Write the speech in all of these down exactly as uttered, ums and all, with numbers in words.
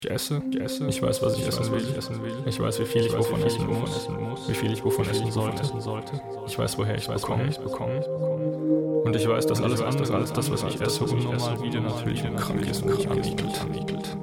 Ich esse, ich esse, ich weiß, was ich, ich essen, weiß, will. ich essen will. Ich weiß, wie viel ich, ich wovon, essen, wovon muss. essen muss, wie viel ich wovon, essen, ich sollte. essen sollte. Ich weiß, woher ich es bekomme. bekomme. Und ich weiß, dass Und alles weiß, andere als das, was ich esse, unnormal wieder natürlich und krank ist und mich anwiegelt.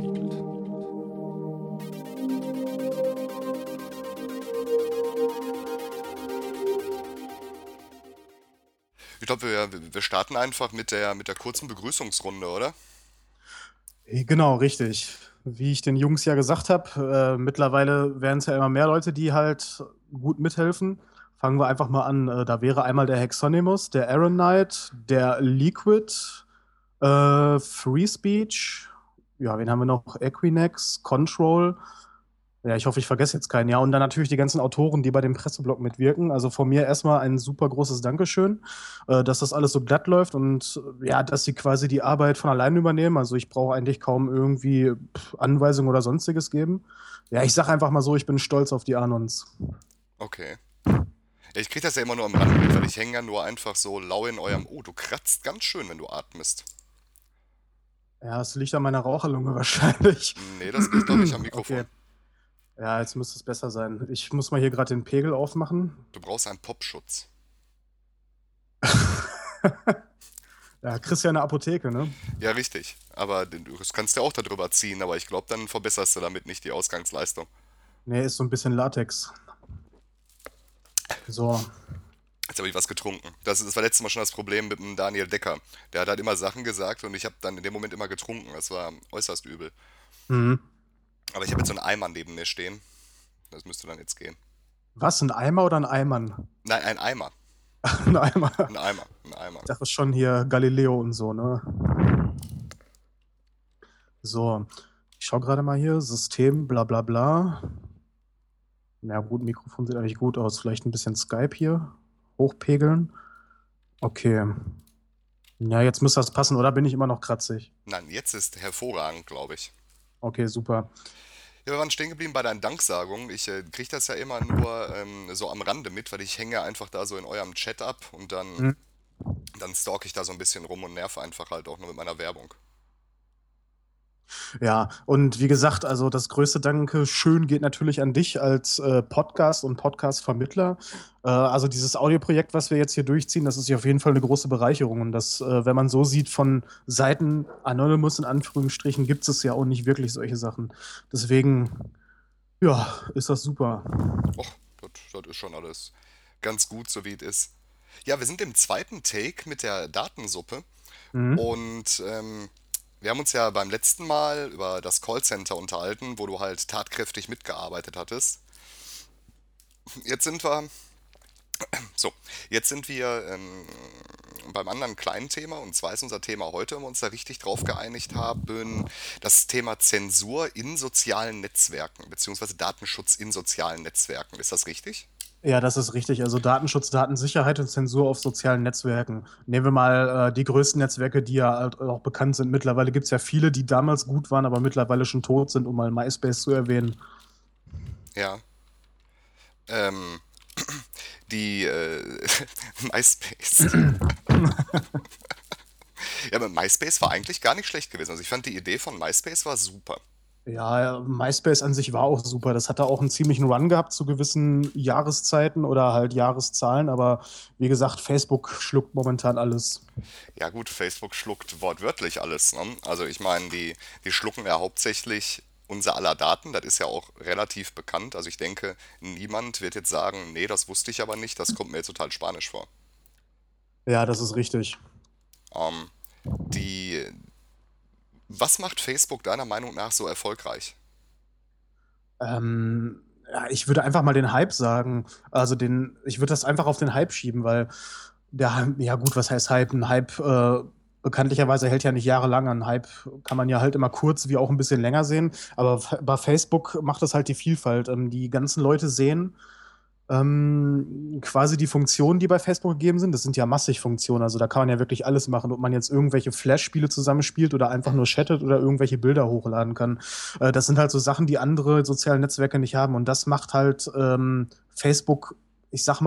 Ich glaube, wir, wir starten einfach mit der, mit der kurzen Begrüßungsrunde, oder? Genau, richtig. Wie ich den Jungs ja gesagt habe, äh, mittlerweile werden es ja immer mehr Leute, die halt gut mithelfen. Fangen wir einfach mal an. Äh, da wäre einmal der Hexonymus, der Aaron Knight, der Liquid, äh, Free Speech. Ja, wen haben wir noch? Equinex, Control. Ja, ich hoffe, ich vergesse jetzt keinen. Ja, und dann natürlich die ganzen Autoren, die bei dem Presseblock mitwirken. Also von mir erstmal ein super großes Dankeschön, äh, dass das alles so glatt läuft und äh, ja, dass sie quasi die Arbeit von alleine übernehmen. Also ich brauche eigentlich kaum irgendwie pff, Anweisungen oder sonstiges geben. Ja, ich sag einfach mal so, ich bin stolz auf die Anons. Okay. Ja, ich krieg das ja immer nur am Rand mit, weil ich hänge ja nur einfach so lau in eurem... Oh, du kratzt ganz schön, wenn du atmest. Ja, es liegt an meiner Raucherlunge wahrscheinlich. Nee, das liegt, glaube ich, am Mikrofon. Okay. Ja, jetzt müsste es besser sein. Ich muss mal hier gerade den Pegel aufmachen. Du brauchst einen Popschutz. Ja, kriegst ja eine Apotheke, ne? Ja, richtig. Aber du kannst ja auch darüber ziehen, aber ich glaube, dann verbesserst du damit nicht die Ausgangsleistung. Nee, ist so ein bisschen Latex. So. Jetzt habe ich was getrunken. Das, das war letztes Mal schon das Problem mit dem Daniel Decker. Der hat halt immer Sachen gesagt und ich habe dann in dem Moment immer getrunken. Das war äußerst übel. Mhm. Aber ich habe jetzt so einen Eimer neben mir stehen. Das müsste dann jetzt gehen. Was, ein Eimer oder ein Eimann? Nein, ein Eimer. Ein Eimer. Ein Eimer, ein Eimer. Das ist schon hier Galileo und so, ne? So, ich schau gerade mal hier, System, bla bla bla. Na gut, Mikrofon sieht eigentlich gut aus. Vielleicht ein bisschen Skype hier hochpegeln. Okay. Ja, jetzt müsste das passen, oder bin ich immer noch kratzig? Nein, jetzt ist hervorragend, glaube ich. Okay, super. Ja, wir waren stehen geblieben bei deinen Danksagungen. Ich äh, kriege das ja immer nur ähm, so am Rande mit, weil ich hänge einfach da so in eurem Chat ab und dann, Mhm. dann stalk ich da so ein bisschen rum und nerv einfach halt auch nur mit meiner Werbung. Ja, und wie gesagt, also das größte Dankeschön geht natürlich an dich als äh, Podcast- und Podcast-Vermittler. Äh, also dieses Audioprojekt, was wir jetzt hier durchziehen, das ist ja auf jeden Fall eine große Bereicherung. Und das, äh, wenn man so sieht, von Seiten Anonymous in Anführungsstrichen, gibt es ja auch nicht wirklich solche Sachen. Deswegen, ja, ist das super. Och, das, das ist schon alles ganz gut, so wie es ist. Ja, wir sind im zweiten Take mit der Datensuppe Mhm. und ähm, wir haben uns ja beim letzten Mal über das Callcenter unterhalten, wo du halt tatkräftig mitgearbeitet hattest. Jetzt sind wir, so, jetzt sind wir ähm, beim anderen kleinen Thema, und zwar ist unser Thema heute, wo wir uns da richtig drauf geeinigt haben, das Thema Zensur in sozialen Netzwerken, beziehungsweise Datenschutz in sozialen Netzwerken. Ist das richtig? Ja, das ist richtig. Also Datenschutz, Datensicherheit und Zensur auf sozialen Netzwerken. Nehmen wir mal äh, die größten Netzwerke, die ja halt auch bekannt sind. Mittlerweile gibt es ja viele, die damals gut waren, aber mittlerweile schon tot sind, um mal MySpace zu erwähnen. Ja. Ähm, die äh, MySpace. Ja, aber MySpace war eigentlich gar nicht schlecht gewesen. Also ich fand die Idee von MySpace war super. Ja, MySpace an sich war auch super. Das hatte auch einen ziemlichen Run gehabt zu gewissen Jahreszeiten oder halt Jahreszahlen. Aber wie gesagt, Facebook schluckt momentan alles. Ja gut, Facebook schluckt wortwörtlich alles, ne? Also ich meine, die, die schlucken ja hauptsächlich unser aller Daten, das ist ja auch relativ bekannt. Also ich denke, niemand wird jetzt sagen, nee, das wusste ich aber nicht, das kommt mir jetzt total spanisch vor. Ja, das ist richtig. Ähm, die, was macht Facebook deiner Meinung nach so erfolgreich? Ähm, ja, ich würde einfach mal den Hype sagen. Also den, ich würde das einfach auf den Hype schieben, weil der, ja gut, was heißt Hype? Ein Hype äh, bekanntlicherweise hält ja nicht jahrelang. Ein Hype kann man ja halt immer kurz wie auch ein bisschen länger sehen. Aber f- bei Facebook macht das halt die Vielfalt. Ähm, die ganzen Leute sehen ähm, quasi die Funktionen, die bei Facebook gegeben sind. Das sind ja massig Funktionen. Also da kann man ja wirklich alles machen. Ob man jetzt irgendwelche Flash-Spiele zusammenspielt oder einfach nur chattet oder irgendwelche Bilder hochladen kann. Äh, das sind halt so Sachen, die andere soziale Netzwerke nicht haben. Und das macht halt ähm, Facebook, ich sag mal,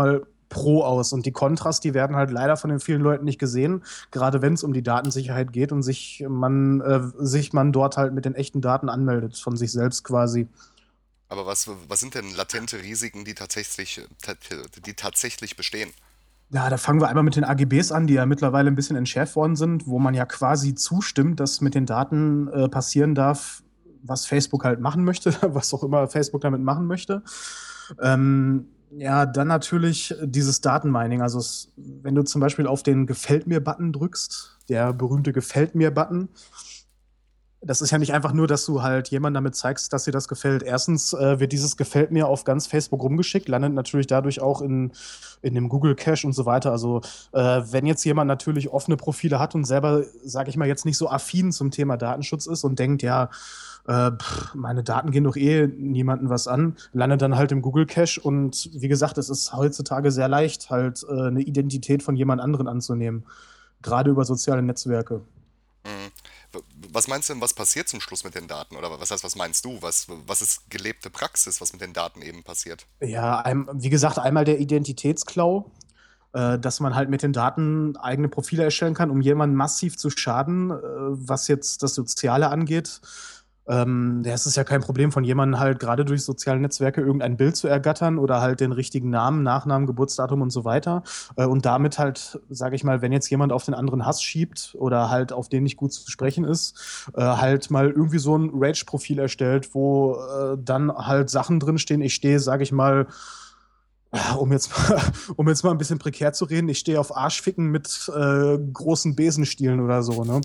pro aus. Und die Kontras, die werden halt leider von den vielen Leuten nicht gesehen, gerade wenn es um die Datensicherheit geht und sich man, äh, sich man dort halt mit den echten Daten anmeldet, von sich selbst quasi. Aber was, was sind denn latente Risiken, die tatsächlich, die tatsächlich bestehen? Ja, da fangen wir einmal mit den A G Bs an, die ja mittlerweile ein bisschen entschärft worden sind, wo man ja quasi zustimmt, dass mit den Daten äh, passieren darf, was Facebook halt machen möchte, was auch immer Facebook damit machen möchte. Ähm, ja, dann natürlich dieses Datenmining. Also es, wenn du zum Beispiel auf den Gefällt mir-Button drückst, der berühmte Gefällt mir-Button, das ist ja nicht einfach nur, dass du halt jemandem damit zeigst, dass dir das gefällt. Erstens äh, wird dieses Gefällt mir auf ganz Facebook rumgeschickt, landet natürlich dadurch auch in, in dem Google Cache und so weiter. Also äh, wenn jetzt jemand natürlich offene Profile hat und selber, sage ich mal, jetzt nicht so affin zum Thema Datenschutz ist und denkt, ja, äh, pff, meine Daten gehen doch eh niemandem was an, landet dann halt im Google Cache. Und wie gesagt, es ist heutzutage sehr leicht, halt äh, eine Identität von jemand anderen anzunehmen, gerade über soziale Netzwerke. Mhm. Was meinst du denn, was passiert zum Schluss mit den Daten? Oder was heißt, was meinst du? Was, was ist gelebte Praxis, was mit den Daten eben passiert? Ja, ein, wie gesagt, einmal der Identitätsklau, äh, dass man halt mit den Daten eigene Profile erstellen kann, um jemanden massiv zu schaden, äh, was jetzt das Soziale angeht. Ähm, ja, es ist ja kein Problem von jemandem halt gerade durch soziale Netzwerke irgendein Bild zu ergattern oder halt den richtigen Namen, Nachnamen, Geburtsdatum und so weiter. Äh, und damit halt, sage ich mal, wenn jetzt jemand auf den anderen Hass schiebt oder halt auf den nicht gut zu sprechen ist, äh, halt mal irgendwie so ein Rage-Profil erstellt, wo äh, dann halt Sachen drinstehen. Ich stehe, sage ich mal, um jetzt, mal, um jetzt mal ein bisschen prekär zu reden, ich stehe auf Arschficken mit äh, großen Besenstielen oder so, ne?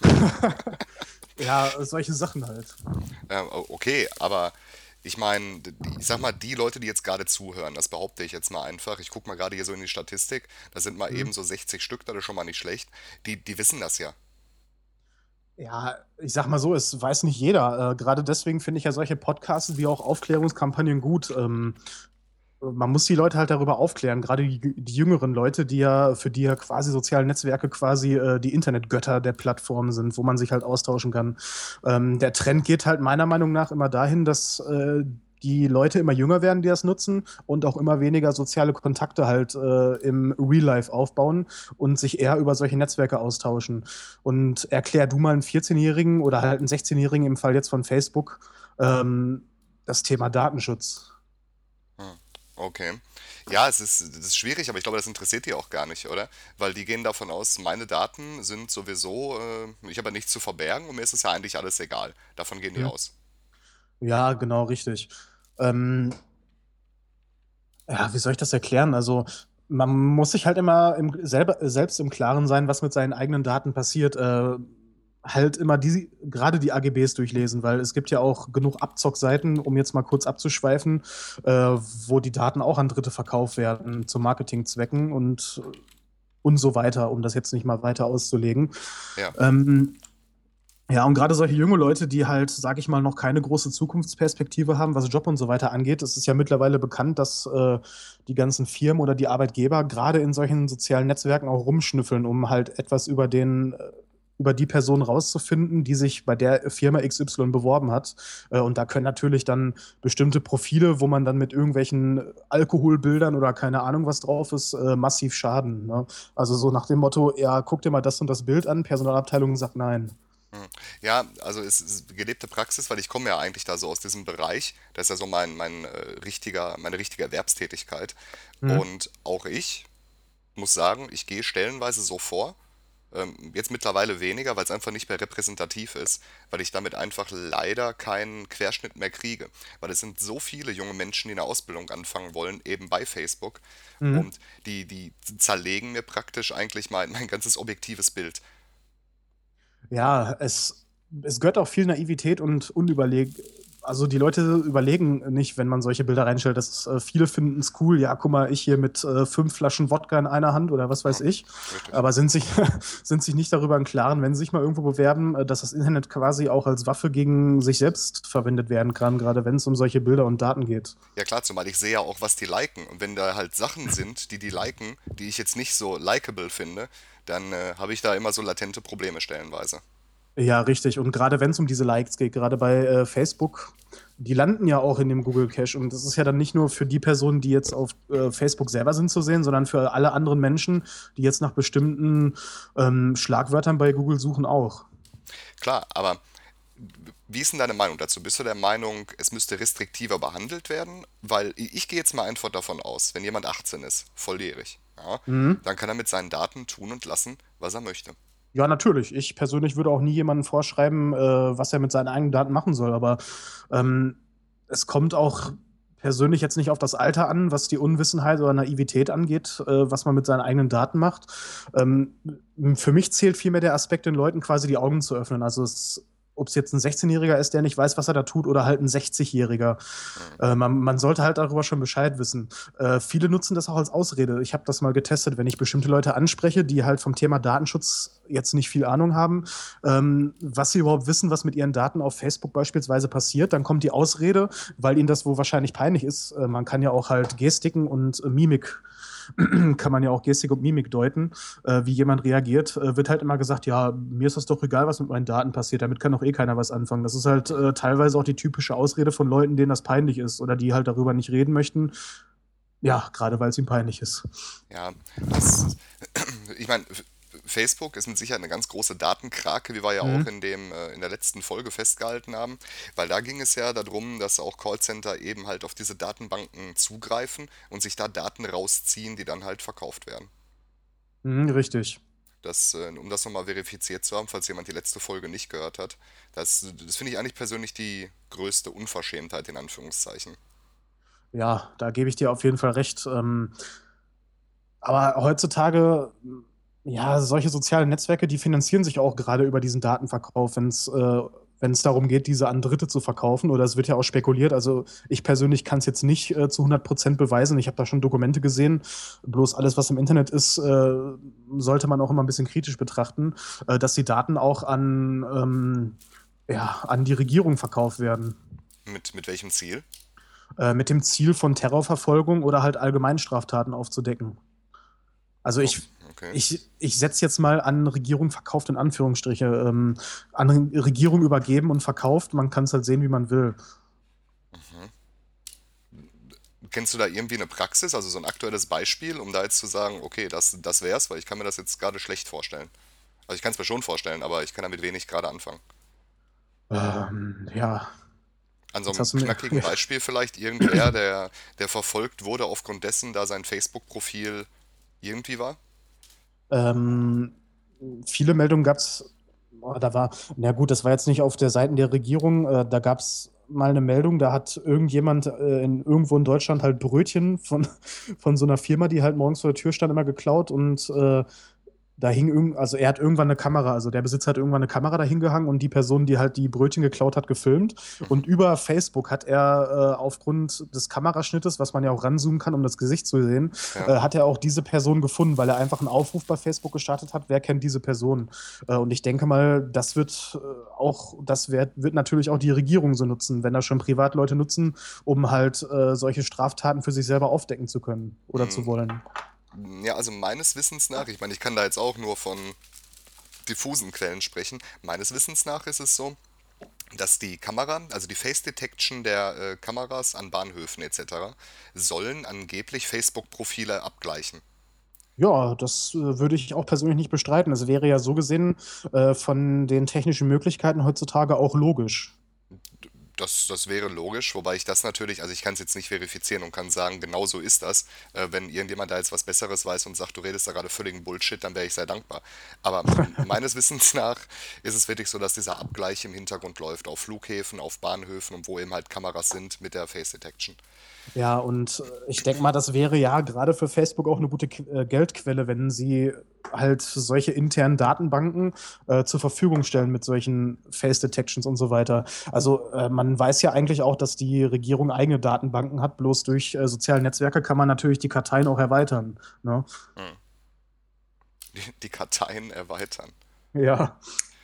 Ja, solche Sachen halt. Ähm, okay, aber ich meine, ich sag mal, die Leute, die jetzt gerade zuhören, das behaupte ich jetzt mal einfach, ich gucke mal gerade hier so in die Statistik, da sind mal Hm. eben so sechzig Stück, das ist schon mal nicht schlecht, die, die wissen das ja. Ja, ich sag mal so, es weiß nicht jeder. Äh, gerade deswegen finde ich ja solche Podcasts wie auch Aufklärungskampagnen gut. Ähm, man muss die Leute halt darüber aufklären, gerade die, die jüngeren Leute, die ja, für die ja quasi soziale Netzwerke quasi äh, die Internetgötter der Plattform sind, wo man sich halt austauschen kann. Ähm, der Trend geht halt meiner Meinung nach immer dahin, dass äh, die Leute immer jünger werden, die das nutzen und auch immer weniger soziale Kontakte halt äh, im Real Life aufbauen und sich eher über solche Netzwerke austauschen. Und erklär du mal einen vierzehnjährigen oder halt einen sechzehnjährigen im Fall jetzt von Facebook ähm, das Thema Datenschutz. Hm, okay. Ja, es ist, es ist schwierig, aber ich glaube, das interessiert die auch gar nicht, oder? Weil die gehen davon aus, meine Daten sind sowieso, äh, ich habe ja nichts zu verbergen und mir ist es ja eigentlich alles egal. Davon gehen die Hm? aus. Ja, genau, richtig. Ähm, ja, wie soll ich das erklären? Also, man muss sich halt immer im, selber, selbst im Klaren sein, was mit seinen eigenen Daten passiert. Äh, halt immer die, gerade die A G Bs durchlesen, weil es gibt ja auch genug Abzockseiten, um jetzt mal kurz abzuschweifen, äh, wo die Daten auch an Dritte verkauft werden zu Marketingzwecken und, und so weiter, um das jetzt nicht mal weiter auszulegen. Ja. Ähm, Ja, und gerade solche junge Leute, die halt, sag ich mal, noch keine große Zukunftsperspektive haben, was Job und so weiter angeht. Es ist ja mittlerweile bekannt, dass äh, die ganzen Firmen oder die Arbeitgeber gerade in solchen sozialen Netzwerken auch rumschnüffeln, um halt etwas über den, äh, über die Person rauszufinden, die sich bei der Firma X Y beworben hat. Äh, und da können natürlich dann bestimmte Profile, wo man dann mit irgendwelchen Alkoholbildern oder keine Ahnung was drauf ist, äh, massiv schaden. Ne? Also so nach dem Motto, ja, guck dir mal das und das Bild an, Personalabteilung sagt nein. Hm. Ja, also es ist gelebte Praxis, weil ich komme ja eigentlich da so aus diesem Bereich. Das ist ja so mein, mein äh, richtiger, meine richtige Erwerbstätigkeit. Hm. Und auch ich muss sagen, ich gehe stellenweise so vor. Ähm, jetzt mittlerweile weniger, weil es einfach nicht mehr repräsentativ ist, weil ich damit einfach leider keinen Querschnitt mehr kriege. Weil es sind so viele junge Menschen, die eine Ausbildung anfangen wollen, eben bei Facebook. Mhm. Und die, die zerlegen mir praktisch eigentlich mein, mein ganzes objektives Bild. Ja, es, es gehört auch viel Naivität und Unüberleg. Also die Leute überlegen nicht, wenn man solche Bilder reinstellt. Das ist, äh, viele finden es cool. Ja, guck mal, ich hier mit äh, fünf Flaschen Wodka in einer Hand oder was weiß Hm, ich. richtig. Aber sind sich, sind sich nicht darüber im Klaren, wenn sie sich mal irgendwo bewerben, äh, dass das Internet quasi auch als Waffe gegen sich selbst verwendet werden kann, gerade wenn es um solche Bilder und Daten geht. Ja klar, zumal ich sehe ja auch, was die liken. Und wenn da halt Sachen sind, die die liken, die ich jetzt nicht so likable finde, dann äh, habe ich da immer so latente Probleme stellenweise. Ja, richtig. Und gerade wenn es um diese Likes geht, gerade bei äh, Facebook, die landen ja auch in dem Google Cache und das ist ja dann nicht nur für die Personen, die jetzt auf äh, Facebook selber sind zu sehen, sondern für alle anderen Menschen, die jetzt nach bestimmten ähm, Schlagwörtern bei Google suchen auch. Klar, aber wie ist denn deine Meinung dazu? Bist du der Meinung, es müsste restriktiver behandelt werden? Weil ich, ich gehe jetzt mal einfach davon aus, wenn jemand achtzehn ist, volljährig, ja, Mhm. dann kann er mit seinen Daten tun und lassen, was er möchte. Ja, natürlich. Ich persönlich würde auch nie jemandem vorschreiben, äh, was er mit seinen eigenen Daten machen soll. Aber ähm, es kommt auch persönlich jetzt nicht auf das Alter an, was die Unwissenheit oder Naivität angeht, äh, was man mit seinen eigenen Daten macht. Ähm, für mich zählt vielmehr der Aspekt, den Leuten quasi die Augen zu öffnen. Also es, ob es jetzt ein sechzehnjähriger ist, der nicht weiß, was er da tut, oder halt ein sechzigjähriger. Hm. Äh, man, man sollte halt darüber schon Bescheid wissen. Äh, viele nutzen das auch als Ausrede. Ich habe das mal getestet, wenn ich bestimmte Leute anspreche, die halt vom Thema Datenschutz jetzt nicht viel Ahnung haben, ähm, was sie überhaupt wissen, was mit ihren Daten auf Facebook beispielsweise passiert, dann kommt die Ausrede, weil ihnen das wo wahrscheinlich peinlich ist. Äh, man kann ja auch halt Gestiken und äh, Mimik kann man ja auch Gestik und Mimik deuten, äh, wie jemand reagiert, äh, wird halt immer gesagt, ja, mir ist das doch egal, was mit meinen Daten passiert, damit kann doch eh keiner was anfangen. Das ist halt äh, teilweise auch die typische Ausrede von Leuten, denen das peinlich ist oder die halt darüber nicht reden möchten. Ja, gerade weil es ihm peinlich ist. Ja, das, ich meine, F- Facebook ist mit Sicherheit eine ganz große Datenkrake, wie wir ja auch Mhm. in dem, äh, in der letzten Folge festgehalten haben, weil da ging es ja darum, dass auch Callcenter eben halt auf diese Datenbanken zugreifen und sich da Daten rausziehen, die dann halt verkauft werden. Mhm, richtig. Das, äh, um das nochmal verifiziert zu haben, falls jemand die letzte Folge nicht gehört hat. Das, das finde ich eigentlich persönlich die größte Unverschämtheit in Anführungszeichen. Ja, da gebe ich dir auf jeden Fall recht. Ähm, aber heutzutage, ja, solche sozialen Netzwerke, die finanzieren sich auch gerade über diesen Datenverkauf, wenn es äh, wenn es darum geht, diese an Dritte zu verkaufen. Oder es wird ja auch spekuliert. Also ich persönlich kann es jetzt nicht äh, zu hundert Prozent beweisen. Ich habe da schon Dokumente gesehen. Bloß alles, was im Internet ist, äh, sollte man auch immer ein bisschen kritisch betrachten, äh, dass die Daten auch an, ähm, ja, an die Regierung verkauft werden. Mit, mit welchem Ziel? Äh, mit dem Ziel von Terrorverfolgung oder halt Allgemeinstraftaten aufzudecken. Also Oh, ich, okay. ich, ich setze jetzt mal an Regierung verkauft in Anführungsstriche. Ähm, an Regierung übergeben und verkauft. Man kann es halt sehen, wie man will. Mhm. Kennst du da irgendwie eine Praxis, also so ein aktuelles Beispiel, um da jetzt zu sagen, okay, das, das wär's, weil ich kann mir das jetzt gerade schlecht vorstellen. Also ich kann es mir schon vorstellen, aber ich kann damit wenig gerade anfangen. Ähm, ja, An so jetzt einem hast du mir. knackigen Beispiel vielleicht irgendwer, der, der verfolgt wurde aufgrund dessen, da sein Facebook-Profil irgendwie war? ähm, viele Meldungen gab es. Da war, na gut, das war jetzt nicht auf der Seite der Regierung. Äh, da gab es mal eine Meldung, da hat irgendjemand äh, in, irgendwo in Deutschland halt Brötchen von, von so einer Firma, die halt morgens vor der Tür stand, immer geklaut und äh, da hing irgend, also er hat irgendwann eine Kamera, also der Besitzer hat irgendwann eine Kamera da hingehangen und die Person, die halt die Brötchen geklaut hat, gefilmt. Mhm. Und über Facebook hat er äh, aufgrund des Kameraschnittes, was man ja auch ranzoomen kann, um das Gesicht zu sehen, Ja. äh, hat er auch diese Person gefunden, weil er einfach einen Aufruf bei Facebook gestartet hat, wer kennt diese Person. Äh, und ich denke mal, das wird äh, auch, das wird, wird natürlich auch die Regierung so nutzen, wenn da schon Privatleute nutzen, um halt äh, solche Straftaten für sich selber aufdecken zu können oder zu Mm, wollen. Ja, also meines Wissens nach, ich meine, ich kann da jetzt auch nur von diffusen Quellen sprechen. Meines Wissens nach ist es so, dass die Kamera, also die Face Detection der äh, Kameras an Bahnhöfen et cetera, sollen angeblich Facebook-Profile abgleichen. Ja, das äh, würde ich auch persönlich nicht bestreiten. Es wäre ja so gesehen äh, von den technischen Möglichkeiten heutzutage auch logisch. Das, das wäre logisch, wobei ich das natürlich, also ich kann es jetzt nicht verifizieren und kann sagen, genau so ist das. Äh, wenn irgendjemand da jetzt was Besseres weiß und sagt, du redest da gerade völligen Bullshit, dann wäre ich sehr dankbar. Aber m- meines Wissens nach ist es wirklich so, dass dieser Abgleich im Hintergrund läuft, auf Flughäfen, auf Bahnhöfen und wo eben halt Kameras sind mit der Face Detection. Ja, und äh, ich denke mal, das wäre ja gerade für Facebook auch eine gute Qu- äh, Geldquelle, wenn sie halt solche internen Datenbanken äh, zur Verfügung stellen mit solchen Face Detections und so weiter. Also äh, man weiß ja eigentlich auch, dass die Regierung eigene Datenbanken hat. Bloß durch äh, soziale Netzwerke kann man natürlich die Karteien auch erweitern. Ne? Hm. Die, die Karteien erweitern. Ja.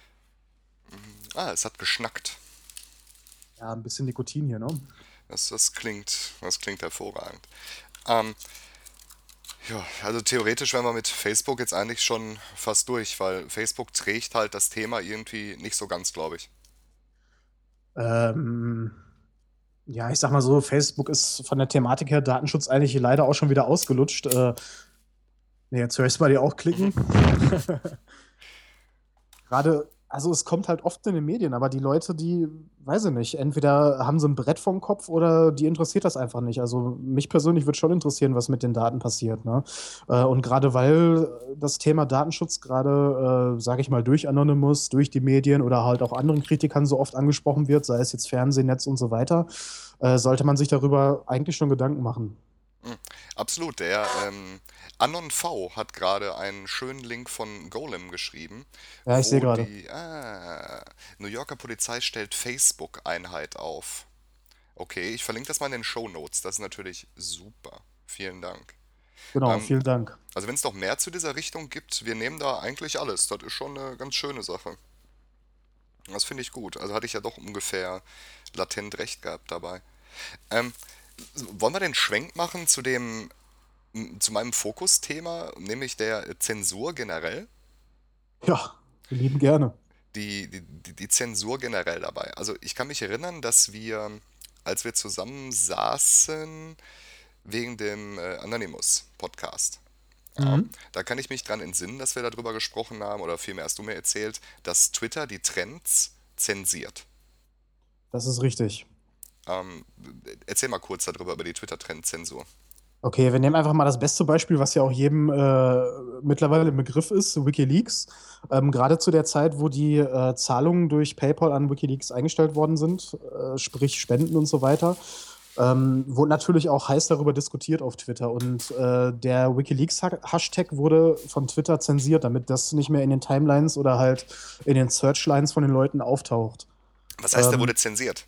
Ah, es hat geschnackt. Ja, ein bisschen Nikotin hier, ne? Das, das klingt, das klingt hervorragend. Ähm, ja, also theoretisch wären wir mit Facebook jetzt eigentlich schon fast durch, weil Facebook trägt halt das Thema irgendwie nicht so ganz, glaube ich. Ähm, Ja, ich sag mal so, Facebook ist von der Thematik her Datenschutz eigentlich leider auch schon wieder ausgelutscht. Äh, nee, jetzt höre ich es bei dir auch klicken. Gerade, also es kommt halt oft in den Medien, aber die Leute, die, weiß ich nicht, entweder haben sie ein Brett vorm Kopf oder die interessiert das einfach nicht. Also mich persönlich würde schon interessieren, was mit den Daten passiert, ne? Äh, und gerade weil das Thema Datenschutz gerade, äh, sage ich mal, durch Anonymous, durch die Medien oder halt auch anderen Kritikern so oft angesprochen wird, sei es jetzt Fernsehen, Netz und so weiter, äh, sollte man sich darüber eigentlich schon Gedanken machen. Mhm. Absolut, der ähm, Anon V hat gerade einen schönen Link von Golem geschrieben, Ja, ich sehe wo gerade. die ah, New Yorker Polizei stellt Facebook-Einheit auf. Okay, ich verlinke das mal in den Shownotes, das ist natürlich super. Vielen Dank. Genau, Ähm, vielen Dank. also wenn es noch mehr zu dieser Richtung gibt, wir nehmen da eigentlich alles. Das ist schon eine ganz schöne Sache. Das finde ich gut. Also hatte ich ja doch ungefähr latent recht gehabt dabei. Ähm, Wollen wir den Schwenk machen zu dem, m, zu meinem Fokusthema, nämlich der Zensur generell? Ja, lieben gerne. Die, die, die die Zensur generell dabei. Also ich kann mich erinnern, dass wir, als wir zusammen saßen, wegen dem äh, Anonymous-Podcast. Ja, Mhm. da kann ich mich dran entsinnen, dass wir darüber gesprochen haben, oder vielmehr hast du mir erzählt, dass Twitter die Trends zensiert. Das ist richtig. Ähm, Erzähl mal kurz darüber, über die Twitter-Trend-Zensur. Okay, wir nehmen einfach mal das beste Beispiel, was ja auch jedem äh, mittlerweile im Begriff ist, WikiLeaks. Ähm, gerade zu der Zeit, wo die äh, Zahlungen durch PayPal an WikiLeaks eingestellt worden sind, äh, sprich Spenden und so weiter, ähm, wurde natürlich auch heiß darüber diskutiert auf Twitter. Und äh, der WikiLeaks-Hashtag wurde von Twitter zensiert, damit das nicht mehr in den Timelines oder halt in den Searchlines von den Leuten auftaucht. Was heißt, der Ähm, wurde zensiert?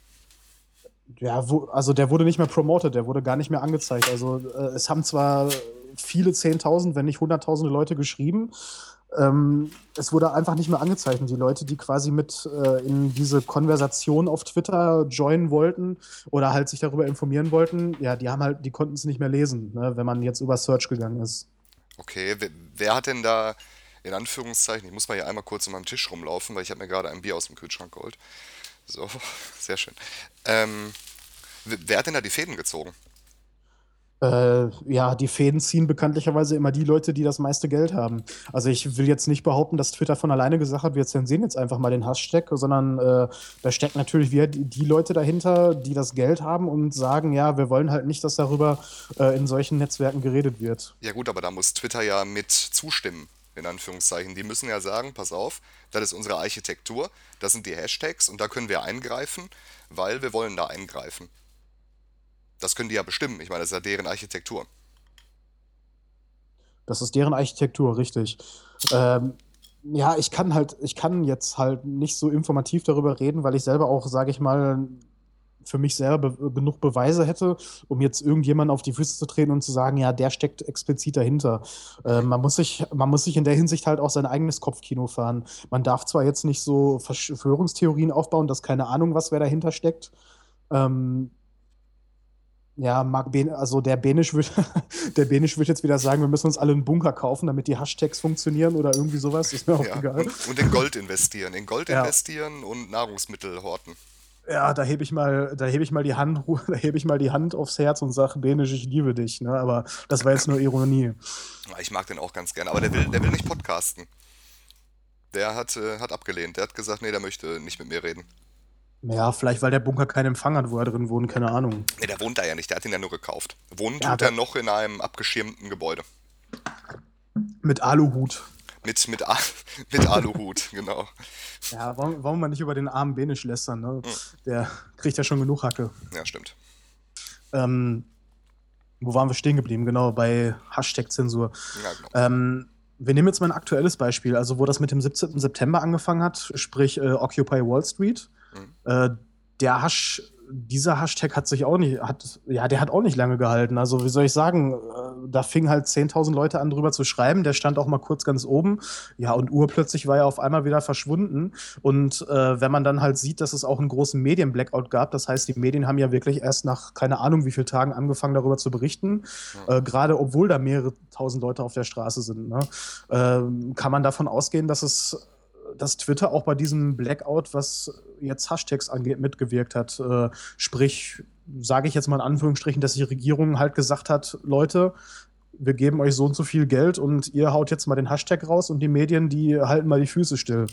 Ja, wo, also der wurde nicht mehr promoted, der wurde gar nicht mehr angezeigt. Also äh, es haben zwar viele Zehntausend, wenn nicht Hunderttausende Leute geschrieben, ähm, es wurde einfach nicht mehr angezeigt. Und die Leute, die quasi mit äh, in diese Konversation auf Twitter joinen wollten oder halt sich darüber informieren wollten, ja, die haben halt, die konnten es nicht mehr lesen, ne, wenn man jetzt über Search gegangen ist. Okay, wer, wer hat denn da, in Anführungszeichen, ich muss mal hier einmal kurz um meinen Tisch rumlaufen, weil ich habe mir gerade ein Bier aus dem Kühlschrank geholt. So, sehr schön. Ähm, wer wer hat denn da die Fäden gezogen? Äh, ja, die Fäden ziehen bekanntlicherweise immer die Leute, die das meiste Geld haben. Also ich will jetzt nicht behaupten, dass Twitter von alleine gesagt hat, wir zensieren jetzt einfach mal den Hashtag, sondern äh, da stecken natürlich wieder die, die Leute dahinter, die das Geld haben und sagen, ja, wir wollen halt nicht, dass darüber äh, in solchen Netzwerken geredet wird. Ja gut, aber da muss Twitter ja mit zustimmen, in Anführungszeichen. Die müssen ja sagen, pass auf, das ist unsere Architektur, das sind die Hashtags und da können wir eingreifen, weil wir wollen da eingreifen. Das können die ja bestimmen. Ich meine, das ist ja deren Architektur. Das ist deren Architektur, richtig. Ähm, ja, ich kann halt, ich kann jetzt halt nicht so informativ darüber reden, weil ich selber auch, sage ich mal, für mich selber be genug Beweise hätte, um jetzt irgendjemanden auf die Füße zu treten und zu sagen, ja, der steckt explizit dahinter. Äh, Mhm. man muss sich, man muss sich in der Hinsicht halt auch sein eigenes Kopfkino fahren. Man darf zwar jetzt nicht so Verschwörungstheorien aufbauen, dass keine Ahnung, was wer dahinter steckt. Ähm, ja, Marc Ben, also der Benisch wird, der Benisch wird jetzt wieder sagen, wir müssen uns alle einen Bunker kaufen, damit die Hashtags funktionieren oder irgendwie sowas. Ist mir auch Ja, egal. und, und in Gold investieren. In Gold Ja, investieren und Nahrungsmittel horten. ja, da hebe ich mal, da hebe ich mal die Hand, da hebe ich mal die Hand aufs Herz und sage, Benisch, ich liebe dich. Ne? Aber das war jetzt nur Ironie. Ja, ich mag den auch ganz gerne, aber der will, der will nicht podcasten. Der hat, äh, hat abgelehnt. Der hat gesagt, nee, der möchte nicht mit mir reden. Ja, vielleicht, weil der Bunker keinen Empfang hat, wo er drin wohnt, keine Ahnung. Nee, der wohnt da ja nicht, der hat ihn ja nur gekauft. Wohnen Ja, tut er da, noch in einem abgeschirmten Gebäude. mit Aluhut. Mit, mit, A mit Aluhut, genau. Ja, wollen, wollen wir mal nicht über den armen Benisch lästern, ne? Hm, Der kriegt ja schon genug Hacke. ja, stimmt. Ähm, Wo waren wir stehen geblieben? Genau, bei Hashtag-Zensur. Ja, genau. Ähm, wir nehmen jetzt mal ein aktuelles Beispiel, also wo das mit dem siebzehnten September angefangen hat, sprich äh, Occupy Wall Street. Hm. Äh, der Hash, dieser Hashtag hat sich auch nicht, hat, ja, der hat auch nicht lange gehalten. Also, wie soll ich sagen, äh, da fingen halt zehntausend Leute an, drüber zu schreiben. Der stand auch mal kurz ganz oben. Ja, und urplötzlich war er auf einmal wieder verschwunden. Und äh, wenn man dann halt sieht, dass es auch einen großen Medien-Blackout gab, das heißt, die Medien haben ja wirklich erst nach keine Ahnung wie vielen Tagen angefangen, darüber zu berichten, Hm. äh, gerade obwohl da mehrere tausend Leute auf der Straße sind, ne? Ähm, kann man davon ausgehen, dass es dass Twitter auch bei diesem Blackout, was jetzt Hashtags angeht, mitgewirkt hat. Äh, sprich, sage ich jetzt mal in Anführungsstrichen, dass die Regierung halt gesagt hat, Leute, wir geben euch so und so viel Geld und ihr haut jetzt mal den Hashtag raus und die Medien, die halten mal die Füße still.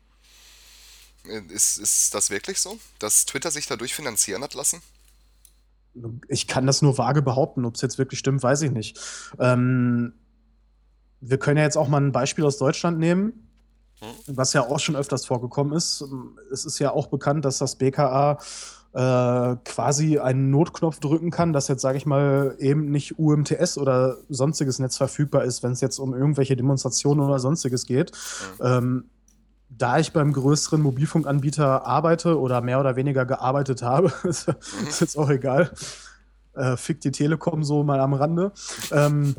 Ist, ist das wirklich so, dass Twitter sich dadurch finanzieren hat lassen? Ich kann das nur vage behaupten, ob es jetzt wirklich stimmt, weiß ich nicht. Ähm, wir können ja jetzt auch mal ein Beispiel aus Deutschland nehmen, Hm? was ja auch schon öfters vorgekommen ist. Es ist ja auch bekannt, dass das B K A äh, quasi einen Notknopf drücken kann, dass jetzt, sage ich mal, eben nicht U M T S oder sonstiges Netz verfügbar ist, wenn es jetzt um irgendwelche Demonstrationen oder sonstiges geht. Hm. Ähm, da ich beim größeren Mobilfunkanbieter arbeite oder mehr oder weniger gearbeitet habe, ist, Mhm. ist jetzt auch egal. Äh, fick die Telekom so mal am Rande. Ähm,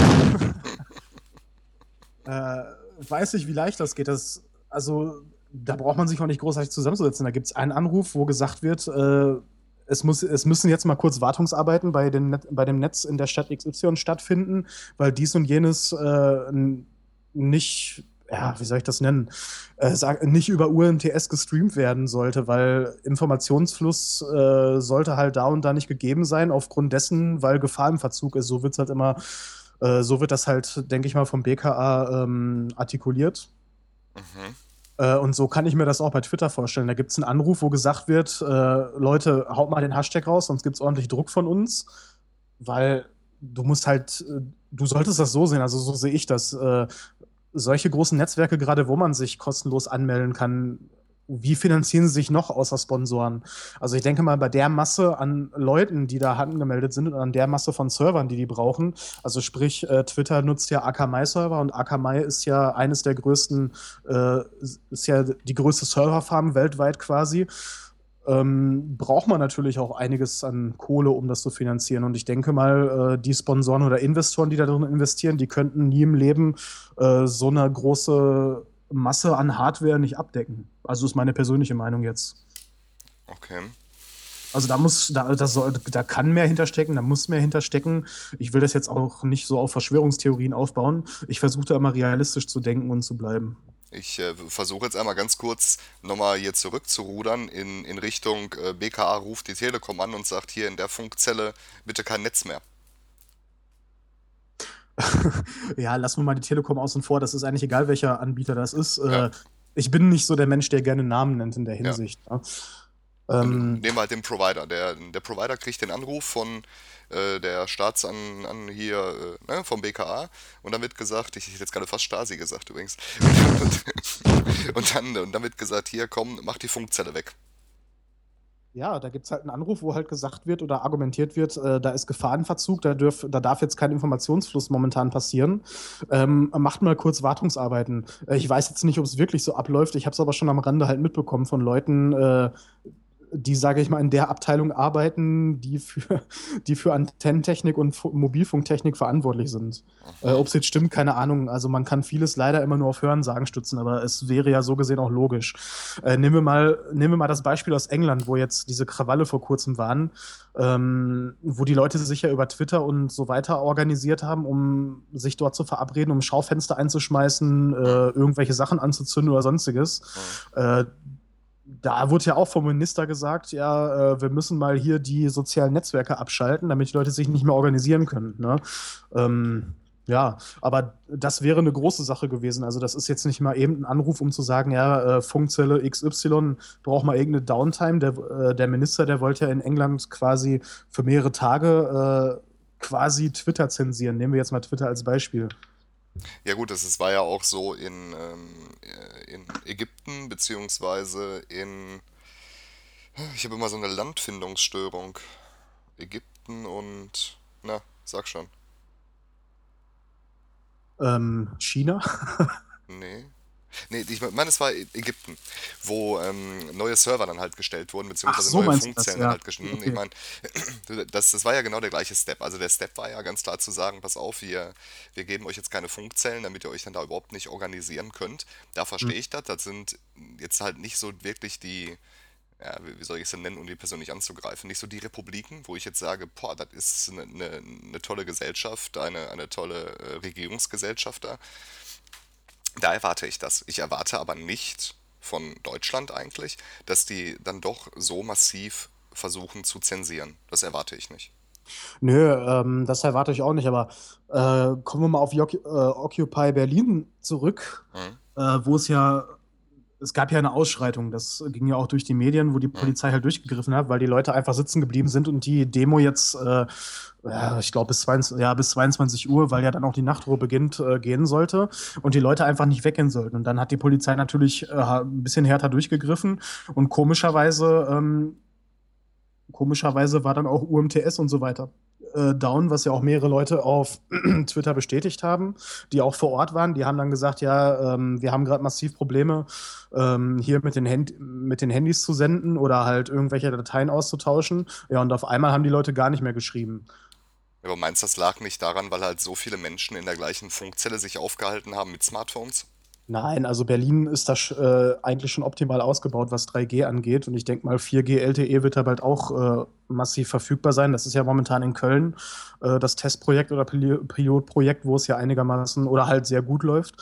äh, weiß ich, wie leicht das geht. Das, also, da braucht man sich auch nicht großartig zusammenzusetzen. Da gibt es einen Anruf, wo gesagt wird, äh, es, muss, es müssen jetzt mal kurz Wartungsarbeiten bei, den Net, bei dem Netz in der Stadt X Y stattfinden, weil dies und jenes äh, n- nicht, ja, wie soll ich das nennen, äh, sag, nicht über U M T S gestreamt werden sollte, weil Informationsfluss äh, sollte halt da und da nicht gegeben sein, aufgrund dessen, weil Gefahr im Verzug ist. So wird es halt immer, äh, so wird das halt, denke ich mal, vom B K A ähm, artikuliert. Mhm. Äh, und so kann ich mir das auch bei Twitter vorstellen. Da gibt es einen Anruf, wo gesagt wird, äh, Leute, haut mal den Hashtag raus, sonst gibt es ordentlich Druck von uns. Weil du musst halt, äh, du solltest das so sehen, also so sehe ich das. Äh, solche großen Netzwerke, gerade wo man sich kostenlos anmelden kann, wie finanzieren sie sich noch außer Sponsoren? Also ich denke mal, bei der Masse an Leuten, die da angemeldet sind und an der Masse von Servern, die die brauchen, also sprich, äh, Twitter nutzt ja Akamai-Server und Akamai ist ja eines der größten, äh, ist ja die größte Serverfarm weltweit quasi. Ähm, braucht man natürlich auch einiges an Kohle, um das zu finanzieren. Und ich denke mal, äh, die Sponsoren oder Investoren, die da drin investieren, die könnten nie im Leben äh, so eine große Masse an Hardware nicht abdecken. Also ist meine persönliche Meinung jetzt. Okay. Also da muss, da, da, soll, da kann mehr hinterstecken, da muss mehr hinterstecken. Ich will das jetzt auch nicht so auf Verschwörungstheorien aufbauen. Ich versuche da immer realistisch zu denken und zu bleiben. Ich äh, versuche jetzt einmal ganz kurz nochmal hier zurückzurudern in, in Richtung äh, B K A ruft die Telekom an und sagt hier in der Funkzelle bitte kein Netz mehr. Ja, lassen wir mal die Telekom außen vor. Das ist eigentlich egal, welcher Anbieter das ist. Ja, Äh, ich bin nicht so der Mensch, der gerne Namen nennt in der ja. Hinsicht. Ne? Dann Ähm, nehmen wir halt den Provider. Der, der Provider kriegt den Anruf von äh, der Staatsan an hier, äh, ne, vom B K A und dann wird gesagt, ich hätte jetzt gerade fast Stasi gesagt übrigens. Und, und, dann, und dann wird gesagt, hier komm, mach die Funkzelle weg. ja, da gibt es halt einen Anruf, wo halt gesagt wird oder argumentiert wird, äh, da ist Gefahrenverzug, da, dürf, da darf jetzt kein Informationsfluss momentan passieren. Ähm, macht mal kurz Wartungsarbeiten. Äh, ich weiß jetzt nicht, ob es wirklich so abläuft. Ich habe es aber schon am Rande halt mitbekommen von Leuten, äh, die, sage ich mal, in der Abteilung arbeiten, die für, die für Antennentechnik und Fu- Mobilfunktechnik verantwortlich sind. Äh, Mhm. Ob es jetzt stimmt, keine Ahnung. Also man kann vieles leider immer nur auf Hörensagen stützen, aber es wäre ja so gesehen auch logisch. Äh, nehmen wir mal, nehmen wir mal das Beispiel aus England, wo jetzt diese Krawalle vor kurzem waren, ähm, wo die Leute sich ja über Twitter und so weiter organisiert haben, um sich dort zu verabreden, um Schaufenster einzuschmeißen, äh, Mhm. irgendwelche Sachen anzuzünden oder sonstiges. Mhm. Äh, Da wurde ja auch vom Minister gesagt, ja, äh, wir müssen mal hier die sozialen Netzwerke abschalten, damit die Leute sich nicht mehr organisieren können. Ne? Ähm, ja, aber das wäre eine große Sache gewesen. Also das ist jetzt nicht mal eben ein Anruf, um zu sagen, ja, äh, Funkzelle X Y braucht mal irgendeine Downtime. Der, äh, der Minister, der wollte ja in England quasi für mehrere Tage äh, quasi Twitter zensieren. Nehmen wir jetzt mal Twitter als Beispiel. Ja gut, das ist, war ja auch so in, ähm, äh, in Ägypten, beziehungsweise in, ich habe immer so eine Landfindungsstörung. Ägypten und, na, sag schon, Ähm, China? nee. Nee, ich meine, es war Ägypten, wo ähm, neue Server dann halt gestellt wurden, Ach, beziehungsweise so neue meinst du das, Funkzellen dann ja. halt gestellt. Ich Okay. meine, das, das war ja genau der gleiche Step. Also der Step war ja ganz klar zu sagen, pass auf, wir, wir geben euch jetzt keine Funkzellen, damit ihr euch dann da überhaupt nicht organisieren könnt. Da Hm. verstehe ich das. Das sind jetzt halt nicht so wirklich die, ja, wie wie soll ich es denn nennen, um die Person nicht anzugreifen, nicht so die Republiken, wo ich jetzt sage, boah, das ist eine, eine, eine tolle Gesellschaft, eine, eine tolle äh, Regierungsgesellschaft da. Da erwarte ich das. Ich erwarte aber nicht von Deutschland eigentlich, dass die dann doch so massiv versuchen zu zensieren. Das erwarte ich nicht. Nö, ähm, das erwarte ich auch nicht, aber äh, kommen wir mal auf Joc- äh, Occupy Berlin zurück, Mhm. äh, wo es ja, es gab ja eine Ausschreitung, das ging ja auch durch die Medien, wo die Mhm. Polizei halt durchgegriffen hat, weil die Leute einfach sitzen geblieben sind und die Demo jetzt, äh, ja, ich glaube, bis zweiundzwanzig, ja, bis zweiundzwanzig Uhr, weil ja dann auch die Nachtruhe beginnt, äh, gehen sollte und die Leute einfach nicht weggehen sollten. Und dann hat die Polizei natürlich äh, ein bisschen härter durchgegriffen und komischerweise ähm, Komischerweise war dann auch U M T S und so weiter äh, down, was ja auch mehrere Leute auf Twitter bestätigt haben, die auch vor Ort waren. Die haben dann gesagt, ja, ähm, wir haben gerade massiv Probleme, ähm, hier mit den, Hand mit den Handys zu senden oder halt irgendwelche Dateien auszutauschen. Ja, und auf einmal haben die Leute gar nicht mehr geschrieben. Aber meinst du, das lag nicht daran, weil halt so viele Menschen in der gleichen Funkzelle sich aufgehalten haben mit Smartphones? Nein, also Berlin ist da sch- äh, eigentlich schon optimal ausgebaut, was drei G angeht. Und ich denke mal, vier G L T E wird da bald auch äh, massiv verfügbar sein. Das ist ja momentan in Köln äh, das Testprojekt oder Pil Pilotprojekt, wo es ja einigermaßen oder halt sehr gut läuft.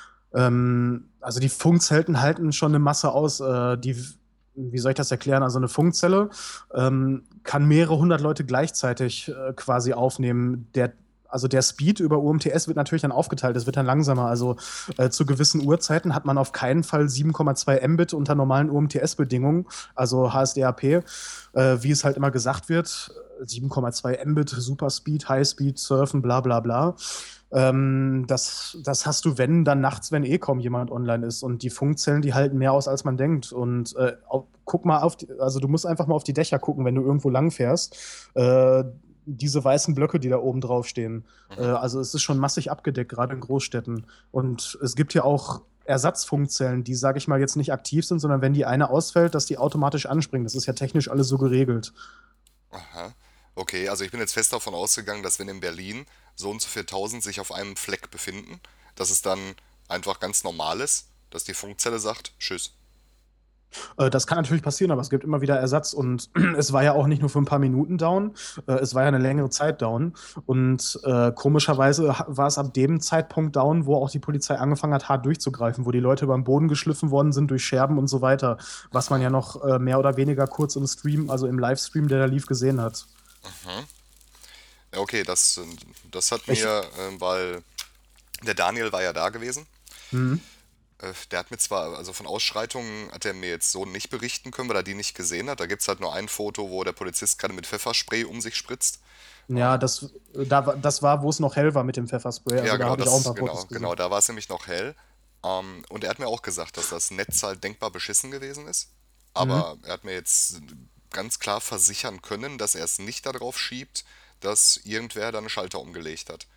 Ähm, also die Funkzelten halten schon eine Masse aus. Äh, die, wie soll ich das erklären? Also eine Funkzelle ähm, kann mehrere hundert Leute gleichzeitig äh, quasi aufnehmen. Der also der Speed über U M T S wird natürlich dann aufgeteilt, es wird dann langsamer. Also äh, zu gewissen Uhrzeiten hat man auf keinen Fall sieben Komma zwei Mbit unter normalen U M T S-Bedingungen, also H S D A P, äh, wie es halt immer gesagt wird, sieben Komma zwei Mbit, Superspeed, Highspeed, Surfen, bla bla bla. Ähm, das, das hast du, wenn, dann nachts, wenn eh kaum jemand online ist. Und die Funkzellen, die halten mehr aus, als man denkt. Und äh, auf, guck mal auf die, also du musst einfach mal auf die Dächer gucken, wenn du irgendwo lang fährst. Äh, diese weißen Blöcke, die da oben drauf stehen. Äh, Mhm. also es ist schon massig abgedeckt, gerade in Großstädten. Und es gibt ja auch Ersatzfunkzellen, die, sage ich mal, jetzt nicht aktiv sind, sondern wenn die eine ausfällt, dass die automatisch anspringen. Das ist ja technisch alles so geregelt. Aha. Okay, also ich bin jetzt fest davon ausgegangen, dass wenn in Berlin so und so viel tausend sich auf einem Fleck befinden, dass es dann einfach ganz normal ist, dass die Funkzelle sagt, tschüss. Äh, das kann natürlich passieren, aber es gibt immer wieder Ersatz und es war ja auch nicht nur für ein paar Minuten down, äh, es war ja eine längere Zeit down und äh, komischerweise ha- war es ab dem Zeitpunkt down, wo auch die Polizei angefangen hat, hart durchzugreifen, wo die Leute über den Boden geschliffen worden sind durch Scherben und so weiter, was man Aha. ja noch äh, mehr oder weniger kurz im Stream, also im Livestream, der da lief, gesehen hat. Mhm. Ja, okay, das, äh, das hat Ich, mir, äh, weil der Daniel war ja da gewesen. mhm. Äh, Der hat mir zwar, also von Ausschreitungen hat er mir jetzt so nicht berichten können, weil er die nicht gesehen hat. Da gibt es halt nur ein Foto, wo der Polizist gerade mit Pfefferspray um sich spritzt. Ja, das, da, war- das war, wo es noch hell war mit dem Pfefferspray, Ja, also da genau, habe ich auch ein das, paar genau, Fotos genau, gesehen. da war es nämlich noch hell. Ähm, und er hat mir auch gesagt, dass das Netz halt denkbar beschissen gewesen ist. Mhm. Aber er hat mir jetzt ganz klar versichern können, dass er es nicht darauf schiebt, dass irgendwer da einen Schalter umgelegt hat.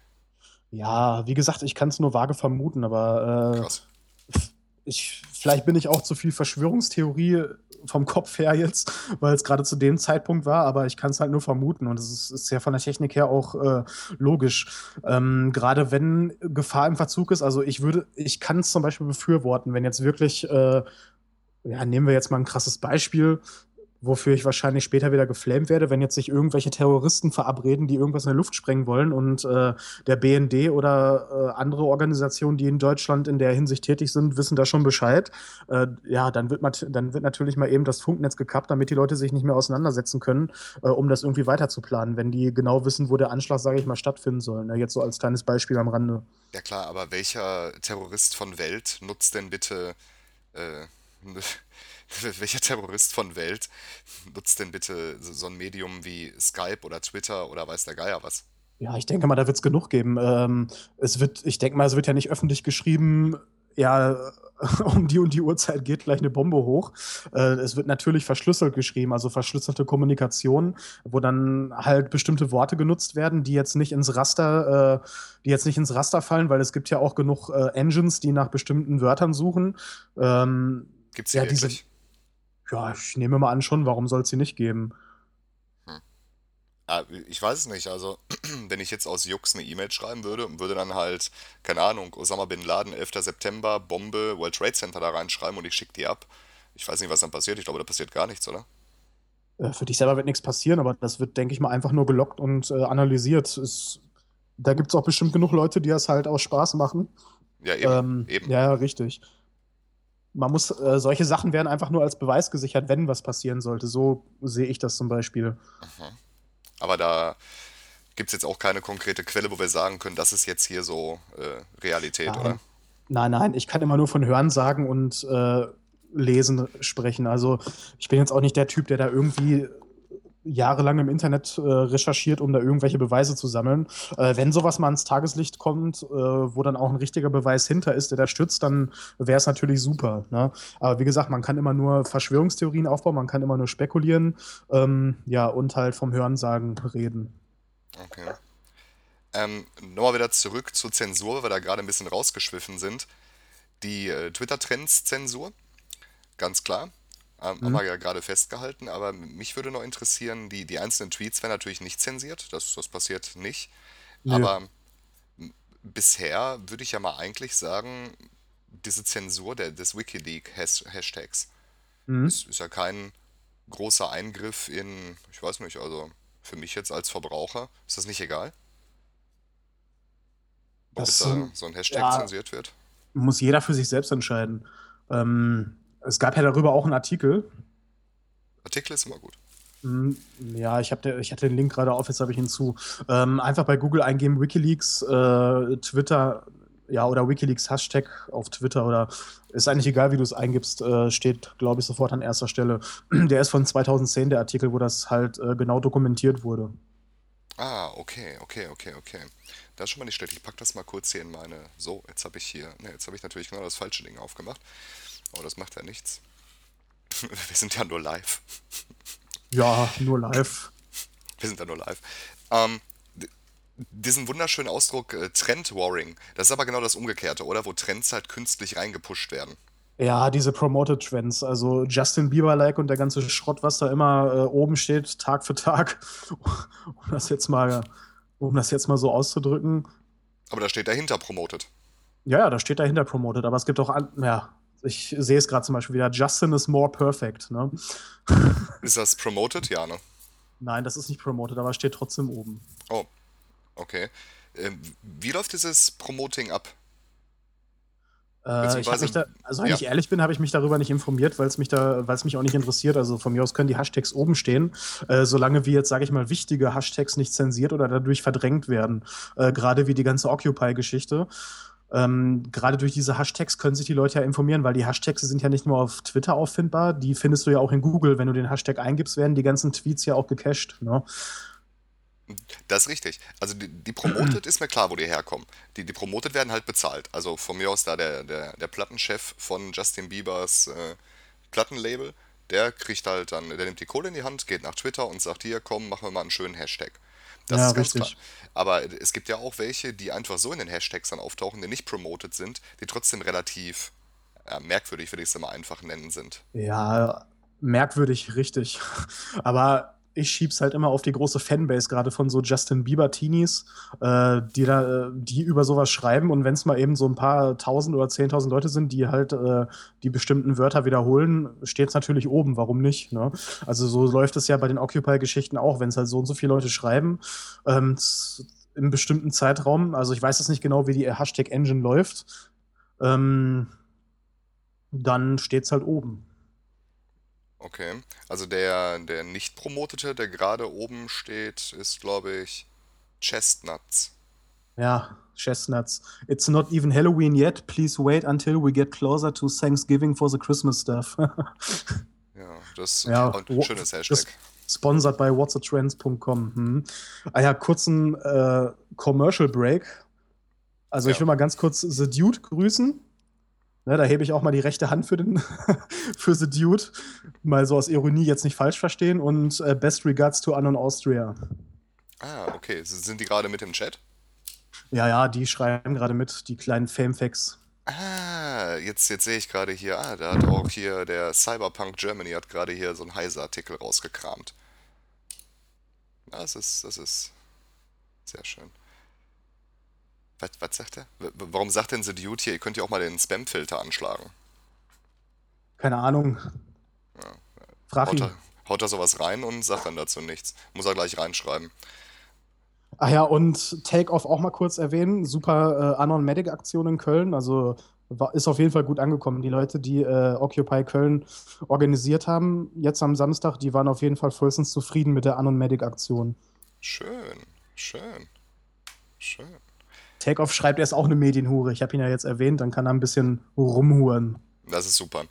Ja, wie gesagt, ich kann es nur vage vermuten, aber Krass. äh, ich, vielleicht bin ich auch zu viel Verschwörungstheorie vom Kopf her jetzt, weil es gerade zu dem Zeitpunkt war, aber ich kann es halt nur vermuten und es ist, ist ja von der Technik her auch äh, logisch. Ähm, gerade wenn Gefahr im Verzug ist, also ich würde, ich kann es zum Beispiel befürworten, wenn jetzt wirklich, äh, ja, nehmen wir jetzt mal ein krasses Beispiel, wofür ich wahrscheinlich später wieder geflamed werde, wenn jetzt sich irgendwelche Terroristen verabreden, die irgendwas in der Luft sprengen wollen und äh, der B N D oder äh, andere Organisationen, die in Deutschland in der Hinsicht tätig sind, wissen da schon Bescheid. Äh, ja, dann wird, mat- dann wird natürlich mal eben das Funknetz gekappt, damit die Leute sich nicht mehr auseinandersetzen können, äh, um das irgendwie weiter zu planen, wenn die genau wissen, wo der Anschlag, sage ich mal, stattfinden soll. Ne? Jetzt so als kleines Beispiel am Rande. Ja klar, aber welcher Terrorist von Welt nutzt denn bitte, äh, welcher Terrorist von Welt nutzt denn bitte so so ein Medium wie Skype oder Twitter oder weiß der Geier was? Ja, ich denke mal, da wird es genug geben. Ähm, es wird, ich denke mal, es wird ja nicht öffentlich geschrieben, ja, um die und die Uhrzeit geht gleich eine Bombe hoch. Äh, es wird natürlich verschlüsselt geschrieben, also verschlüsselte Kommunikation, wo dann halt bestimmte Worte genutzt werden, die jetzt nicht ins Raster, äh, die jetzt nicht ins Raster fallen, weil es gibt ja auch genug äh, Engines, die nach bestimmten Wörtern suchen. Ähm, Gibt's die ja, diese, wirklich? ja, ich nehme mal an schon, warum soll es sie nicht geben? Hm. Ah, ich weiß es nicht. Also, wenn ich jetzt aus Jux eine E-Mail schreiben würde und würde dann halt, keine Ahnung, Osama Bin Laden, elfter September, Bombe, World Trade Center da reinschreiben und ich schicke die ab. Ich weiß nicht, was dann passiert. Ich glaube, da passiert gar nichts, oder? Äh, für dich selber wird nichts passieren, aber das wird, denke ich mal, einfach nur gelockt und äh, analysiert. Es, da gibt es auch bestimmt genug Leute, die das halt aus Spaß machen. Ja, eben, Ähm, eben. ja, ja, richtig. man muss, äh, solche Sachen werden einfach nur als Beweis gesichert, wenn was passieren sollte. So sehe ich das zum Beispiel. Mhm. Aber da gibt es jetzt auch keine konkrete Quelle, wo wir sagen können, das ist jetzt hier so äh, Realität, oder? Nein, nein, nein, ich kann immer nur von Hörensagen und äh, Lesen sprechen. Also ich bin jetzt auch nicht der Typ, der da irgendwie jahrelang im Internet äh, recherchiert, um da irgendwelche Beweise zu sammeln. Äh, wenn sowas mal ans Tageslicht kommt, äh, wo dann auch ein richtiger Beweis hinter ist, der da stützt, dann wäre es natürlich super. Ne? Aber wie gesagt, man kann immer nur Verschwörungstheorien aufbauen, man kann immer nur spekulieren, ähm, ja, und halt vom Hörensagen reden. Okay. Ähm, nochmal wieder zurück zur Zensur, weil wir da gerade ein bisschen rausgeschwiffen sind. Die äh, Twitter-Trends-Zensur, ganz klar. Ähm, haben Hm? wir ja gerade festgehalten, aber mich würde noch interessieren, die, die einzelnen Tweets werden natürlich nicht zensiert, das, das passiert nicht. Nö. Aber m, bisher würde ich ja mal eigentlich sagen, diese Zensur der, des Wikileaks-Hashtags Hm? ist, ist ja kein großer Eingriff in, ich weiß nicht, also für mich jetzt als Verbraucher ist das nicht egal, ob jetzt Das da ähm, so ein Hashtag ja, zensiert wird. muss jeder für sich selbst entscheiden. Ähm, es gab ja darüber auch einen Artikel. Artikel ist immer gut. Hm, Ja, ich, hab der, ich hatte den Link gerade auf, jetzt habe ich ihn zu. Ähm, einfach bei Google eingeben, Wikileaks, äh, Twitter, ja, oder Wikileaks Hashtag auf Twitter oder ist eigentlich egal, wie du es eingibst, äh, steht, glaube ich, sofort an erster Stelle. Der ist von zweitausendzehn, der Artikel, wo das halt äh, genau dokumentiert wurde. Ah, okay, okay, okay, okay. Das ist schon mal nicht schlecht. Ich packe das mal kurz hier in meine. So, jetzt habe ich hier. Ne, jetzt habe ich natürlich genau das falsche Ding aufgemacht. Aber das macht ja nichts. Wir sind ja nur live. Ja, nur live. Wir sind ja nur live. Ähm, d- diesen wunderschönen Ausdruck äh, Trend-Warring, das ist aber genau das Umgekehrte, oder? Wo Trends halt künstlich reingepusht werden. Ja, diese Promoted Trends, also Justin Bieber-like und der ganze Schrott, was da immer äh, oben steht, Tag für Tag, um das jetzt mal, um das jetzt mal so auszudrücken. Aber da steht dahinter promoted. Ja, ja, da steht dahinter Promoted, aber es gibt auch, an, ja, ich sehe es gerade zum Beispiel wieder, Justin is more perfect, ne? Ist das promoted? Ja, ne? Nein, das ist nicht Promoted, aber steht trotzdem oben. Oh, okay. Ähm, wie läuft dieses Promoting ab? Äh, ich habe Beziehungsweise, mich da, also wenn ja. ich ehrlich bin, habe ich mich darüber nicht informiert, weil es mich da, weil es mich auch nicht interessiert. Also von mir aus können die Hashtags oben stehen, äh, solange wie jetzt, sage ich mal, wichtige Hashtags nicht zensiert oder dadurch verdrängt werden. Äh, gerade wie die ganze Occupy-Geschichte. Ähm, gerade durch diese Hashtags können sich die Leute ja informieren, weil die Hashtags die sind ja nicht nur auf Twitter auffindbar, die findest du ja auch in Google. Wenn du den Hashtag eingibst, werden die ganzen Tweets ja auch gecached. Ne? Das ist richtig. Also die, die Promoted ist mir klar, wo die herkommen. Die, die Promoted werden halt bezahlt. Also von mir aus da der, der, der Plattenchef von Justin Biebers äh, Plattenlabel, der kriegt halt dann, der nimmt die Kohle in die Hand, geht nach Twitter und sagt, hier, komm, machen wir mal einen schönen Hashtag. Das Ja, ist ganz klar. richtig. Aber es gibt ja auch welche, die einfach so in den Hashtags dann auftauchen, die nicht promoted sind, die trotzdem relativ ja, merkwürdig, würde ich es immer einfach nennen, sind. Ja, merkwürdig, richtig. Aber ich schieb's halt immer auf die große Fanbase, gerade von so Justin Bieber-Teenies, äh, die da, äh, die über sowas schreiben. Und wenn es mal eben so ein paar tausend oder zehntausend Leute sind, die halt äh, die bestimmten Wörter wiederholen, steht's natürlich oben. Warum nicht? Ne? Also so läuft es ja bei den Occupy-Geschichten auch, wenn es halt so und so viele Leute schreiben, ähm, z- im bestimmten Zeitraum. Also ich weiß jetzt nicht genau, wie die Hashtag-Engine läuft. Ähm, dann steht's halt oben. Okay. Also der, der nicht promotete, der gerade oben steht, ist, glaube ich, Chestnuts. Ja, Chestnuts. It's not even Halloween yet. Please wait until we get closer to Thanksgiving for the Christmas stuff. Ja, das ist Ja, auch ein wo- schönes Hashtag. das sponsored by what's a trends punkt com. Hm. Ah ja, kurzen äh, Commercial Break. Also ich Ja. will mal ganz kurz The Dude grüßen. Ne, da hebe ich auch mal die rechte Hand für den für The Dude. Mal so aus Ironie jetzt nicht falsch verstehen. Und äh, Best Regards to Unknown Austria. Ah, okay. S- Sind die gerade mit im Chat? Ja, ja, die schreiben gerade mit, die kleinen Famefacts. Ah, jetzt, jetzt sehe ich gerade hier, ah, da hat auch hier der Cyberpunk Germany hat gerade hier so einen Heise-Artikel rausgekramt. Das ist, das ist sehr schön. Was, was sagt er? W warum sagt denn The Dude hier, ihr könnt ja auch mal den Spam-Filter anschlagen? Keine Ahnung. Ja. Frag Haut ihn. er, haut er sowas rein und sagt dann dazu nichts. Muss er gleich reinschreiben. Ach ja, und Take-Off auch mal kurz erwähnen. Super äh, Anon Medic-Aktion in Köln. Also war, ist auf jeden Fall gut angekommen. Die Leute, die äh, Occupy Köln organisiert haben, jetzt am Samstag, die waren auf jeden Fall vollstens zufrieden mit der An- und Medic-Aktion. Schön, schön, schön. Takeoff schreibt, er ist auch eine Medienhure. Ich habe ihn ja jetzt erwähnt, dann kann er ein bisschen rumhuren. Das ist super.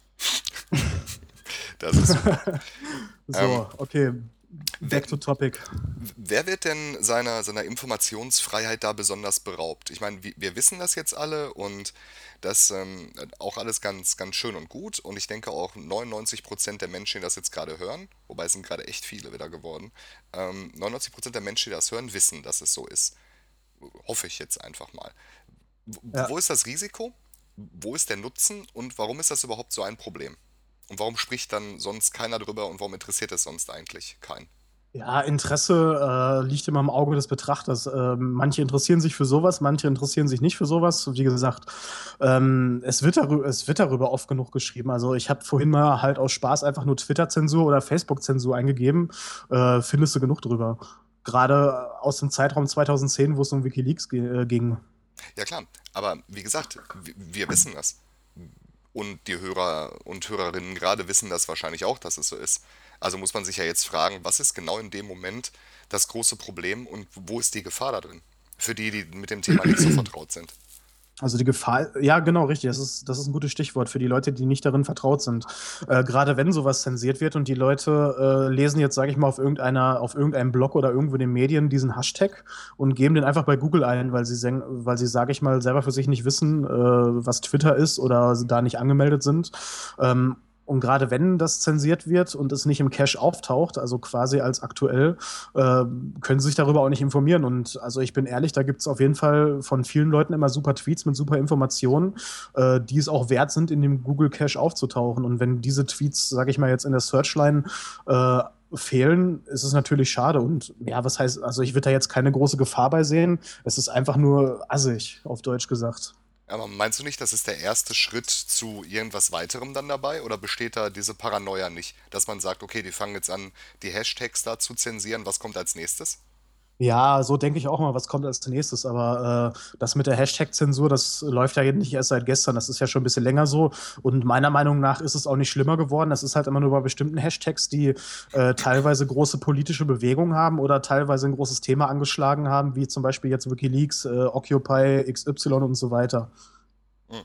Das ist super. So, Ähm, okay, wer, back to topic. wer wird denn seiner, seiner Informationsfreiheit da besonders beraubt? Ich meine, wir, wir wissen das jetzt alle und das ähm, auch alles ganz, ganz schön und gut. Und ich denke auch neunundneunzig Prozent der Menschen, die das jetzt gerade hören, wobei es sind gerade echt viele wieder geworden, ähm, neunundneunzig Prozent der Menschen, die das hören, wissen, dass es so ist. Hoffe ich jetzt einfach mal. Wo, Ja. wo ist das Risiko? Wo ist der Nutzen? Und warum ist das überhaupt so ein Problem? Und warum spricht dann sonst keiner drüber und warum interessiert es sonst eigentlich keinen? Ja, Interesse äh, liegt immer im Auge des Betrachters. Ähm, manche interessieren sich für sowas, manche interessieren sich nicht für sowas. Wie gesagt, ähm, es wird darüber, es wird darüber oft genug geschrieben. Also ich habe vorhin mal halt aus Spaß einfach nur Twitter-Zensur oder Facebook-Zensur eingegeben. Äh, findest du genug drüber. Gerade aus dem Zeitraum zweitausendzehn, wo es um WikiLeaks ge- äh, ging. Ja klar, aber wie gesagt, wir, wir wissen das. Und die Hörer und Hörerinnen gerade wissen das wahrscheinlich auch, dass es so ist. Also muss man sich ja jetzt fragen, was ist genau in dem Moment das große Problem und wo ist die Gefahr da drin? Für die, die mit dem Thema nicht so vertraut sind. Also die Gefahr, ja genau, richtig, das ist, das ist ein gutes Stichwort für die Leute, die nicht darin vertraut sind. Äh, gerade wenn sowas zensiert wird und die Leute äh, lesen jetzt, sage ich mal, auf irgendeiner, auf irgendeinem Blog oder irgendwo in den Medien diesen Hashtag und geben den einfach bei Google ein, weil sie, sen- weil sie, sage ich mal, selber für sich nicht wissen, äh, was Twitter ist oder da nicht angemeldet sind. Ähm, und gerade wenn das zensiert wird und es nicht im Cache auftaucht, also quasi als aktuell, äh, können sie sich darüber auch nicht informieren. Und also ich bin ehrlich, da gibt es auf jeden Fall von vielen Leuten immer super Tweets mit super Informationen, äh, die es auch wert sind, in dem Google Cache aufzutauchen. Und wenn diese Tweets, sage ich mal, jetzt in der Searchline äh, fehlen, ist es natürlich schade. Und ja, was heißt, also ich würde da jetzt keine große Gefahr bei sehen. Es ist einfach nur assig, auf Deutsch gesagt. Aber meinst du nicht, das ist der erste Schritt zu irgendwas weiterem dann dabei? Oder besteht da diese Paranoia nicht, dass man sagt, okay, die fangen jetzt an, die Hashtags da zu zensieren, was kommt als nächstes? Ja, so denke ich auch mal, was kommt als nächstes. Aber äh, das mit der Hashtag-Zensur, das läuft ja nicht erst seit gestern. Das ist ja schon ein bisschen länger so. Und meiner Meinung nach ist es auch nicht schlimmer geworden. Das ist halt immer nur bei bestimmten Hashtags, die äh, teilweise große politische Bewegungen haben oder teilweise ein großes Thema angeschlagen haben, wie zum Beispiel jetzt WikiLeaks, äh, Occupy, X Y und so weiter. Hm.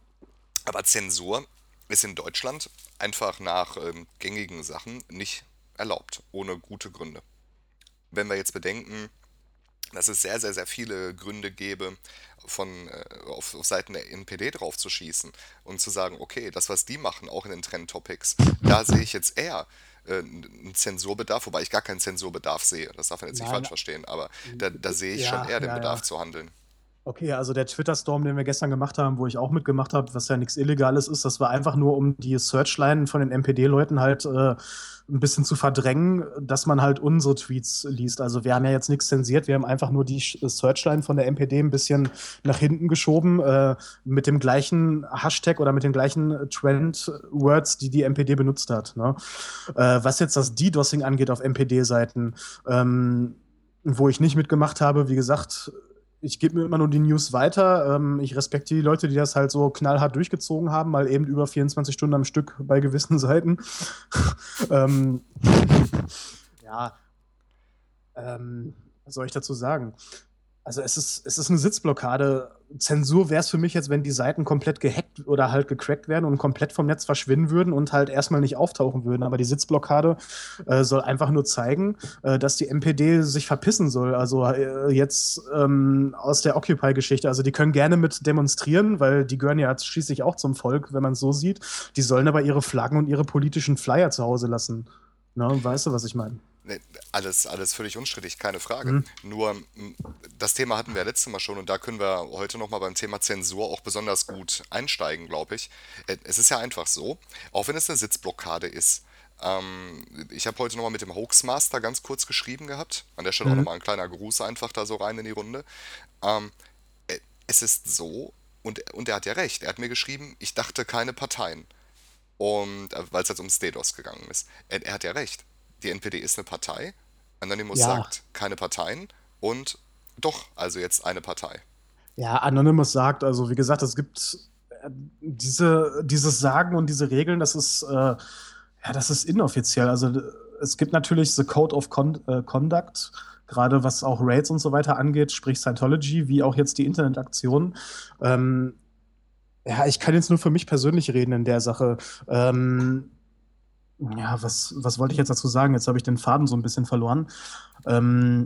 Aber Zensur ist in Deutschland einfach nach ähm, gängigen Sachen nicht erlaubt, ohne gute Gründe. Wenn wir jetzt bedenken, dass es sehr, sehr, sehr viele Gründe gäbe, von, äh, auf, auf Seiten der N P D drauf zu schießen und zu sagen, okay, das, was die machen, auch in den Trend-Topics, da sehe ich jetzt eher äh, einen Zensurbedarf, wobei ich gar keinen Zensurbedarf sehe. Das darf man jetzt nicht Nein, falsch verstehen, aber da, da sehe ich schon ja, eher den ja, Bedarf ja. zu handeln. Okay, also der Twitter-Storm, den wir gestern gemacht haben, wo ich auch mitgemacht habe, was ja nichts Illegales ist, das war einfach nur, um die Searchline von den N P D-Leuten halt äh, ein bisschen zu verdrängen, dass man halt unsere Tweets liest. Also wir haben ja jetzt nichts zensiert, wir haben einfach nur die Sch- Searchline von der N P D ein bisschen nach hinten geschoben, äh, mit dem gleichen Hashtag oder mit den gleichen Trend-Words, die die N P D benutzt hat. Ne? Äh, was jetzt das DDoSing angeht auf N P D-Seiten, ähm, wo ich nicht mitgemacht habe, wie gesagt, ich gebe mir immer nur die News weiter. Ähm, ich respektiere die Leute, die das halt so knallhart durchgezogen haben, mal eben über vierundzwanzig Stunden am Stück bei gewissen Seiten. ähm, ja, ähm, was soll ich dazu sagen? Also es ist, es ist eine Sitzblockade. Zensur wäre es für mich jetzt, wenn die Seiten komplett gehackt oder halt gecrackt werden und komplett vom Netz verschwinden würden und halt erstmal nicht auftauchen würden. Aber die Sitzblockade äh, soll einfach nur zeigen, äh, dass die N P D sich verpissen soll. Also äh, jetzt ähm, aus der Occupy-Geschichte. Also die können gerne mit demonstrieren, weil die gehören ja schließlich auch zum Volk, wenn man es so sieht. Die sollen aber ihre Flaggen und ihre politischen Flyer zu Hause lassen. Ne? Weißt du, was ich meine? Nee, alles, alles völlig unstrittig, keine Frage. Hm? Nur m, das Thema hatten wir ja letztes Mal schon und da können wir heute nochmal beim Thema Zensur auch besonders gut einsteigen, glaube ich. Äh, Es ist ja einfach so, auch wenn es eine Sitzblockade ist. Ähm, ich habe heute nochmal mit dem Hoaxmaster ganz kurz geschrieben gehabt. An der Stelle auch Hm? nochmal ein kleiner Gruß einfach da so rein in die Runde. Ähm, äh, Es ist so, und, und er hat ja recht, er hat mir geschrieben, ich dachte keine Parteien. Und äh, weil es jetzt ums DDoS gegangen ist. Er, er hat ja recht. Die N P D ist eine Partei. Anonymous Ja, sagt keine Parteien. Und doch, also jetzt eine Partei. Ja, Anonymous sagt, also wie gesagt, es gibt, diese, dieses Sagen und diese Regeln, das ist, äh, ja, das ist inoffiziell. Also d- es gibt natürlich the Code of Con äh, Conduct, gerade was auch Raids und so weiter angeht, sprich Scientology, wie auch jetzt die Internetaktion. Ähm, ja, ich kann jetzt nur für mich persönlich reden in der Sache. Ähm, ja, was, was wollte ich jetzt dazu sagen? Jetzt habe ich den Faden so ein bisschen verloren. Ähm,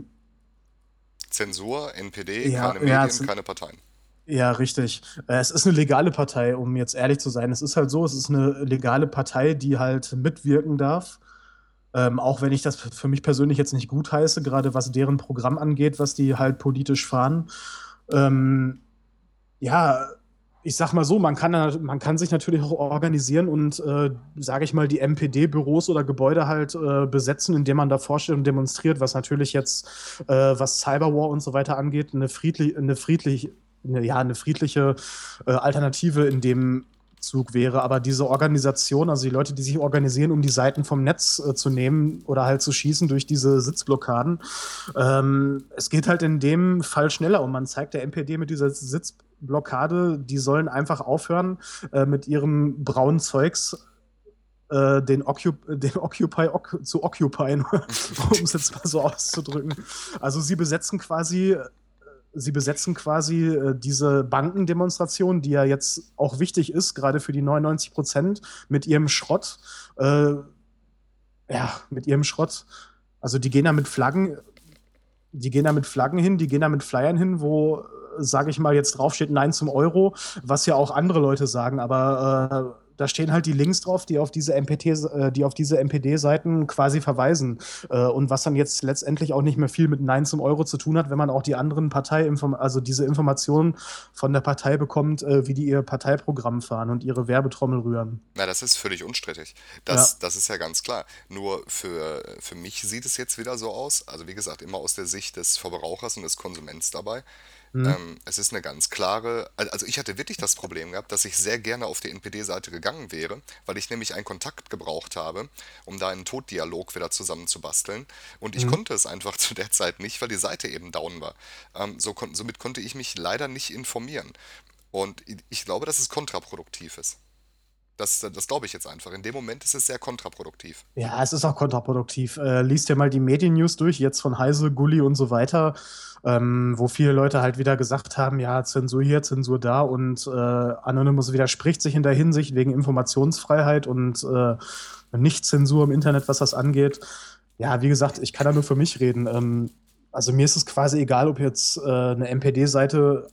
Zensur, N P D, ja, keine ja, Medien, z- keine Parteien. ja, richtig. Äh, Es ist eine legale Partei, um jetzt ehrlich zu sein. Es ist halt so, es ist eine legale Partei, die halt mitwirken darf. Ähm, auch wenn ich das für mich persönlich jetzt nicht gut heiße, gerade was deren Programm angeht, was die halt politisch fahren. Ähm, ja, ich sag mal so, man kann, da- man kann sich natürlich auch organisieren und, äh, sage ich mal, die M P D-Büros oder Gebäude halt äh, besetzen, indem man da vorstellt und demonstriert, was natürlich jetzt, äh, was Cyberwar und so weiter angeht, eine friedlich, eine friedlich, eine, ja, eine friedliche äh, Alternative in dem Zug wäre. Aber diese Organisation, also die Leute, die sich organisieren, um die Seiten vom Netz äh, zu nehmen oder halt zu schießen durch diese Sitzblockaden, ähm, es geht halt in dem Fall schneller und man zeigt der N P D mit dieser Sitzblockade, die sollen einfach aufhören, äh, mit ihrem braunen Zeugs äh, den, Occup den Occupy oc zu occupyen, um es jetzt mal so auszudrücken. Also sie besetzen quasi, sie besetzen quasi äh, diese Bankendemonstration, die ja jetzt auch wichtig ist, gerade für die neunundneunzig Prozent, mit ihrem Schrott. Äh, ja, mit ihrem Schrott. Also die gehen da mit Flaggen, die gehen da mit Flaggen hin, die gehen da mit Flyern hin, wo, sage ich mal, jetzt draufsteht Nein zum Euro, was ja auch andere Leute sagen, aber äh, da stehen halt die Links drauf, die auf diese M P T, äh, die auf diese M P D-Seiten quasi verweisen. Äh, und was dann jetzt letztendlich auch nicht mehr viel mit Nein zum Euro zu tun hat, wenn man auch die anderen Partei, also diese Informationen von der Partei bekommt, äh, wie die ihr Parteiprogramm fahren und ihre Werbetrommel rühren. Na, das ist völlig unstrittig. Ja. Das, das ist ja ganz klar. Nur für, für mich sieht es jetzt wieder so aus, also wie gesagt, immer aus der Sicht des Verbrauchers und des Konsuments dabei. Hm. Ähm, es ist eine ganz klare, al- also ich hatte wirklich das Problem gehabt, dass ich sehr gerne auf die N P D-Seite gegangen wäre, weil ich nämlich einen Kontakt gebraucht habe, um da einen Toddialog wieder zusammenzubasteln. Und ich Hm. konnte es einfach zu der Zeit nicht, weil die Seite eben down war. Ähm, so kon somit konnte ich mich leider nicht informieren. Und i- ich glaube, dass es kontraproduktiv ist. Das, das glaube ich jetzt einfach. In dem Moment ist es sehr kontraproduktiv. Ja, es ist auch kontraproduktiv. Äh, liest dir mal die Medien-News durch, jetzt von Heise, Gulli und so weiter, ähm, wo viele Leute halt wieder gesagt haben, ja, Zensur hier, Zensur da und äh, Anonymous widerspricht sich in der Hinsicht wegen Informationsfreiheit und äh, Nicht-Zensur im Internet, was das angeht. Ja, wie gesagt, ich kann da nur für mich reden. Ähm, also mir ist es quasi egal, ob jetzt äh, eine M P D-Seite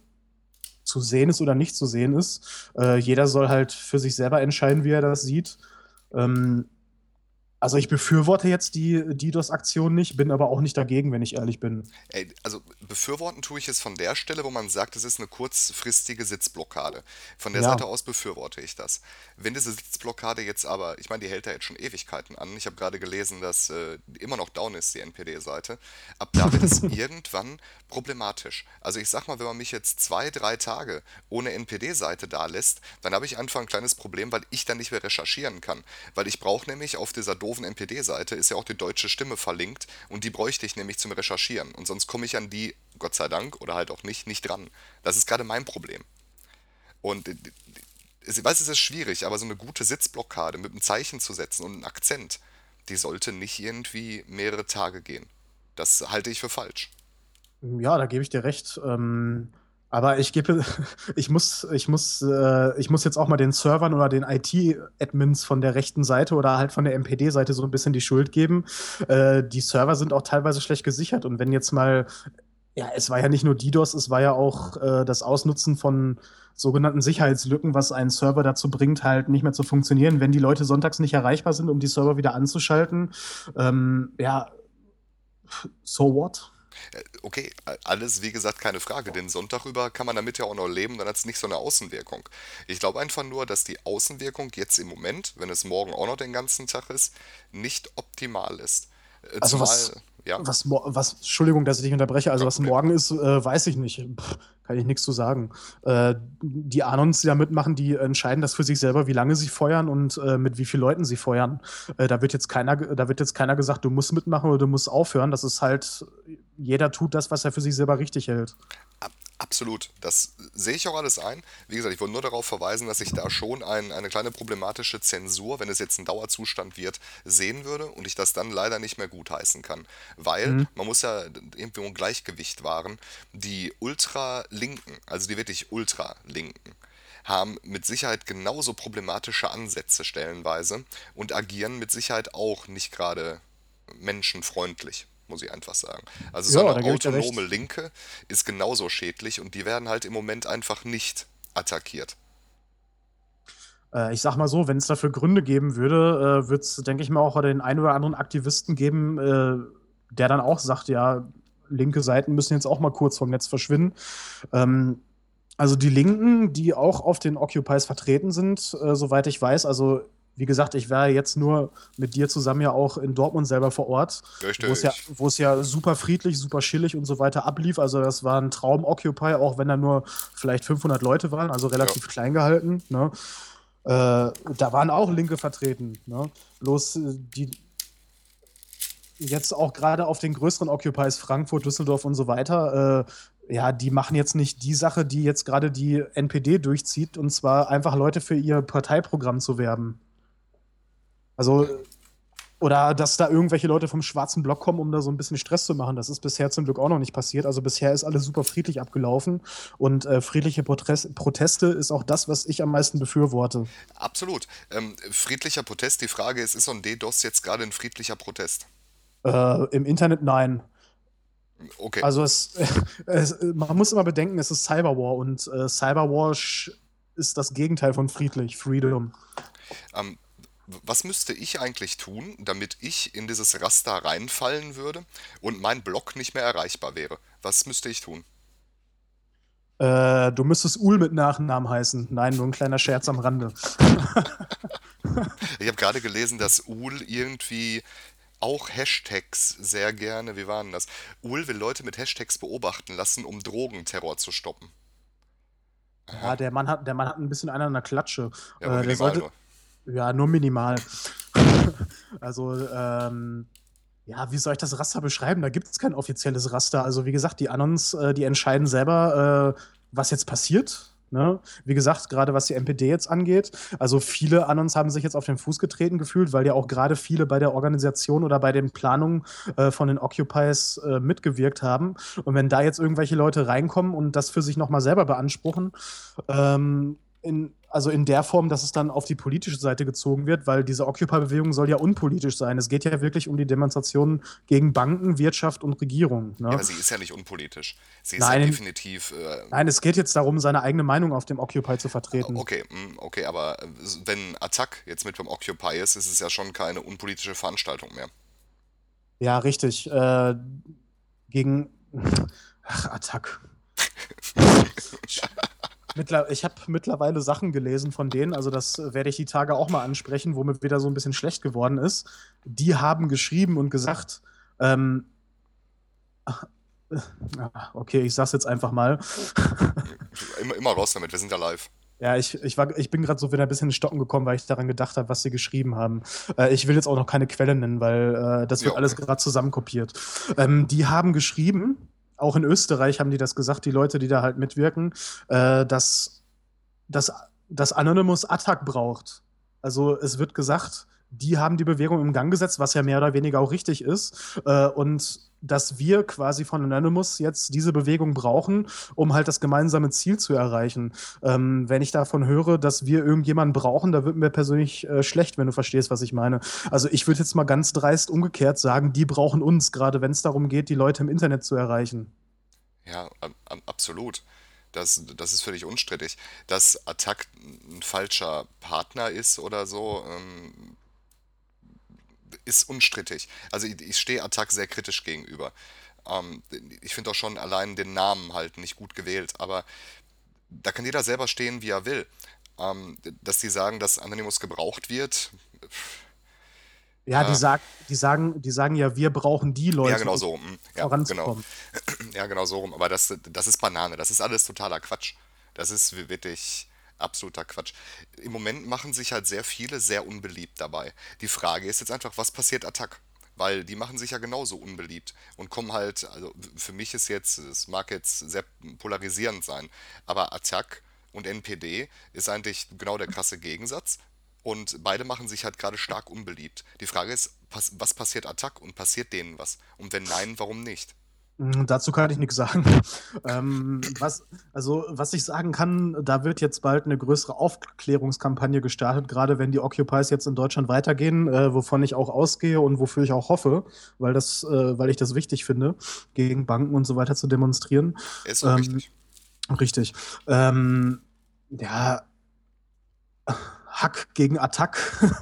zu sehen ist oder nicht zu sehen ist. Äh, jeder soll halt für sich selber entscheiden, wie er das sieht. Ähm, also ich befürworte jetzt die DDoS-Aktion nicht, bin aber auch nicht dagegen, wenn ich ehrlich bin. Ey, also befürworten tue ich es von der Stelle, wo man sagt, es ist eine kurzfristige Sitzblockade. Von der Seite Ja, aus befürworte ich das. Wenn diese Sitzblockade jetzt aber, ich meine, die hält da jetzt schon Ewigkeiten an. Ich habe gerade gelesen, dass äh, immer noch down ist, die N P D-Seite. Ab da wird es irgendwann problematisch. Also ich sag mal, wenn man mich jetzt zwei, drei Tage ohne N P D-Seite da lässt, dann habe ich einfach ein kleines Problem, weil ich dann nicht mehr recherchieren kann. Weil ich brauche nämlich auf dieser doofen N P D-Seite ist ja auch die deutsche Stimme verlinkt und die bräuchte ich nämlich zum Recherchieren. Und sonst komme ich an die, Gott sei Dank, oder halt auch nicht, nicht dran. Das ist gerade mein Problem. Und äh, ich weiß, es ist schwierig, aber so eine gute Sitzblockade mit einem Zeichen zu setzen und einem Akzent, die sollte nicht irgendwie mehrere Tage gehen. Das halte ich für falsch. ja, da gebe ich dir recht. Ähm, aber ich gebe, ich muss, ich muss, äh, ich muss jetzt auch mal den Servern oder den I T-Admins von der rechten Seite oder halt von der M P D-Seite so ein bisschen die Schuld geben. Äh, die Server sind auch teilweise schlecht gesichert und wenn jetzt mal, ja, es war ja nicht nur DDoS, es war ja auch äh, das Ausnutzen von sogenannten Sicherheitslücken, was einen Server dazu bringt, halt nicht mehr zu funktionieren, wenn die Leute sonntags nicht erreichbar sind, um die Server wieder anzuschalten. Ähm, ja, so what? Äh, Okay, a- alles wie gesagt keine Frage. Den Sonntag über kann man damit ja auch noch leben, dann hat es nicht so eine Außenwirkung. Ich glaube einfach nur, dass die Außenwirkung jetzt im Moment, wenn es morgen auch noch den ganzen Tag ist, nicht optimal ist. Äh, Also Zumal, was, ja, was, mo- was, Entschuldigung, dass ich dich unterbreche, also kein was Problem. morgen ist, äh, weiß ich nicht. Pff, kann ich nichts zu sagen. Äh, die Anons, die da mitmachen, die entscheiden das für sich selber, wie lange sie feuern und äh, mit wie vielen Leuten sie feuern. Äh, da wird jetzt keiner, ge- da wird jetzt keiner gesagt, du musst mitmachen oder du musst aufhören. Das ist halt, jeder tut das, was er für sich selber richtig hält. Ab- Absolut, das sehe ich auch alles ein. Wie gesagt, ich wollte nur darauf verweisen, dass ich da schon ein, eine kleine problematische Zensur, wenn es jetzt ein Dauerzustand wird, sehen würde und ich das dann leider nicht mehr gutheißen kann. Weil Mhm. man muss ja irgendwo ein Gleichgewicht wahren. Die Ultralinken, also die wirklich Ultralinken, haben mit Sicherheit genauso problematische Ansätze stellenweise und agieren mit Sicherheit auch nicht gerade menschenfreundlich, muss ich einfach sagen. Also so Ja, da eine gebe ich dir autonome recht. Linke ist genauso schädlich und die werden halt im Moment einfach nicht attackiert. Äh, ich sag mal so, wenn es dafür Gründe geben würde, äh, wird es, denke ich mal, auch den einen oder anderen Aktivisten geben, äh, der dann auch sagt, ja, linke Seiten müssen jetzt auch mal kurz vom Netz verschwinden. Ähm, also die Linken, die auch auf den Occupies vertreten sind, äh, soweit ich weiß, also wie gesagt, ich war jetzt nur mit dir zusammen ja auch in Dortmund selber vor Ort, wo es ja, Richtig. wo es ja super friedlich, super chillig und so weiter ablief. Also das war ein Traum-Occupy, auch wenn da nur vielleicht fünfhundert Leute waren, also Ja, relativ klein gehalten. Ne? Äh, da waren auch Linke vertreten. Ne? Bloß äh, die jetzt auch gerade auf den größeren Occupies, Frankfurt, Düsseldorf und so weiter, äh, ja, die machen jetzt nicht die Sache, die jetzt gerade die N P D durchzieht, und zwar einfach Leute für ihr Parteiprogramm zu werben. Also, ja. oder dass da irgendwelche Leute vom schwarzen Block kommen, um da so ein bisschen Stress zu machen. Das ist bisher zum Glück auch noch nicht passiert. Also bisher ist alles super friedlich abgelaufen. Und äh, friedliche Protres- Proteste ist auch das, was ich am meisten befürworte. Absolut. Ähm, friedlicher Protest, die Frage ist, ist so ein DDoS jetzt gerade ein friedlicher Protest? Äh, Im Internet nein. Okay. Also es, es, man muss immer bedenken, es ist Cyberwar, und äh, Cyberwar sch- ist das Gegenteil von friedlich, Freedom. Ähm, was müsste ich eigentlich tun, damit ich in dieses Raster reinfallen würde und mein Blog nicht mehr erreichbar wäre? Was müsste ich tun? Äh, du müsstest Ul mit Nachnamen heißen. Nein, nur ein kleiner Scherz am Rande. Ich habe gerade gelesen, dass Uhl irgendwie auch Hashtags sehr gerne, wie waren das? Uhl will Leute mit Hashtags beobachten lassen, um Drogenterror zu stoppen. Ja, Aha, der Mann hat, der Mann hat ein bisschen einer an der Klatsche. ja, aber Äh, der minimal sollte, nur. ja, nur minimal. Also, ähm, ja, wie soll ich das Raster beschreiben? Da gibt es kein offizielles Raster. Also, wie gesagt, die Anons, äh, die entscheiden selber, äh, was jetzt passiert. Ne? Wie gesagt, gerade was die N P D jetzt angeht. Also, viele Anons haben sich jetzt auf den Fuß getreten gefühlt, weil ja auch gerade viele bei der Organisation oder bei den Planungen äh, von den Occupies äh, mitgewirkt haben. Und wenn da jetzt irgendwelche Leute reinkommen und das für sich nochmal selber beanspruchen, ähm, in, also in der Form, dass es dann auf die politische Seite gezogen wird, weil diese Occupy-Bewegung soll ja unpolitisch sein. Es geht ja wirklich um die Demonstrationen gegen Banken, Wirtschaft und Regierung. Ja, Ne? aber sie ist ja nicht unpolitisch. Sie ist ja Nein, definitiv. Äh, nein, es geht jetzt darum, seine eigene Meinung auf dem Occupy zu vertreten. okay, mm, okay, aber äh, wenn Attac jetzt mit beim Occupy ist, ist es ja schon keine unpolitische Veranstaltung mehr. Ja, richtig. Äh, gegen. Ach, Attack. Mittler ich habe mittlerweile Sachen gelesen von denen, also das äh, werde ich die Tage auch mal ansprechen, wo mir wieder so ein bisschen schlecht geworden ist. Die haben geschrieben und gesagt, ähm, äh, okay, ich sag's jetzt einfach mal. Immer, immer raus damit, wir sind ja live. Ja, ich, ich, war, ich bin gerade so wieder ein bisschen in Stocken gekommen, weil ich daran gedacht habe, was sie geschrieben haben. Äh, ich will jetzt auch noch keine Quelle nennen, weil äh, das Ja, wird alles gerade zusammenkopiert. Ähm, die haben geschrieben, auch in Österreich haben die das gesagt, die Leute, die da halt mitwirken, äh, dass, dass, dass Anonymous Attack braucht. Also es wird gesagt, die haben die Bewegung im Gang gesetzt, was ja mehr oder weniger auch richtig ist. Äh, und dass wir quasi von Anonymous jetzt diese Bewegung brauchen, um halt das gemeinsame Ziel zu erreichen. Ähm, wenn ich davon höre, dass wir irgendjemanden brauchen, da wird mir persönlich äh, schlecht, wenn du verstehst, was ich meine. Also ich würde jetzt mal ganz dreist umgekehrt sagen, die brauchen uns, gerade wenn es darum geht, die Leute im Internet zu erreichen. ja, ab- ab- absolut. Das, das ist völlig unstrittig. Dass Attac ein falscher Partner ist oder so, ähm, ist unstrittig. Also ich, ich stehe Attac sehr kritisch gegenüber. Ähm, ich finde auch schon allein den Namen halt nicht gut gewählt, aber da kann jeder selber stehen, wie er will. Ähm, dass die sagen, dass Anonymous gebraucht wird, Ja, die, ja, sag, die, sagen, die sagen ja, wir brauchen die ja Leute, genau um so, hm, ja, genau, voranzukommen. ja genau so rum. Aber das, das ist Banane, das ist alles totaler Quatsch. Das ist wirklich absoluter Quatsch. Im Moment machen sich halt sehr viele sehr unbeliebt dabei. Die Frage ist jetzt einfach, was passiert Attac? weil die machen sich ja genauso unbeliebt und kommen halt, also für mich ist jetzt, es mag jetzt sehr polarisierend sein, aber Attac und N P D ist eigentlich genau der krasse Gegensatz und beide machen sich halt gerade stark unbeliebt. Die Frage ist, pass, was passiert Attac und passiert denen was? Und wenn nein, warum nicht? Mm, Dazu kann ich nichts sagen. Ähm, was, also, was ich sagen kann, da wird jetzt bald eine größere Aufklärungskampagne gestartet, gerade wenn die Occupies jetzt in Deutschland weitergehen, äh, wovon ich auch ausgehe und wofür ich auch hoffe, weil das, äh, weil ich das wichtig finde, gegen Banken und so weiter zu demonstrieren. Ist so Ähm, richtig. richtig. Ähm, ja, Hack gegen Attack.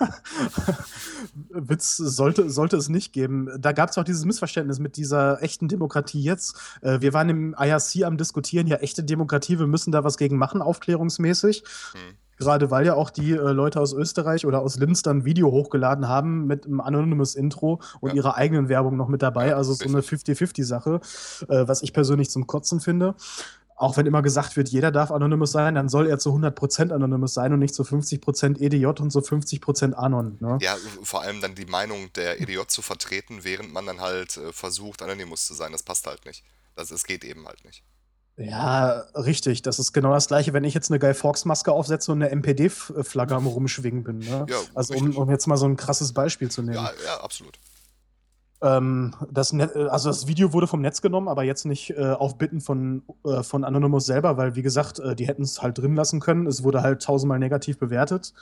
Witz sollte, sollte es nicht geben. Da gab es auch dieses Missverständnis mit dieser echten Demokratie jetzt. Äh, wir waren im I R C am Diskutieren, ja, echte Demokratie, wir müssen da was gegen machen, aufklärungsmäßig. Hm. Gerade weil ja auch die äh, Leute aus Österreich oder aus Linz dann ein Video hochgeladen haben mit einem anonymous Intro und Ja. ihrer eigenen Werbung noch mit dabei. Ja, Also so eine richtig. fünfzig fünfzig Sache, äh, was ich persönlich zum Kotzen finde. Auch wenn immer gesagt wird, jeder darf anonymous sein, dann soll er zu hundert Prozent anonymous sein und nicht zu fünfzig Prozent E D J und zu fünfzig Prozent Anon. Ne? Ja, vor allem dann die Meinung der E D J zu vertreten, während man dann halt äh, versucht, Anonymous zu sein. Das passt halt nicht. Das, es geht eben halt nicht. Ja, richtig. Das ist genau das Gleiche, wenn ich jetzt eine Guy Fawkes-Maske aufsetze und eine M P D-Flagge am Rumschwingen bin. Ne? Ja, Also, um, richtig. um jetzt mal so ein krasses Beispiel zu nehmen. Ja, ja, absolut. Ähm, das Net also das Video wurde vom Netz genommen, aber jetzt nicht äh, auf Bitten von, äh, von Anonymous selber, weil, wie gesagt, äh, die hätten es halt drin lassen können. Es wurde halt tausendmal negativ bewertet.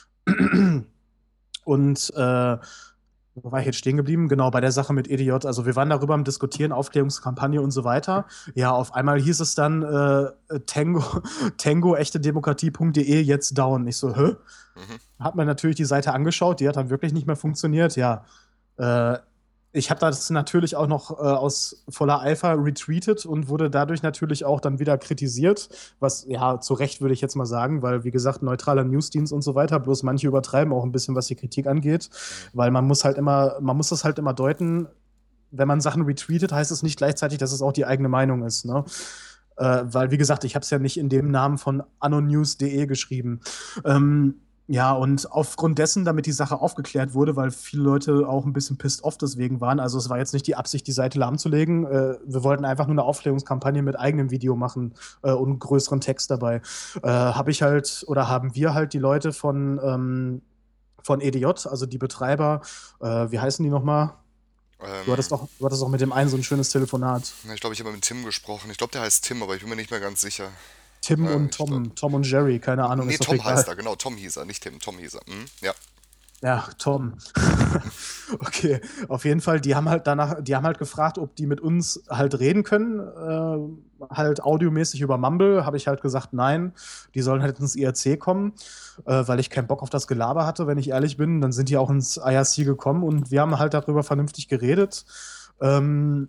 Und äh, wo war ich jetzt stehen geblieben? Genau, bei der Sache mit E D J. Also wir waren darüber am Diskutieren, Aufklärungskampagne und so weiter. Ja, auf einmal hieß es dann äh, Tango, Tango echte Demokratie Punkt de jetzt down. Ich so, hä? Mhm. Hat man natürlich die Seite angeschaut, die hat dann wirklich nicht mehr funktioniert. Ja, äh, ich habe das natürlich auch noch äh, aus voller Eifer retweetet und wurde dadurch natürlich auch dann wieder kritisiert, was ja zu Recht würde ich jetzt mal sagen, weil wie gesagt, neutraler Newsdienst und so weiter, bloß manche übertreiben auch ein bisschen, was die Kritik angeht, weil man muss halt immer, man muss das halt immer deuten, wenn man Sachen retweetet, heißt es nicht gleichzeitig, dass es auch die eigene Meinung ist, ne? Äh, weil wie gesagt, ich habe es ja nicht in dem Namen von anonews punkt de geschrieben. Ähm, ja, und aufgrund dessen, damit die Sache aufgeklärt wurde, weil viele Leute auch ein bisschen pissed off deswegen waren, also es war jetzt nicht die Absicht, die Seite lahmzulegen, äh, wir wollten einfach nur eine Aufklärungskampagne mit eigenem Video machen äh, und größeren Text dabei. Äh, habe ich halt, oder haben wir halt die Leute von, ähm, von E D J, also die Betreiber, äh, wie heißen die nochmal? Ähm, Du hattest doch, du hattest doch mit dem einen so ein schönes Telefonat. ich glaube, ich habe mit Tim gesprochen. Ich glaube, der heißt Tim, aber ich bin mir nicht mehr ganz sicher. Tim Ja, und ich glaub. Tom, Tom und Jerry, keine Ahnung, Nee, ist doch Tom egal. heißt er, genau. Tom hieß er, nicht Tim. Tom hieß er. Mhm, ja. Ja, Tom. Okay, auf jeden Fall, die haben halt danach, die haben halt gefragt, ob die mit uns halt reden können, äh, halt audiomäßig über Mumble. Habe ich halt gesagt, nein, die sollen halt ins I R C kommen, äh, weil ich keinen Bock auf das Gelaber hatte, wenn ich ehrlich bin. Dann sind die auch ins I R C gekommen und wir haben halt darüber vernünftig geredet. Ähm,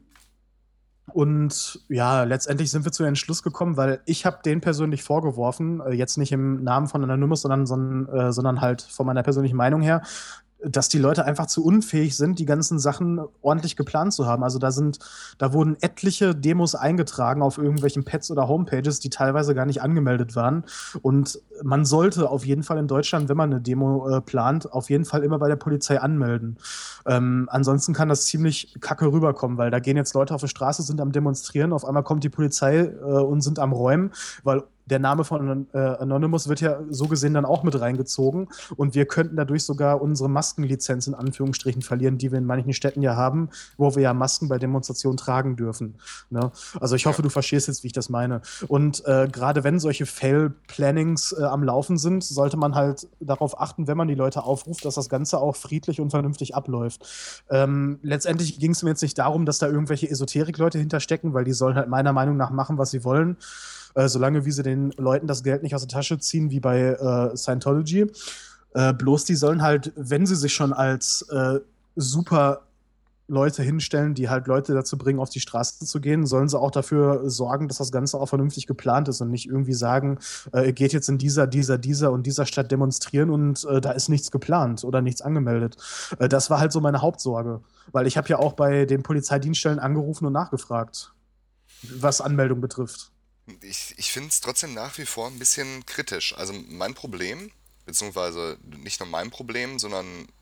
Und ja, letztendlich sind wir zu dem Entschluss gekommen, weil ich habe denen persönlich vorgeworfen, äh, jetzt nicht im Namen von Anonymous, sondern, sondern, äh, sondern halt von meiner persönlichen Meinung her, dass die Leute einfach zu unfähig sind, die ganzen Sachen ordentlich geplant zu haben. Also da sind, da wurden etliche Demos eingetragen auf irgendwelchen Pads oder Homepages, die teilweise gar nicht angemeldet waren. Und man sollte auf jeden Fall in Deutschland, wenn man eine Demo äh, plant, auf jeden Fall immer bei der Polizei anmelden. Ähm, ansonsten kann das ziemlich kacke rüberkommen, weil da gehen jetzt Leute auf die Straße, sind am Demonstrieren, auf einmal kommt die Polizei äh, und sind am Räumen, weil der Name von äh, Anonymous wird ja so gesehen dann auch mit reingezogen und wir könnten dadurch sogar unsere Maskenlizenz in Anführungsstrichen verlieren, die wir in manchen Städten ja haben, wo wir ja Masken bei Demonstrationen tragen dürfen. Ne? Also ich hoffe, Ja. du verstehst jetzt, wie ich das meine. Und äh, gerade wenn solche Fail-Plannings äh, am Laufen sind, sollte man halt darauf achten, wenn man die Leute aufruft, dass das Ganze auch friedlich und vernünftig abläuft. Ähm, letztendlich ging es mir jetzt nicht darum, dass da irgendwelche Esoterik-Leute hinterstecken, weil die sollen halt meiner Meinung nach machen, was sie wollen. Äh, solange wie sie den Leuten das Geld nicht aus der Tasche ziehen, wie bei äh, Scientology. Äh, bloß die sollen halt, wenn sie sich schon als äh, super Leute hinstellen, die halt Leute dazu bringen, auf die Straße zu gehen, sollen sie auch dafür sorgen, dass das Ganze auch vernünftig geplant ist und nicht irgendwie sagen, äh, ihr geht jetzt in dieser, dieser, dieser und dieser Stadt demonstrieren und äh, da ist nichts geplant oder nichts angemeldet. Äh, das war halt so meine Hauptsorge, weil ich habe ja auch bei den Polizeidienststellen angerufen und nachgefragt, was Anmeldung betrifft. Ich, ich finde es trotzdem nach wie vor ein bisschen kritisch. Also mein Problem, beziehungsweise nicht nur mein Problem, sondern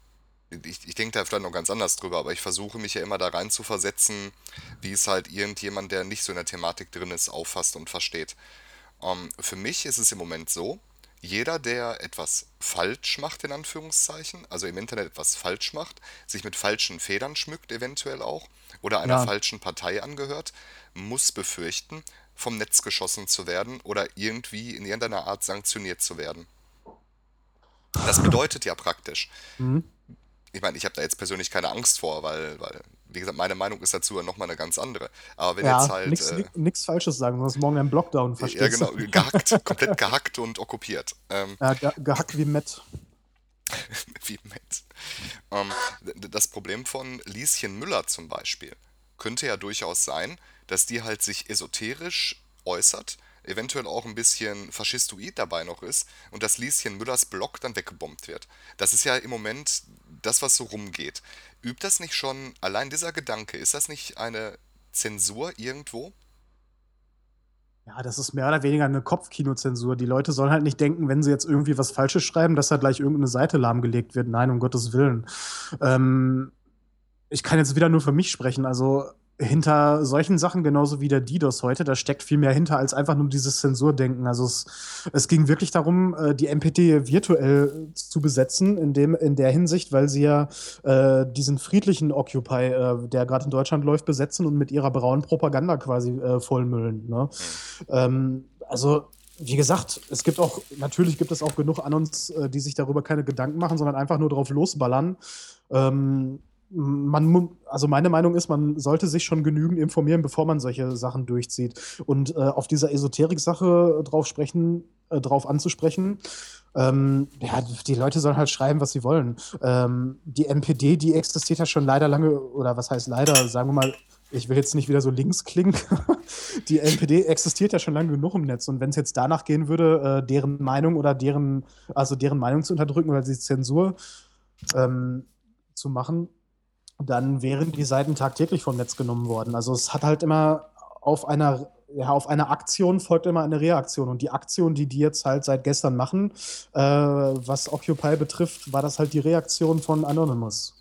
ich, ich denke da vielleicht noch ganz anders drüber, aber ich versuche mich ja immer da rein zu versetzen, wie es halt irgendjemand, der nicht so in der Thematik drin ist, auffasst und versteht. Ähm, für mich ist es im Moment so, jeder, der etwas falsch macht, in Anführungszeichen, also im Internet etwas falsch macht, sich mit falschen Federn schmückt eventuell auch, oder einer Ja, falschen Partei angehört, muss befürchten, vom Netz geschossen zu werden oder irgendwie in irgendeiner Art sanktioniert zu werden. Das bedeutet ja praktisch, mhm. ich meine, ich habe da jetzt persönlich keine Angst vor, weil, weil, wie gesagt, meine Meinung ist dazu ja nochmal eine ganz andere. Aber wenn jetzt Ja, halt, nix, äh, nix, nix Falsches sagen, sonst morgen ein Blockdown, ja verstehst du? genau, gehackt, komplett gehackt und okkupiert, ähm, Ja, ge gehackt wie Matt. wie Matt. Ähm, d- das Problem von Lieschen Müller zum Beispiel könnte ja durchaus sein, dass die halt sich esoterisch äußert, eventuell auch ein bisschen faschistoid dabei noch ist und dass Lieschen Müllers Blog dann weggebombt wird. Das ist ja im Moment das, was so rumgeht. Übt das nicht schon, allein dieser Gedanke, ist das nicht eine Zensur irgendwo? Ja, das ist mehr oder weniger eine Kopfkinozensur. Die Leute sollen halt nicht denken, wenn sie jetzt irgendwie was Falsches schreiben, dass da gleich irgendeine Seite lahmgelegt wird. Nein, um Gottes Willen. Ähm, Ich kann jetzt wieder nur für mich sprechen. Also hinter solchen Sachen, genauso wie der DDoS heute, da steckt viel mehr hinter als einfach nur dieses Zensurdenken. Also es, es ging wirklich darum, äh, die M P D virtuell zu besetzen, in dem, in der Hinsicht, weil sie ja äh, diesen friedlichen Occupy, äh, der gerade in Deutschland läuft, besetzen und mit ihrer braunen Propaganda quasi äh, vollmüllen. Ne? Hm. Ähm, also wie gesagt, es gibt auch, natürlich gibt es auch genug an uns, äh, die sich darüber keine Gedanken machen, sondern einfach nur drauf losballern. Ähm, man, mu- also meine Meinung ist, man sollte sich schon genügend informieren, bevor man solche Sachen durchzieht. Und äh, auf dieser Esoterik-Sache drauf sprechen, äh, drauf anzusprechen, ähm, ja, die Leute sollen halt schreiben, was sie wollen. Ähm, die M P D, die existiert ja schon leider lange, oder was heißt leider, sagen wir mal, ich will jetzt nicht wieder so links klingen. Die N P D existiert ja schon lange genug im Netz. Und wenn es jetzt danach gehen würde, äh, deren Meinung oder deren, also deren Meinung zu unterdrücken oder die Zensur ähm, zu machen, dann wären die Seiten tagtäglich vom Netz genommen worden. Also es hat halt immer auf einer, ja, auf einer Aktion folgt immer eine Reaktion. Und die Aktion, die die jetzt halt seit gestern machen, äh, was Occupy betrifft, war das halt die Reaktion von Anonymous.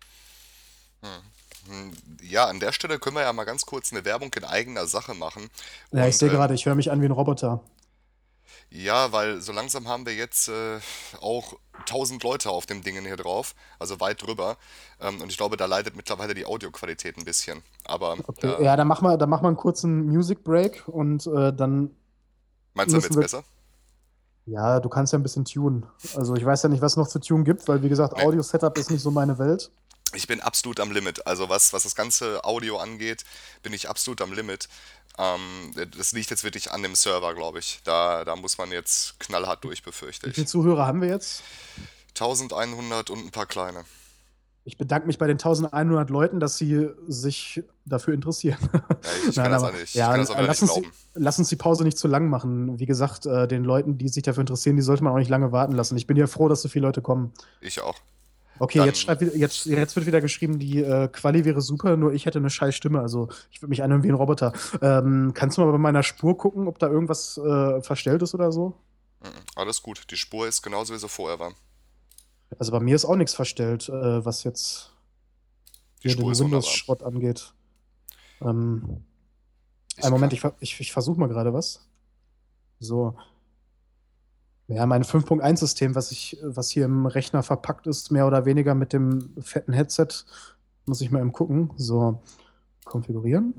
Hm, Ja, an der Stelle können wir ja mal ganz kurz eine Werbung in eigener Sache machen. Ja, ich Und sehe ähm, gerade, ich höre mich an wie ein Roboter. ja, weil so langsam haben wir jetzt äh, auch tausend Leute auf dem Dingen hier drauf, also weit drüber. Ähm, und ich glaube, da leidet mittlerweile die Audioqualität ein bisschen. Aber Okay, da ja, dann machen wir, dann machen wir einen kurzen Music Break und äh, dann meinst du, dann müssen wird's wir. besser? Ja, du kannst ja ein bisschen tunen. Also ich weiß ja nicht, was es noch zu tun gibt, weil wie gesagt, Nee, Audio-Setup ist nicht so meine Welt. ich bin absolut am Limit. Also was, was das ganze Audio angeht, bin ich absolut am Limit. Ähm, das liegt jetzt wirklich an dem Server, glaube ich. Da, da muss man jetzt knallhart durch, befürchte Wie viele ich. Zuhörer haben wir jetzt? eintausendeinhundert und ein paar kleine. Ich bedanke mich bei den eintausendeinhundert Leuten, dass sie sich dafür interessieren. Ja, ich, ich kann Nein, das auch aber nicht, ich ja, kann das auch wieder lass nicht uns, die, glauben. lass uns die Pause nicht zu lang machen. Wie gesagt, äh, den Leuten, die sich dafür interessieren, die sollte man auch nicht lange warten lassen. Ich bin ja froh, dass so viele Leute kommen. Ich auch. Okay, jetzt, Dann schreibt, wieder- jetzt, jetzt wird wieder geschrieben, die äh, Quali wäre super, nur ich hätte eine scheiß Stimme. Also ich würde mich anhören wie ein Roboter. Ähm, kannst du mal bei meiner Spur gucken, ob da irgendwas äh, verstellt ist oder so? Mhm. Alles gut. Die Spur ist genauso wie sie vorher war. Also bei mir ist auch nichts verstellt, äh, was jetzt Die hier Spur den ist wunderbar. Windows-Schrott angeht. Ähm, einen Ich Moment, kann. ich, ver- ich, ich versuche mal gerade was. So. Ja, mein fünf Punkt eins-System, was ich, was hier im Rechner verpackt ist, mehr oder weniger mit dem fetten Headset, muss ich mal eben gucken. So, konfigurieren.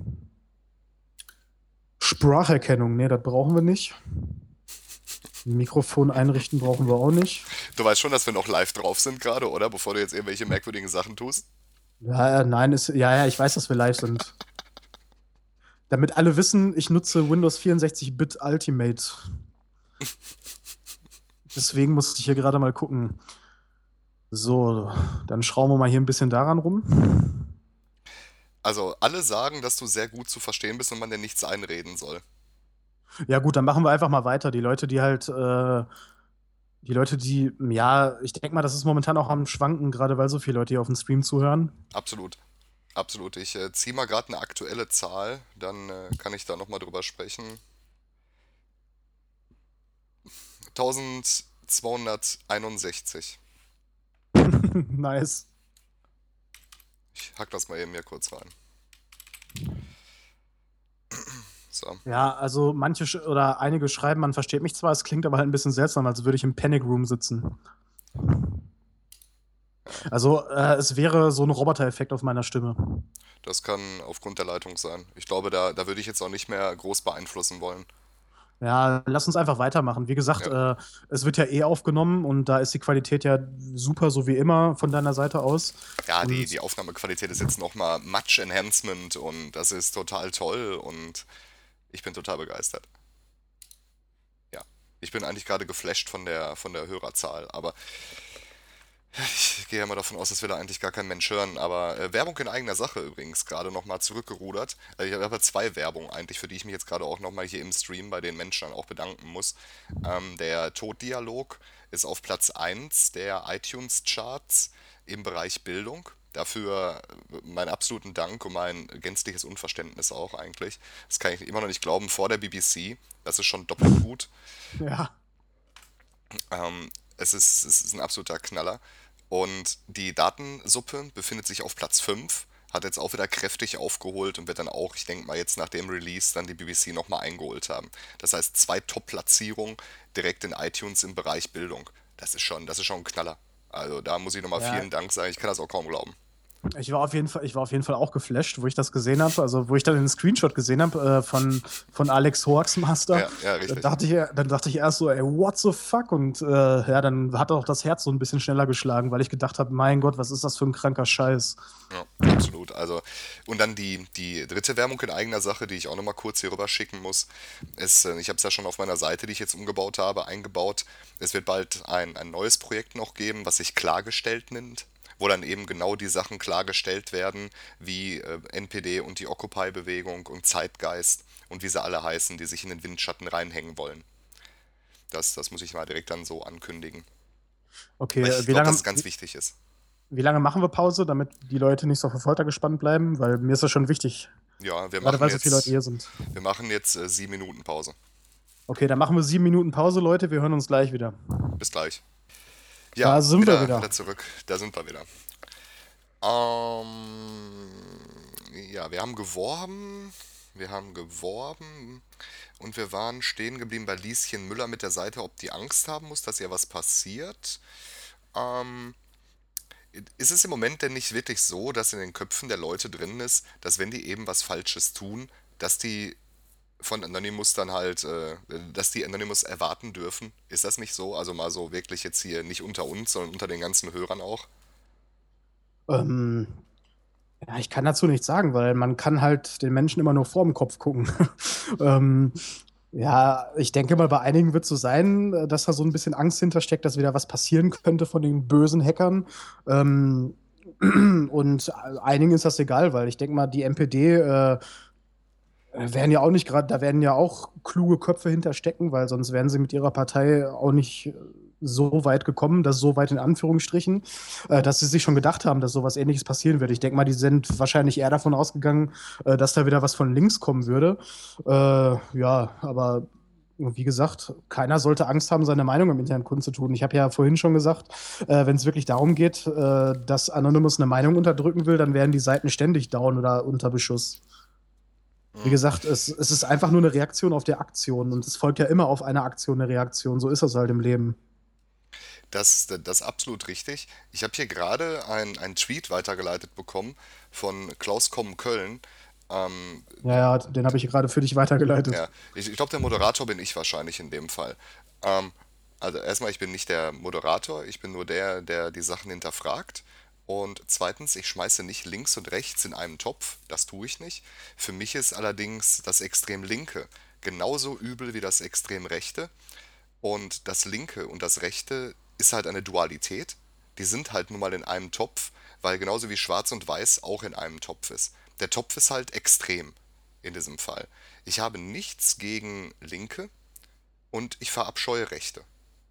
Spracherkennung, nee, das brauchen wir nicht. Mikrofon einrichten brauchen wir auch nicht. Du weißt schon, dass wir noch live drauf sind gerade, oder? Bevor du jetzt irgendwelche merkwürdigen Sachen tust. Ja, äh, nein, ist, ja, ja, ich weiß, dass wir live sind. Damit alle wissen, ich nutze Windows vierundsechzig Bit Ultimate. Deswegen musste ich hier gerade mal gucken. So, dann schrauben wir mal hier ein bisschen daran rum. Also, alle sagen, dass du sehr gut zu verstehen bist und man dir nichts einreden soll. Ja, gut, dann machen wir einfach mal weiter. Die Leute, die halt, äh, die Leute, die, ja, ich denke mal, das ist momentan auch am Schwanken, gerade weil so viele Leute hier auf dem Stream zuhören. Absolut. Absolut. Ich äh, ziehe mal gerade eine aktuelle Zahl, dann äh, kann ich da nochmal drüber sprechen. eintausendzweihunderteinundsechzig. Nice. Ich hack das mal eben hier kurz rein. So. Ja, also manche sch- oder einige schreiben, man versteht mich zwar, es klingt aber halt ein bisschen seltsam, als würde ich im Panic Room sitzen. Also äh, es wäre so ein Roboter-Effekt auf meiner Stimme. Das kann aufgrund der Leitung sein. Ich glaube, da, da würde ich jetzt auch nicht mehr groß beeinflussen wollen. Ja, lass uns einfach weitermachen. Wie gesagt, Ja, äh, es wird ja eh aufgenommen und da ist die Qualität ja super, so wie immer von deiner Seite aus. ja die, Und die Aufnahmequalität ist jetzt nochmal Much Enhancement und das ist total toll und ich bin total begeistert. Ja, ich bin eigentlich gerade geflasht von der, von der Hörerzahl, aber ich gehe ja mal davon aus, das will da eigentlich gar kein Mensch hören, aber äh, Werbung in eigener Sache übrigens, gerade nochmal zurückgerudert. Äh, ich habe ja zwei Werbungen eigentlich, für die ich mich jetzt gerade auch nochmal hier im Stream bei den Menschen dann auch bedanken muss. Ähm, der Toddialog ist auf Platz eins der iTunes-Charts im Bereich Bildung. Dafür äh, meinen absoluten Dank und mein gänzliches Unverständnis auch eigentlich. Das kann ich immer noch nicht glauben, vor der B B C. Das ist schon doppelt gut. ja, Ähm, es ist, es ist ein absoluter Knaller. Und die Datensuppe befindet sich auf Platz fünf, hat jetzt auch wieder kräftig aufgeholt und wird dann auch, ich denke mal jetzt nach dem Release, dann die B B C nochmal eingeholt haben. Das heißt, zwei Top-Platzierungen direkt in iTunes im Bereich Bildung. Das ist schon, das ist schon ein Knaller. Also da muss ich nochmal ja, vielen Dank sagen, ich kann das auch kaum glauben. ich war auf jeden Fall, ich war auf jeden Fall auch geflasht, wo ich das gesehen habe, also wo ich dann den Screenshot gesehen habe äh, von, von Alex Hoaxmaster. Ja, ja, Dann richtig. dachte ich, dann dachte ich erst so, ey, what the fuck? Und äh, ja, dann hat auch das Herz so ein bisschen schneller geschlagen, weil ich gedacht habe, mein Gott, was ist das für ein kranker Scheiß? Ja, absolut. Also, und dann die, die dritte Werbung in eigener Sache, die ich auch nochmal kurz hier rüber schicken muss, ist, äh, ich habe es ja schon auf meiner Seite, die ich jetzt umgebaut habe, eingebaut. Es wird bald ein, ein neues Projekt noch geben, was sich Klargestellt nennt, wo dann eben genau die Sachen klargestellt werden, wie äh, N P D und die Occupy-Bewegung und Zeitgeist und wie sie alle heißen, die sich in den Windschatten reinhängen wollen. Das, das muss ich mal direkt dann so ankündigen. Okay, Weil äh, ich wie glaube, dass lange, es ganz wie, wichtig ist. wie lange machen wir Pause, damit die Leute nicht so auf die Folter gespannt bleiben? Weil mir ist das schon wichtig, Ja, wir gerade machen weil so viele Leute jetzt, hier sind. wir machen jetzt äh, sieben Minuten Pause. Okay, dann machen wir sieben Minuten Pause, Leute. Wir hören uns gleich wieder. Bis gleich. Ja, Da sind wir wieder, wieder. wieder zurück. Da sind wir wieder. Ähm, ja, wir haben geworben. Wir haben geworben. Und wir waren stehen geblieben bei Lieschen Müller mit der Seite, ob die Angst haben muss, dass ihr was passiert. Ähm, ist es im Moment denn nicht wirklich so, dass in den Köpfen der Leute drin ist, dass wenn die eben was Falsches tun, dass die von Anonymous dann halt, äh, dass die Anonymous erwarten dürfen? Ist das nicht so? Also mal so wirklich jetzt hier nicht unter uns, sondern unter den ganzen Hörern auch? Ähm, ja, ich kann dazu nichts sagen, weil man kann halt den Menschen immer nur vor dem Kopf gucken. ähm, ja, ich denke mal, bei einigen wird es so sein, äh, dass da so ein bisschen Angst hintersteckt, dass wieder was passieren könnte von den bösen Hackern. Ähm, und einigen ist das egal, weil ich denke mal, die N P D äh, werden ja auch nicht gerade, da werden ja auch kluge Köpfe hinterstecken, weil sonst wären sie mit ihrer Partei auch nicht äh, so weit gekommen, dass so weit in Anführungsstrichen, äh, dass sie sich schon gedacht haben, dass sowas Ähnliches passieren wird. Ich denke mal, die sind wahrscheinlich eher davon ausgegangen, äh, dass da wieder was von links kommen würde. Äh, ja, aber wie gesagt, keiner sollte Angst haben, seine Meinung im Internet kundzutun. Ich habe ja vorhin schon gesagt, äh, wenn es wirklich darum geht, äh, dass Anonymous eine Meinung unterdrücken will, dann werden die Seiten ständig down oder unter Beschuss. Wie Hm. gesagt, es, es ist einfach nur eine Reaktion auf die Aktion und es folgt ja immer auf eine Aktion eine Reaktion. So ist das halt im Leben. Das, das ist absolut richtig. Ich habe hier gerade einen Tweet weitergeleitet bekommen von Klaus Komm Köln. Ähm, Ja, ja, den habe ich gerade für dich weitergeleitet. ja, ich, ich glaube, der Moderator bin ich wahrscheinlich in dem Fall. Ähm, also erstmal, ich bin nicht der Moderator, ich bin nur der, der die Sachen hinterfragt. Und zweitens, ich schmeiße nicht links und rechts in einen Topf, das tue ich nicht. Für mich ist allerdings das extrem Linke genauso übel wie das extrem Rechte. Und das Linke und das Rechte ist halt eine Dualität. Die sind halt nun mal in einem Topf, weil genauso wie Schwarz und Weiß auch in einem Topf ist. Der Topf ist halt extrem in diesem Fall. Ich habe nichts gegen Linke und ich verabscheue Rechte.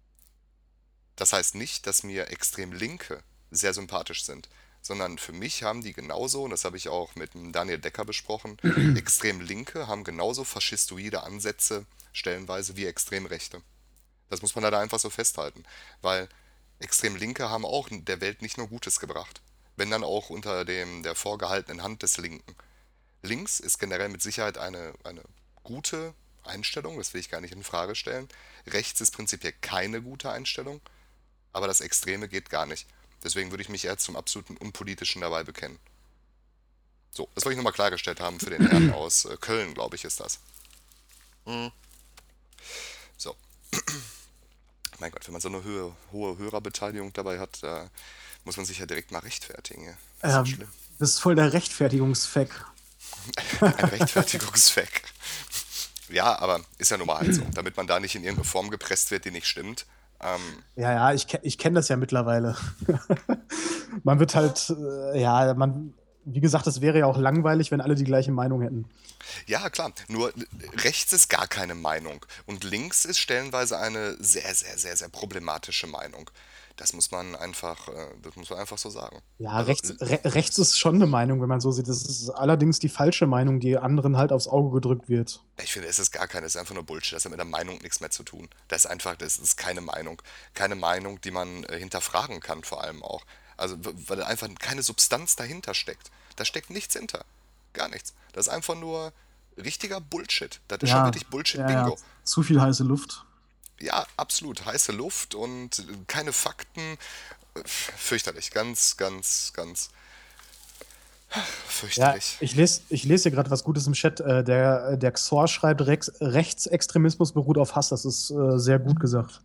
Das heißt nicht, dass mir extrem Linke sehr sympathisch sind, sondern für mich haben die genauso, und das habe ich auch mit dem Daniel Decker besprochen, extrem Linke haben genauso faschistoide Ansätze stellenweise wie extrem Rechte. Das muss man leider einfach so festhalten, weil extrem Linke haben auch der Welt nicht nur Gutes gebracht. Wenn dann auch unter dem der vorgehaltenen Hand des Linken. Links ist generell mit Sicherheit eine, eine gute Einstellung, das will ich gar nicht in Frage stellen. Rechts ist prinzipiell keine gute Einstellung, aber das Extreme geht gar nicht. Deswegen würde ich mich eher zum absoluten Unpolitischen dabei bekennen. So, das wollte ich nochmal klargestellt haben für den Herrn aus äh, Köln, glaube ich, ist das. Mhm. So. Mein Gott, wenn man so eine hohe, hohe Hörerbeteiligung dabei hat, da muss man sich ja direkt mal rechtfertigen. Das ist ja Ähm, schlimm. das ist voll der Rechtfertigungsfack. Ein Rechtfertigungsfack. Ja, aber ist ja nun mal halt so. Damit man da nicht in irgendeine Form gepresst wird, die nicht stimmt. Ähm, Ja, ja, ich, ke- ich kenne das ja mittlerweile. Man wird halt, äh, ja, man, wie gesagt, es wäre ja auch langweilig, wenn alle die gleiche Meinung hätten. ja, klar. Nur äh, rechts ist gar keine Meinung. Und links ist stellenweise eine sehr, sehr, sehr, sehr problematische Meinung. Das muss man einfach, äh, das muss man einfach so sagen. Ja, Also, rechts, re rechts ist schon eine Meinung, wenn man so sieht. Das ist allerdings die falsche Meinung, die anderen halt aufs Auge gedrückt wird. ich finde, es ist gar keine, es ist einfach nur Bullshit. Das hat mit der Meinung nichts mehr zu tun. Das ist einfach, das ist keine Meinung. Keine Meinung, die man äh, hinterfragen kann, vor allem auch. Also, w- weil da einfach keine Substanz dahinter steckt. Da steckt nichts hinter. Gar nichts. Das ist einfach nur richtiger Bullshit. Das ist schon Ja, wirklich ja, ja, Bullshit-Bingo. zu viel heiße Luft. Ja, absolut. Heiße Luft und äh, keine Fakten. Äh, Fürchterlich. Ganz, ganz, ganz Ja, fürchterlich. ich lese, ich lese hier gerade was Gutes im Chat. Äh, der, der Xor schreibt, Rex, Rechtsextremismus beruht auf Hass. Das ist äh, sehr gut gesagt.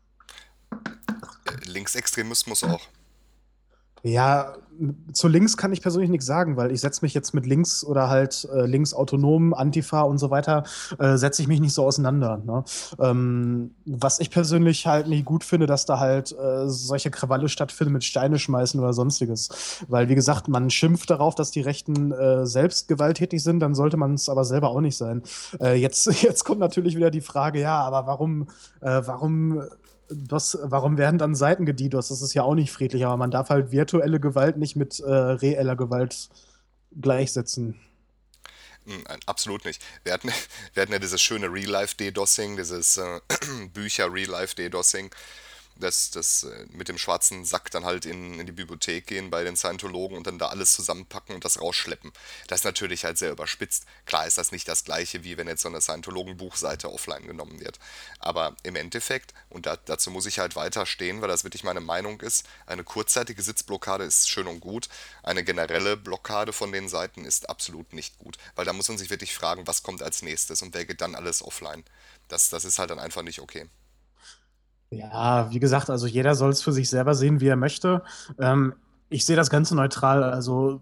Äh, Linksextremismus auch. Ja, zu links kann ich persönlich nichts sagen, weil ich setze mich jetzt mit links oder halt äh, linksautonom, Antifa und so weiter, äh, setze ich mich nicht so auseinander. Ne? Ähm, was ich persönlich halt nicht gut finde, dass da halt äh, solche Krawalle stattfinden mit Steine schmeißen oder sonstiges. Weil, wie gesagt, man schimpft darauf, dass die Rechten äh, selbst gewalttätig sind, dann sollte man es aber selber auch nicht sein. Äh, jetzt, jetzt kommt natürlich wieder die Frage, ja, aber warum, äh, warum das, warum werden dann Seiten gedDDoS? Das ist ja auch nicht friedlich, aber man darf halt virtuelle Gewalt nicht mit äh, reeller Gewalt gleichsetzen. Mm, ein- Absolut nicht. Wir hatten, wir hatten ja dieses schöne Real-Life-DDoSing, dieses äh, Bücher-Real-Life-DDoSing, das, das äh, mit dem schwarzen Sack dann halt in, in die Bibliothek gehen bei den Scientologen und dann da alles zusammenpacken und das rausschleppen. Das ist natürlich halt sehr überspitzt. Klar ist das nicht das gleiche, wie wenn jetzt so eine Scientologen-Buchseite offline genommen wird. Aber im Endeffekt, und da, dazu muss ich halt weiter stehen, weil das wirklich meine Meinung ist, eine kurzzeitige Sitzblockade ist schön und gut, eine generelle Blockade von den Seiten ist absolut nicht gut. Weil da muss man sich wirklich fragen, was kommt als nächstes und wer geht dann alles offline. Das, das ist halt dann einfach nicht okay. Ja, wie gesagt, also jeder soll es für sich selber sehen, wie er möchte. Ähm, ich sehe das Ganze neutral. Also,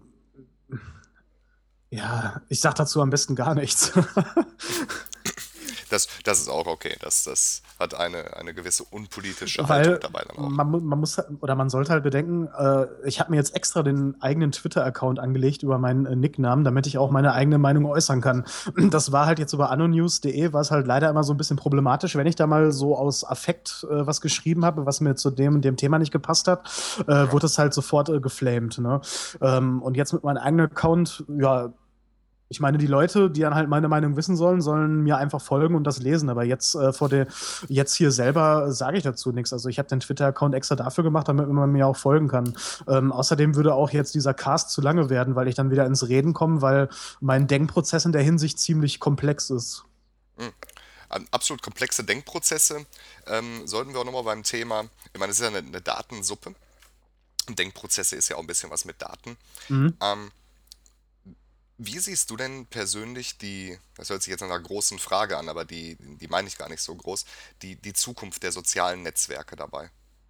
ja, ich sag dazu am besten gar nichts. Das, das ist auch okay. Das, das hat eine, eine gewisse unpolitische Haltung Weil dabei dann auch. man, mu- man muss oder man sollte halt bedenken, äh, ich habe mir jetzt extra den eigenen Twitter-Account angelegt über meinen äh, Nicknamen, damit ich auch meine eigene Meinung äußern kann. Das war halt jetzt über anonews punkt de, war es halt leider immer so ein bisschen problematisch, wenn ich da mal so aus Affekt äh, was geschrieben habe, was mir zu dem und dem Thema nicht gepasst hat, äh, Ja. wurde es halt sofort äh, geflamed. Ne? Ähm, und jetzt mit meinem eigenen Account, ja, ich meine, die Leute, die dann halt meine Meinung wissen sollen, sollen mir einfach folgen und das lesen. Aber jetzt äh, vor der, jetzt hier selber sage ich dazu nichts. Also ich habe den Twitter-Account extra dafür gemacht, damit man mir auch folgen kann. Ähm, außerdem würde auch jetzt dieser Cast zu lange werden, weil ich dann wieder ins Reden komme, weil mein Denkprozess in der Hinsicht ziemlich komplex ist. Mhm. An- Absolut komplexe Denkprozesse ähm, sollten wir auch nochmal beim Thema, ich meine, es ist ja eine, eine Datensuppe. Denkprozesse ist ja auch ein bisschen was mit Daten. Mhm. Ähm, Wie siehst du denn persönlich die, das hört sich jetzt nach einer großen Frage an, aber die, die meine ich gar nicht so groß, die, die Zukunft der sozialen Netzwerke dabei?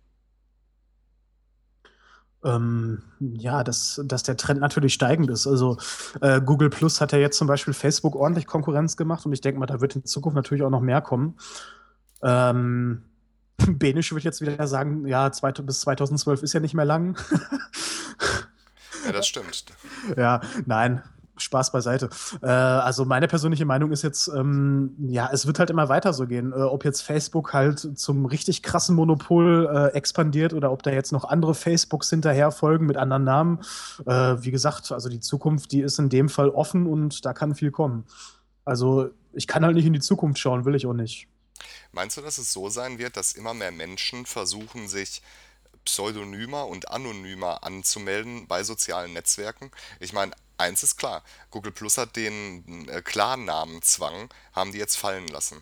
Ähm, ja, dass, dass der Trend natürlich steigend ist. Also äh, Google Plus hat ja jetzt zum Beispiel Facebook ordentlich Konkurrenz gemacht und ich denke mal, da wird in Zukunft natürlich auch noch mehr kommen. Ähm, Benisch würde jetzt wieder sagen, ja, zweit- bis zweitausendzwölf ist ja nicht mehr lang. Ja, das stimmt. Ja, nein, Spaß beiseite. Äh, also meine persönliche Meinung ist jetzt, ähm, ja, es wird halt immer weiter so gehen. Äh, ob jetzt Facebook halt zum richtig krassen Monopol äh, expandiert oder ob da jetzt noch andere Facebooks hinterher folgen mit anderen Namen. Äh, wie gesagt, also die Zukunft, die ist in dem Fall offen und da kann viel kommen. Also ich kann halt nicht in die Zukunft schauen, will ich auch nicht. Meinst du, dass es so sein wird, dass immer mehr Menschen versuchen, sich pseudonymer und anonymer anzumelden bei sozialen Netzwerken. Ich meine, eins ist klar, Google Plus hat den äh, Klarnamenzwang, haben die jetzt fallen lassen.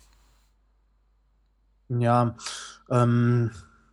Ja, ähm,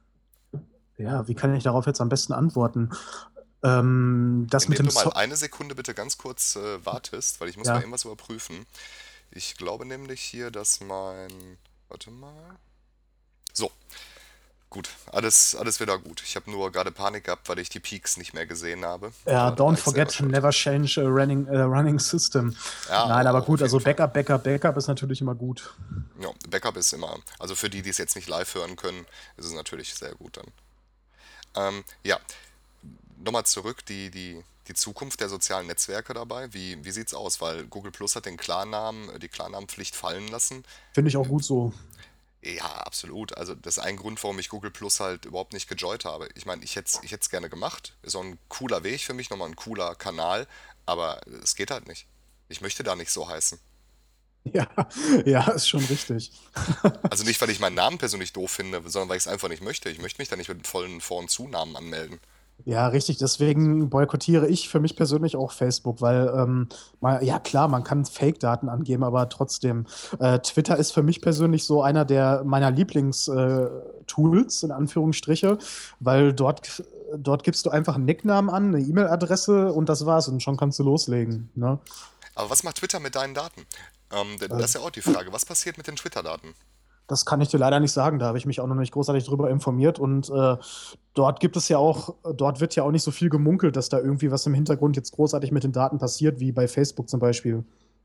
ja, wie kann ich darauf jetzt am besten antworten? Ähm, das mit Indem dem du mal so eine Sekunde bitte ganz kurz äh, wartest, weil ich muss mal ja, irgendwas überprüfen. Ich glaube nämlich hier, dass mein... Warte mal. So, gut. Alles, alles wieder gut. Ich habe nur gerade Panik gehabt, weil ich die Peaks nicht mehr gesehen habe. ja, Aber da war don't ich selber forget, schuld. never change a running, äh, running system. Ja, Nein, au- aber auch auf gut, also jeden Fall. Backup, Backup, Backup ist natürlich immer gut. Ja, Backup ist immer, also für die, die es jetzt nicht live hören können, ist es natürlich sehr gut dann. Ähm, ja, nochmal zurück, die, die, die Zukunft der sozialen Netzwerke dabei. Wie, wie sieht's aus? Weil Google Plus hat den Klarnamen, die Klarnamenpflicht fallen lassen. Finde ich auch gut so. Ja, absolut. Also das ist ein Grund, warum ich Google Plus halt überhaupt nicht gejoint habe. Ich meine, ich hätte ich hätte es gerne gemacht. Ist auch ein cooler Weg für mich, nochmal ein cooler Kanal, aber es geht halt nicht. Ich möchte da nicht so heißen. Ja, ja, ist schon richtig. Also nicht, weil ich meinen Namen persönlich doof finde, sondern weil ich es einfach nicht möchte. Ich möchte mich da nicht mit vollen Vor- und Zunamen anmelden. Ja, richtig. Deswegen boykottiere ich für mich persönlich auch Facebook, weil, ähm, mal, ja klar, man kann Fake-Daten angeben, aber trotzdem. Äh, Twitter ist für mich persönlich so einer der meiner Lieblings-Tools, in Anführungsstriche, weil dort, dort gibst du einfach einen Nicknamen an, eine E-Mail-Adresse und das war's und schon kannst du loslegen. Ne? Aber was macht Twitter mit deinen Daten? Ähm, d- Äh, das ist ja auch die Frage. Was passiert mit den Twitter-Daten? Das kann ich dir leider nicht sagen. Da habe ich mich auch noch nicht großartig drüber informiert. Und äh, dort gibt es ja auch, dort wird ja auch nicht so viel gemunkelt, dass da irgendwie was im Hintergrund jetzt großartig mit den Daten passiert, wie bei Facebook zum Beispiel.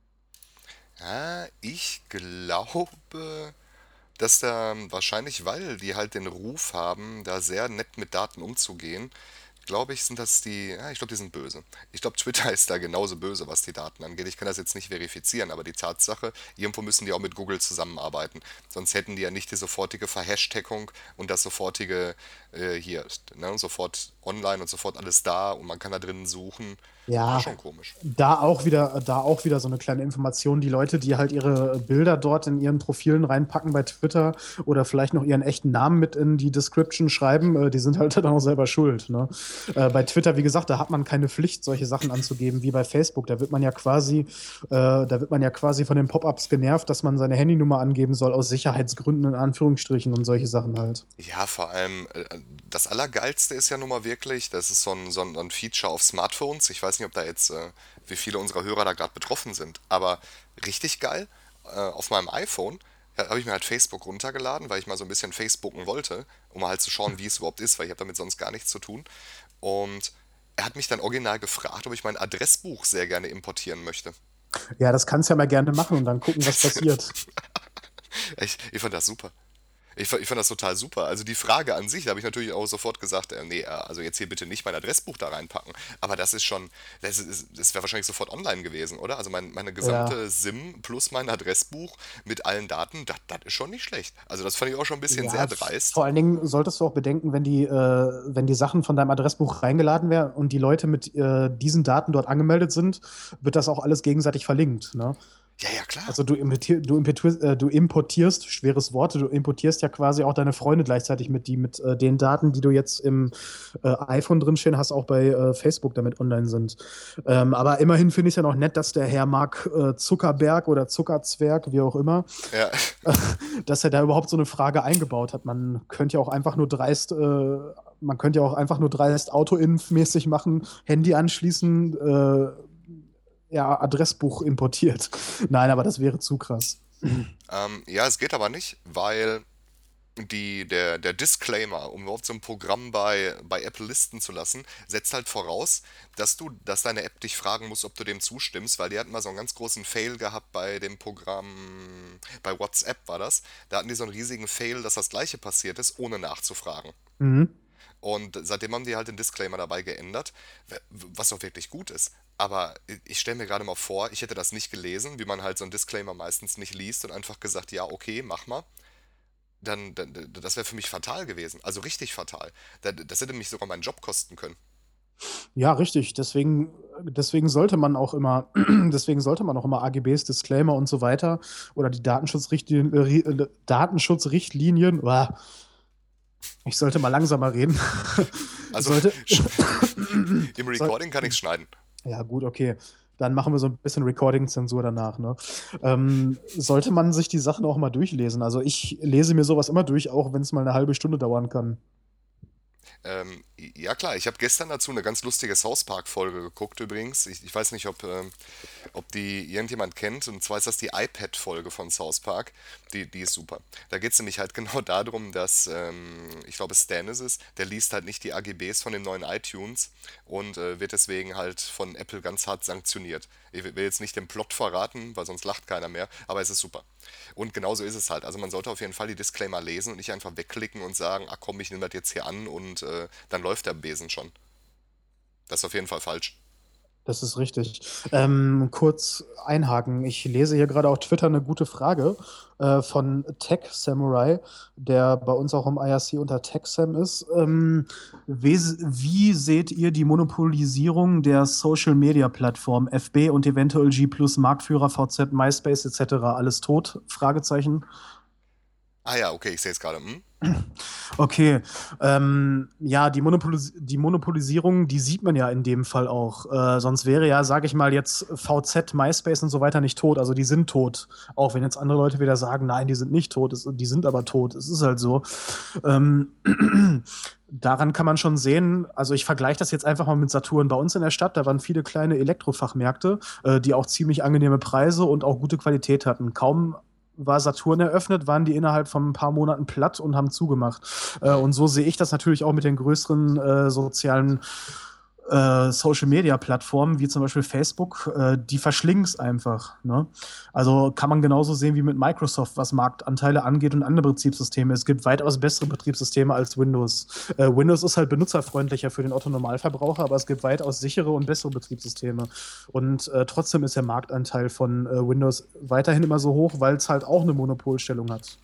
Ja, ich glaube, dass da wahrscheinlich, weil die halt den Ruf haben, da sehr nett mit Daten umzugehen, glaube ich, sind das die, ja, ich glaube, die sind böse. Ich glaube, Twitter ist da genauso böse, was die Daten angeht. Ich kann das jetzt nicht verifizieren, aber die Tatsache, irgendwo müssen die auch mit Google zusammenarbeiten. Sonst hätten die ja nicht die sofortige Verhashtagung und das sofortige äh, hier, ne, sofort online und sofort alles da und man kann da drinnen suchen. Ah, Ja, schon komisch. da auch wieder, da auch wieder so eine kleine Information. Die Leute, die halt ihre Bilder dort in ihren Profilen reinpacken bei Twitter oder vielleicht noch ihren echten Namen mit in die Description schreiben, äh, die sind halt dann auch selber schuld. Ne? Äh, bei Twitter, wie gesagt, da hat man keine Pflicht, solche Sachen anzugeben wie bei Facebook. Da wird man ja quasi, äh, da wird man ja quasi von den Pop-ups genervt, dass man seine Handynummer angeben soll aus Sicherheitsgründen in Anführungsstrichen und solche Sachen halt. Ja, vor allem, äh, das Allergeilste ist ja nun mal wirklich, das ist so ein, so ein, ein Feature auf Smartphones. Ich weiß nicht, ob da jetzt, äh, wie viele unserer Hörer da gerade betroffen sind, aber richtig geil. Äh, auf meinem iPhone ja, habe ich mir halt Facebook runtergeladen, weil ich mal so ein bisschen Facebooken wollte, um mal halt zu schauen, wie es überhaupt ist, weil ich habe damit sonst gar nichts zu tun. Und er hat mich dann original gefragt, ob ich mein Adressbuch sehr gerne importieren möchte. Ja, das kannst du ja mal gerne machen und dann gucken, was passiert. Ich, ich fand das super. Ich, fa- ich fand das total super. Also die Frage an sich, da habe ich natürlich auch sofort gesagt, äh, nee, äh, also jetzt hier bitte nicht mein Adressbuch da reinpacken. Aber das ist schon, das ist, das wäre wahrscheinlich sofort online gewesen, oder? Also mein, meine Ja. gesamte SIM plus mein Adressbuch mit allen Daten, das ist schon nicht schlecht. Also das fand ich auch schon ein bisschen Ja, sehr f- dreist. vor allen Dingen solltest du auch bedenken, wenn die, äh, wenn die Sachen von deinem Adressbuch reingeladen werden und die Leute mit äh, diesen Daten dort angemeldet sind, wird das auch alles gegenseitig verlinkt. Ne? Ja, ja, klar. Also du importierst, du importierst, äh, du importierst, schweres Wort, du importierst ja quasi auch deine Freunde gleichzeitig mit, die mit äh, den Daten, die du jetzt im äh, iPhone drinstehen hast, auch bei äh, Facebook damit online sind. Ähm, aber immerhin finde ich es ja noch nett, dass der Herr Mark äh, Zuckerberg oder Zuckerzwerg, wie auch immer, Ja. dass er da überhaupt so eine Frage eingebaut hat. Man könnte ja auch einfach nur dreist, äh, man könnte ja auch einfach nur dreist Auto-Inf-mäßig machen, Handy anschließen, äh, ja, Adressbuch importiert. Nein, aber das wäre zu krass. Ähm, ja, es geht aber nicht, weil die, der, der Disclaimer, um überhaupt so ein Programm bei, bei Apple listen zu lassen, setzt halt voraus, dass du, dass deine App dich fragen muss, ob du dem zustimmst, weil die hatten mal so einen ganz großen Fail gehabt bei dem Programm, bei WhatsApp war das. Da hatten die so einen riesigen Fail, dass das gleiche passiert ist, ohne nachzufragen. Mhm. Und seitdem haben die halt den Disclaimer dabei geändert, w- was auch wirklich gut ist. Aber ich stelle mir gerade mal vor, ich hätte das nicht gelesen, wie man halt so einen Disclaimer meistens nicht liest und einfach gesagt, ja, okay, mach mal. Dann, dann das wäre für mich fatal gewesen. Also richtig fatal. Da- Das hätte mich sogar meinen Job kosten können. Ja, richtig. Deswegen, deswegen sollte man auch immer, deswegen sollte man auch immer A G Bs, Disclaimer und so weiter oder die Datenschutzrichtlinien, äh, Ri- äh, Datenschutzrichtlinien, uah, Ich sollte mal langsamer reden. Also sollte, im Recording kann ich es schneiden. Ja, gut, okay. Dann machen wir so ein bisschen Recording-Zensur danach. Ne? Ähm, sollte man sich die Sachen auch mal durchlesen? Also ich lese mir sowas immer durch, auch wenn es mal eine halbe Stunde dauern kann. Ähm, ja klar, ich habe gestern dazu eine ganz lustige South Park-Folge geguckt übrigens. Ich, ich weiß nicht, ob, ähm, ob die irgendjemand kennt. Und zwar ist das die iPad-Folge von South Park. Die, die ist super. Da geht es nämlich halt genau darum, dass, ähm, ich glaube Stan ist es, der liest halt nicht die A G Bs von dem neuen iTunes und äh, wird deswegen halt von Apple ganz hart sanktioniert. Ich will jetzt nicht den Plot verraten, weil sonst lacht keiner mehr, aber es ist super. Und genauso ist es halt. Also man sollte auf jeden Fall die Disclaimer lesen und nicht einfach wegklicken und sagen, ach komm, ich nehme das jetzt hier an und äh, dann läuft der Besen schon. Das ist auf jeden Fall falsch. Das ist richtig. Ähm, kurz einhaken. Ich lese hier gerade auf Twitter eine gute Frage äh, von Tech Samurai, der bei uns auch im I R C unter TechSam ist. Ähm, wie, wie seht ihr die Monopolisierung der Social-Media-Plattform F B und eventuell G plus, Marktführer, V Z, MySpace et cetera? Alles tot? Fragezeichen. Ah ja, okay, ich sehe es gerade. Hm? Okay, ähm, ja, die, Monopolis die Monopolisierung, die sieht man ja in dem Fall auch. Äh, sonst wäre ja, sage ich mal, jetzt V Z, MySpace und so weiter nicht tot. Also die sind tot. Auch wenn jetzt andere Leute wieder sagen, nein, die sind nicht tot, es, die sind aber tot. Es ist halt so. Ähm, daran kann man schon sehen, also ich vergleiche das jetzt einfach mal mit Saturn. Bei uns in der Stadt, da waren viele kleine Elektrofachmärkte, äh, die auch ziemlich angenehme Preise und auch gute Qualität hatten. Kaum war Saturn eröffnet, waren die innerhalb von ein paar Monaten platt und haben zugemacht. Äh, und so sehe ich das natürlich auch mit den größeren äh, sozialen äh, Social-Media-Plattformen, wie zum Beispiel Facebook, äh, die verschlingen es einfach. Ne? Also kann man genauso sehen wie mit Microsoft, was Marktanteile angeht und andere Betriebssysteme. Es gibt weitaus bessere Betriebssysteme als Windows. Äh, Windows ist halt benutzerfreundlicher für den Otto-Normalverbraucher, aber es gibt weitaus sichere und bessere Betriebssysteme. Und äh, trotzdem ist der Marktanteil von äh, Windows weiterhin immer so hoch, weil es halt auch eine Monopolstellung hat.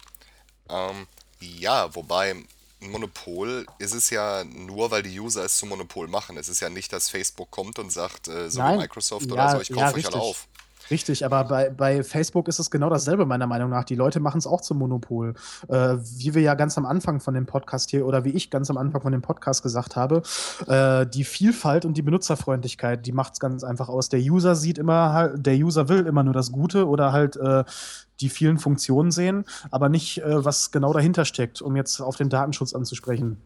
Ähm, ja, wobei ein Monopol ist es ja nur, weil die User es zum Monopol machen. Es ist ja nicht, dass Facebook kommt und sagt, äh, so wie Nein, Microsoft oder ja, so, ich kaufe ja, euch alle richtig. auf. Richtig, aber bei, bei Facebook ist es genau dasselbe, meiner Meinung nach. Die Leute machen es auch zum Monopol. Äh, wie wir ja ganz am Anfang von dem Podcast hier oder wie ich ganz am Anfang von dem Podcast gesagt habe, äh, die Vielfalt und die Benutzerfreundlichkeit, die macht es ganz einfach aus. Der User sieht immer, halt- der User will immer nur das Gute oder halt äh, die vielen Funktionen sehen, aber nicht, äh, was genau dahinter steckt, um jetzt auf den Datenschutz anzusprechen.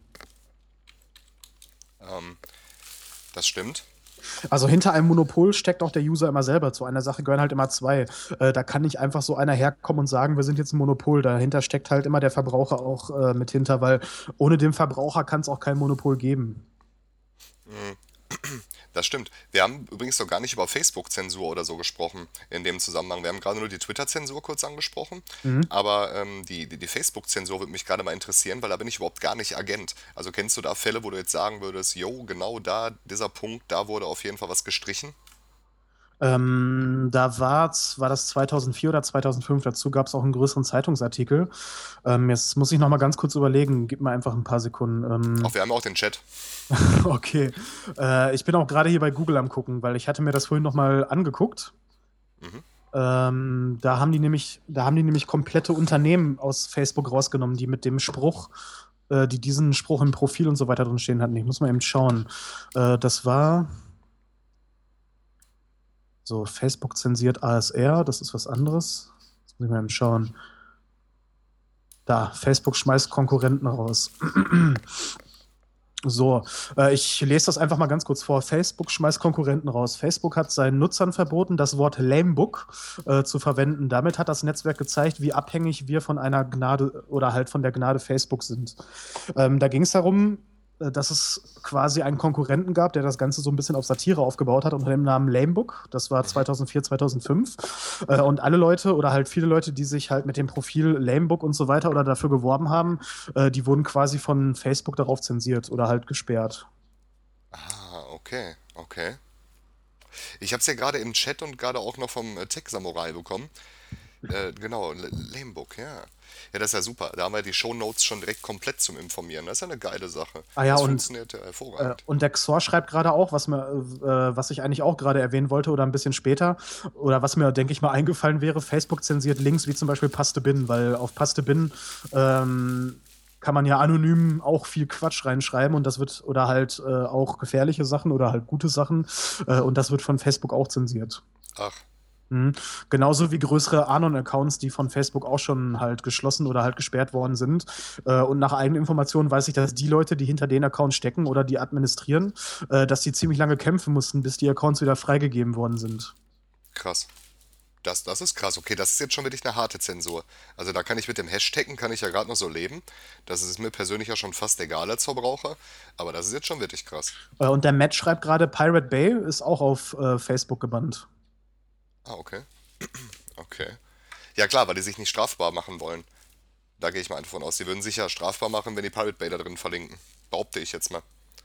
Ähm, das stimmt. Also hinter einem Monopol steckt auch der User immer selber. Zu einer Sache gehören halt immer zwei. Äh, da kann nicht einfach so einer herkommen und sagen, wir sind jetzt ein Monopol. Dahinter steckt halt immer der Verbraucher auch äh, mit hinter, weil ohne den Verbraucher kann es auch kein Monopol geben. Mhm. Das stimmt. Wir haben übrigens noch gar nicht über Facebook-Zensur oder so gesprochen in dem Zusammenhang. Wir haben gerade nur die Twitter-Zensur kurz angesprochen, Mhm. aber ähm, die, die, die Facebook-Zensur würde mich gerade mal interessieren, weil da bin ich überhaupt gar nicht Agent. Also kennst du da Fälle, wo du jetzt sagen würdest, yo, genau da, dieser Punkt, da wurde auf jeden Fall was gestrichen? Ähm, da war's, war das zweitausendvier oder zweitausendfünf. Dazu gab es auch einen größeren Zeitungsartikel. Ähm, jetzt muss ich noch mal ganz kurz überlegen. Gib mir einfach ein paar Sekunden. Ähm, Auch wir haben auch den Chat. okay. Äh, ich bin auch gerade hier bei Google am gucken, weil ich hatte mir das vorhin noch mal angeguckt. Mhm. Ähm, da haben die nämlich, da haben die nämlich komplette Unternehmen aus Facebook rausgenommen, die mit dem Spruch, äh, die diesen Spruch im Profil und so weiter drin stehen hatten. Ich muss mal eben schauen. Äh, das war so Facebook zensiert A S R, das ist was anderes. Jetzt muss ich mal eben schauen. Da, Facebook schmeißt Konkurrenten raus. So, äh, ich lese das einfach mal ganz kurz vor. Facebook schmeißt Konkurrenten raus. Facebook hat seinen Nutzern verboten, das Wort Lamebook äh, zu verwenden. Damit hat das Netzwerk gezeigt, wie abhängig wir von einer Gnade oder halt von der Gnade Facebook sind. Ähm, da ging es darum, äh, dass es quasi einen Konkurrenten gab, der das Ganze so ein bisschen auf Satire aufgebaut hat unter dem Namen Lamebook. Das war Mhm. zweitausendvier, zweitausendfünf. Äh, und alle Leute oder halt viele Leute, die sich halt mit dem Profil Lamebook und so weiter oder dafür geworben haben, äh, die wurden quasi von Facebook darauf zensiert oder halt gesperrt. Ah, okay, okay. Ich habe es ja gerade im Chat und gerade auch noch vom äh, Tech-Samurai bekommen. Äh, genau, L- Lamebook, ja. Ja, das ist ja super. Da haben wir die Shownotes schon direkt komplett zum Informieren. Das ist ja eine geile Sache. Ah ja, Das und, funktioniert ja äh, hervorragend. und der Xor schreibt gerade auch, was mir, äh, was ich eigentlich auch gerade erwähnen wollte oder ein bisschen später, oder was mir, denke ich mal, eingefallen wäre, Facebook zensiert Links wie zum Beispiel Pastebin, weil auf Pastebin ähm, kann man ja anonym auch viel Quatsch reinschreiben und das wird, oder halt äh, auch gefährliche Sachen oder halt gute Sachen äh, und das wird von Facebook auch zensiert. Ach, Mhm. Genauso wie größere Anon-Accounts, die von Facebook auch schon halt geschlossen oder halt gesperrt worden sind. Äh, und nach eigenen Informationen weiß ich, dass die Leute, die hinter den Accounts stecken oder die administrieren, äh, dass die ziemlich lange kämpfen mussten, bis die Accounts wieder freigegeben worden sind. krass. Das, das ist krass. Okay, das ist jetzt schon wirklich eine harte Zensur. Also da kann ich mit dem Hashtaggen, kann ich ja gerade noch so leben. Das ist mir persönlich ja schon fast egal als Verbraucher. Aber das ist jetzt schon wirklich krass. Äh, und der Matt schreibt gerade, Pirate Bay ist auch auf äh, Facebook gebannt. Ah, okay. Okay. Ja klar, weil die sich nicht strafbar machen wollen. Da gehe ich mal einfach von aus. Die würden sich ja strafbar machen, wenn die Pirate Bay da drin verlinken. Behaupte ich jetzt mal.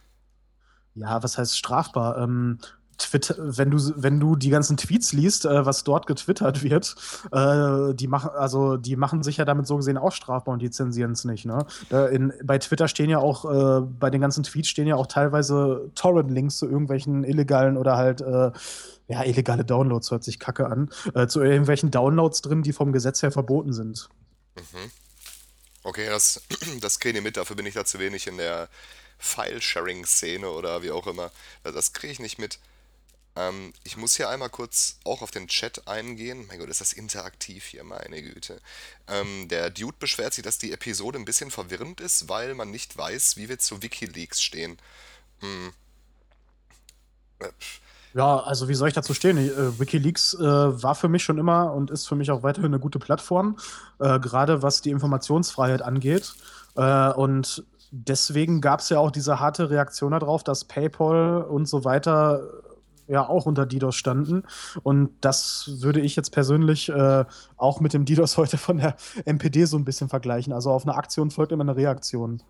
Ja, was heißt strafbar? Ähm, Twitter, wenn du, wenn du die ganzen Tweets liest, äh, was dort getwittert wird, äh, die machen, also die machen sich ja damit so gesehen auch strafbar und die zensieren es nicht, ne? Da in, bei Twitter stehen ja auch, äh, bei den ganzen Tweets stehen ja auch teilweise Torrent-Links zu irgendwelchen illegalen oder halt, äh, ja, illegale Downloads, hört sich kacke an, äh, zu irgendwelchen Downloads drin, die vom Gesetz her verboten sind. Okay, das, das kriege ich mit. Dafür bin ich da zu wenig in der File-Sharing-Szene oder wie auch immer. Das das kriege ich nicht mit. Ähm, ich muss hier einmal kurz auch auf den Chat eingehen. Mein Gott, ist das interaktiv hier, meine Güte. Ähm, der Dude beschwert sich, dass die Episode ein bisschen verwirrend ist, weil man nicht weiß, wie wir zu WikiLeaks stehen. Hm. Äh, pf, Ja, also wie soll ich dazu stehen? Ich, äh, WikiLeaks äh, war für mich schon immer und ist für mich auch weiterhin eine gute Plattform, äh, gerade was die Informationsfreiheit angeht. Äh, und deswegen gab es ja auch diese harte Reaktion darauf, dass PayPal und so weiter äh, ja auch unter DDoS standen. Und das würde ich jetzt persönlich äh, auch mit dem DDoS heute von der M P D so ein bisschen vergleichen. Also auf eine Aktion folgt immer eine Reaktion.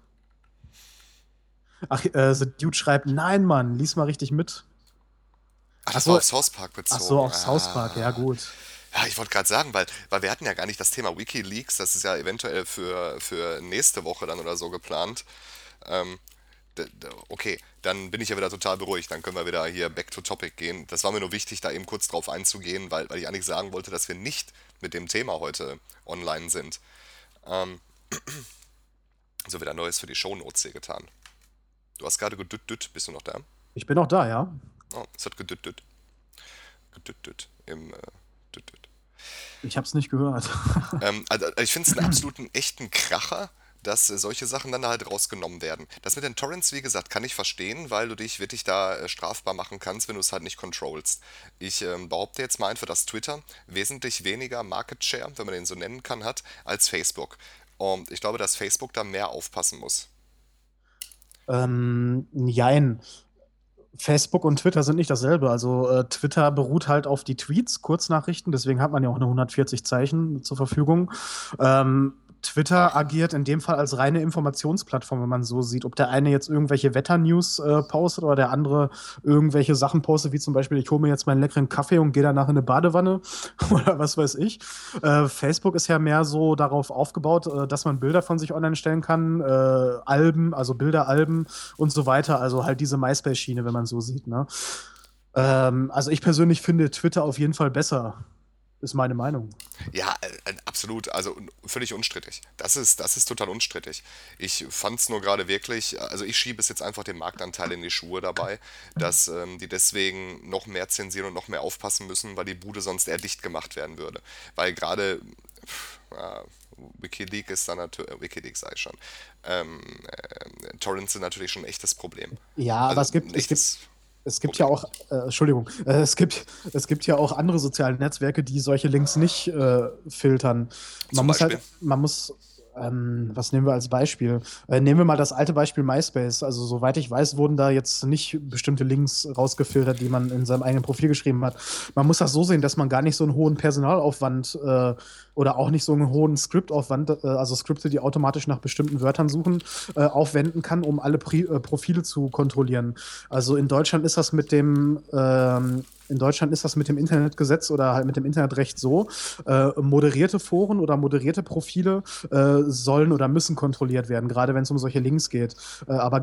Ach, äh, The Dude schreibt, nein, Mann, lies mal richtig mit. Ach, Ach das so, war auf South Park ach so, bezogen. auf South Park, ja Ah. gut. Ja, ich wollte gerade sagen, weil, weil wir hatten ja gar nicht das Thema WikiLeaks, das ist ja eventuell für, für nächste Woche dann oder so geplant. Ähm, d- d- okay, dann bin ich ja wieder total beruhigt, dann können wir wieder hier back to topic gehen. Das war mir nur wichtig, da eben kurz drauf einzugehen, weil, weil ich eigentlich sagen wollte, dass wir nicht mit dem Thema heute online sind. Ähm, so wieder Neues für die Shownotes hier getan. Du hast gerade gedütt, bist du noch da? Ich bin auch da, ja. Oh, es hat gedütt, gedütt im äh, düt, düt. Ich hab's nicht gehört. Ähm, also also ich finde es einen absoluten echten Kracher, dass äh, solche Sachen dann halt rausgenommen werden. Das mit den Torrents, wie gesagt, kann ich verstehen, weil du dich wirklich da äh, strafbar machen kannst, wenn du es halt nicht controllst. Ich ähm, behaupte jetzt mal einfach, dass Twitter wesentlich weniger Market Share, wenn man den so nennen kann, hat, als Facebook. Und ich glaube, dass Facebook da mehr aufpassen muss. Ähm, jein. Facebook und Twitter sind nicht dasselbe. Also äh, Twitter beruht halt auf die Tweets, Kurznachrichten, deswegen hat man ja auch nur hundertvierzig Zeichen zur Verfügung. Ähm, Twitter Ach, agiert in dem Fall als reine Informationsplattform, wenn man so sieht. Ob der eine jetzt irgendwelche Wetter-News äh, postet oder der andere irgendwelche Sachen postet, wie zum Beispiel, ich hole mir jetzt meinen leckeren Kaffee und gehe danach in eine Badewanne oder was weiß ich. Äh, Facebook ist ja mehr so darauf aufgebaut, äh, dass man Bilder von sich online stellen kann, äh, Alben, also Bilder, Alben und so weiter. Also halt diese MySpace-Schiene, wenn man so sieht. Ne? Ähm, also ich persönlich finde Twitter auf jeden Fall besser. Ist meine Meinung. ja, äh, äh, absolut, also un- völlig unstrittig. Das ist, das ist total unstrittig. Ich fand es nur gerade wirklich, also ich schiebe es jetzt einfach den Marktanteil in die Schuhe dabei, dass ähm, die deswegen noch mehr zensieren und noch mehr aufpassen müssen, weil die Bude sonst eher dicht gemacht werden würde. Weil gerade, pff, ja, WikiLeaks ist dann natürlich, äh, WikiLeaks sag ich schon, ähm, äh, Torrents sind natürlich schon ein echtes Problem. Ja, aber Also es ein gibt, es gibt, echtes es gibt ja Problem. auch, äh, Entschuldigung, äh, es gibt, es gibt ja auch andere soziale Netzwerke, die solche Links nicht äh, filtern. Man Zum muss Beispiel. halt, man muss, ähm, was nehmen wir als Beispiel? Äh, nehmen wir mal das alte Beispiel MySpace. Also soweit ich weiß, wurden da jetzt nicht bestimmte Links rausgefiltert, die man in seinem eigenen Profil geschrieben hat. Man muss das so sehen, dass man gar nicht so einen hohen Personalaufwand äh, oder auch nicht so einen hohen Skriptaufwand, äh, also Skripte, die automatisch nach bestimmten Wörtern suchen, äh, aufwenden kann, um alle Pri äh, Profile zu kontrollieren. Also in Deutschland ist das mit dem ähm, in Deutschland ist das mit dem Internetgesetz oder halt mit dem Internetrecht so, äh, moderierte Foren oder moderierte Profile äh, sollen oder müssen kontrolliert werden, gerade wenn es um solche Links geht. Äh, aber gr-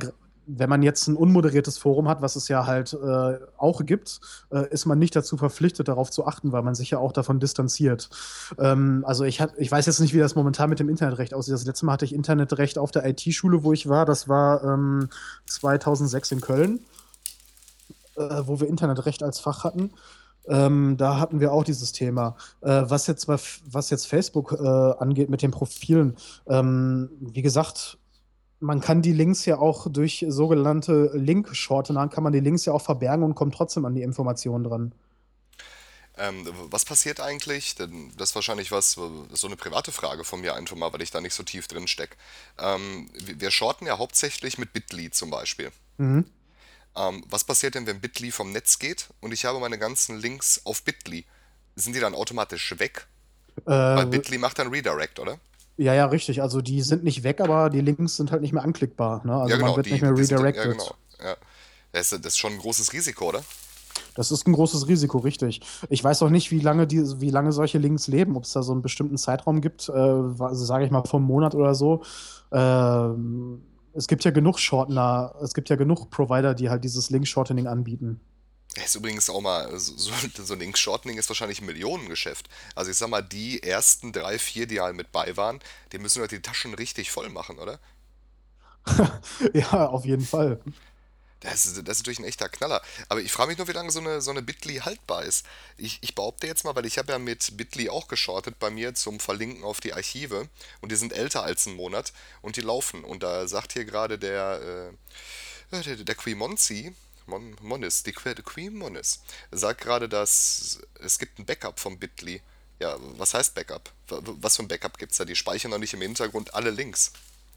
wenn man jetzt ein unmoderiertes Forum hat, was es ja halt äh, auch gibt, äh, ist man nicht dazu verpflichtet, darauf zu achten, weil man sich ja auch davon distanziert. Ähm, also ich, hat, ich weiß jetzt nicht, wie das momentan mit dem Internetrecht aussieht. Das letzte Mal hatte ich Internetrecht auf der I T-Schule, wo ich war. Das war ähm, zweitausendsechs in Köln, äh, wo wir Internetrecht als Fach hatten. Ähm, da hatten wir auch dieses Thema. Äh, was jetzt, bei, was jetzt Facebook äh, angeht mit den Profilen, ähm, wie gesagt, man kann die Links ja auch durch sogenannte Link-Shortener, kann man die Links ja auch verbergen und kommt trotzdem an die Informationen dran. Ähm, was passiert eigentlich? Denn das ist wahrscheinlich was, so eine private Frage von mir einfach mal, weil ich da nicht so tief drin stecke. Ähm, wir wir shorten ja hauptsächlich mit Bitly zum Beispiel. Mhm. Ähm, was passiert denn, wenn Bitly vom Netz geht und ich habe meine ganzen Links auf Bitly? Sind die dann automatisch weg? Weil Äh, Bitly macht dann Redirect, oder? ja, ja, richtig. Also die sind nicht weg, aber die Links sind halt nicht mehr anklickbar. Ne? Ja, Also man genau, wird nicht die, mehr die sind, ja, redirected. genau. Ja. Das ist, das ist schon ein großes Risiko, oder? Das ist ein großes Risiko, richtig. Ich weiß auch nicht, wie lange die, wie lange solche Links leben, ob es da so einen bestimmten Zeitraum gibt, äh, also sage ich mal vom Monat oder so. Ähm, es gibt ja genug Shortener, es gibt ja genug Provider, die halt dieses Link-Shortening anbieten. Ja, ist übrigens auch mal, so, so so ein Link-Shortening ist wahrscheinlich ein Millionengeschäft. Also ich sag mal, die ersten drei, vier, die halt mit bei waren, die müssen halt die Taschen richtig voll machen, oder? Ja, auf jeden Fall. Das ist, das ist natürlich ein echter Knaller. Aber ich frage mich nur, wie lange so eine, so eine Bitly haltbar ist. Ich, ich behaupte jetzt mal, weil ich habe ja mit Bitly auch geschortet bei mir zum Verlinken auf die Archive und die sind älter als einen Monat und die laufen. Und da sagt hier gerade der, äh, der, der Quimonzi, Mon, Monis, die, Que- der Quimonis, sagt gerade, dass es gibt ein Backup vom Bitly. Ja, was heißt Backup? W- Was für ein Backup gibt's da? Die speichern doch nicht im Hintergrund alle Links.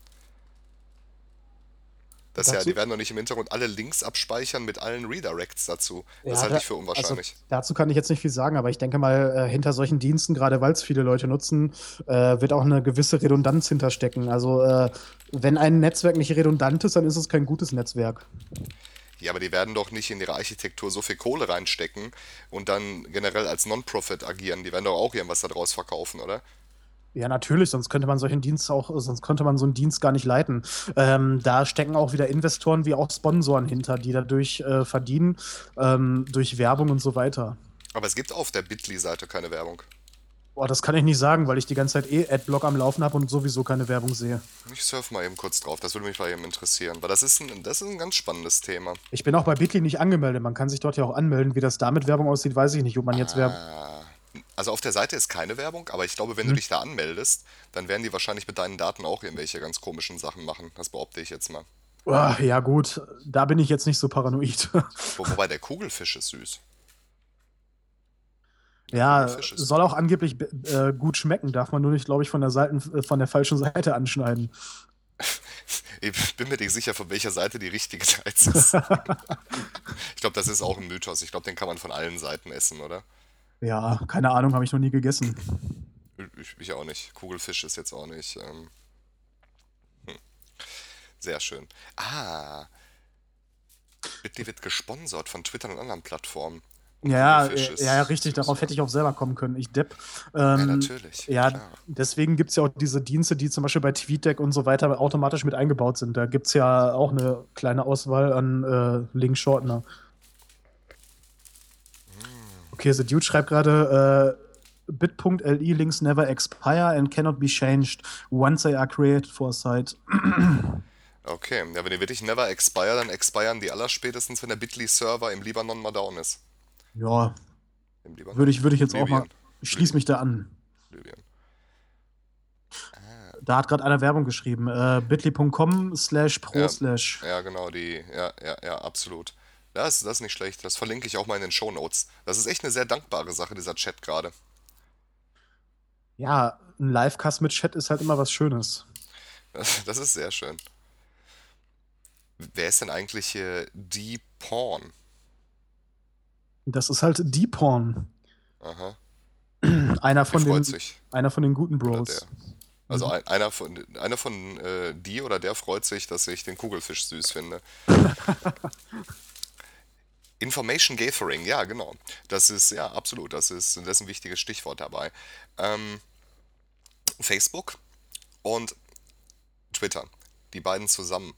Das ja, die Dazu, werden doch nicht im Hintergrund alle Links abspeichern mit allen Redirects dazu. Das ja, halte da, ich für also unwahrscheinlich. dazu kann ich jetzt nicht viel sagen, aber ich denke mal, äh, hinter solchen Diensten, gerade weil es viele Leute nutzen, äh, wird auch eine gewisse Redundanz hinterstecken. Also äh, wenn ein Netzwerk nicht redundant ist, dann ist es kein gutes Netzwerk. Ja, aber die werden doch nicht in ihre Architektur so viel Kohle reinstecken und dann generell als Non-Profit agieren. Die werden doch auch irgendwas daraus verkaufen, oder? Ja, natürlich, sonst könnte man solchen Dienst auch, sonst könnte man so einen Dienst gar nicht leiten. Ähm, da stecken auch wieder Investoren wie auch Sponsoren hinter, die dadurch äh, verdienen, ähm, durch Werbung und so weiter. Aber es gibt auf der Bitly-Seite keine Werbung. Boah, das kann ich nicht sagen, weil ich die ganze Zeit eh Adblock am Laufen habe und sowieso keine Werbung sehe. Ich surfe mal eben kurz drauf, das würde mich mal eben interessieren, weil das ist ein, das ist ein ganz spannendes Thema. Ich bin auch bei Bitly nicht angemeldet. Man kann sich dort ja auch anmelden. Wie das da mit Werbung aussieht, weiß ich nicht, ob man jetzt Werbung. Ah, also auf der Seite ist keine Werbung, aber ich glaube, wenn du Hm. dich da anmeldest, dann werden die wahrscheinlich mit deinen Daten auch irgendwelche ganz komischen Sachen machen. Das behaupte ich jetzt mal. Ah, ja, gut, da bin ich jetzt nicht so paranoid. Wo, wobei der Kugelfisch ist süß. Der Ja, Kugelfisch ist soll auch angeblich äh, gut schmecken, darf man nur nicht, glaube ich, von der Seiten, äh, von der falschen Seite anschneiden. Ich bin mir nicht sicher, von welcher Seite die richtige Seite ist. Ich glaube, das ist auch ein Mythos. Ich glaube, den kann man von allen Seiten essen, oder? Ja, keine Ahnung, habe ich noch nie gegessen. Ich, ich auch nicht. Kugelfisch ist jetzt auch nicht. Ähm, sehr schön. Ah, Bitly wird gesponsert von Twitter und anderen Plattformen. Und Ja, Kugelfisch äh, ja, ja, ist richtig, süß, darauf oder? hätte ich auch selber kommen können. Ich Depp. Ja, Ähm, natürlich, ja, klar. deswegen gibt es ja auch diese Dienste, die zum Beispiel bei TweetDeck und so weiter automatisch mit eingebaut sind. Da gibt es ja auch eine kleine Auswahl an äh, Link-Shortener. Okay, The Dude schreibt gerade, äh, bit.li links never expire and cannot be changed once they are created for a site. Okay, ja, wenn die wirklich never expire, dann expiren die allerspätestens, wenn der Bitly-Server im Libanon mal down ist. Ja, Im Libanon? würde ich, würde ich jetzt auch mal, Libyen. ich schließe mich da an. Libyen. Da hat gerade einer Werbung geschrieben, äh, bit.ly.com slash pro Ja, slash. ja, genau, die, ja, ja, ja, absolut. Das, ist- das ist nicht schlecht. Das verlinke ich auch mal in den Shownotes. Das ist echt eine sehr dankbare Sache, dieser Chat gerade. Ja, ein Livecast mit Chat ist halt immer was Schönes. Das ist sehr schön. Wer ist denn eigentlich hier die Porn? Das ist halt Deep-Porn. Aha, Einer der von freut den, sich. einer von den guten Oder der. Bros. Also Mhm. ein, einer von, einer von äh, die oder der freut sich, dass ich den Kugelfisch süß finde. Information Gathering, ja, genau. Das ist, ja, absolut. Das ist, das ist ein wichtiges Stichwort dabei. Ähm, Facebook und Twitter, die beiden zusammen.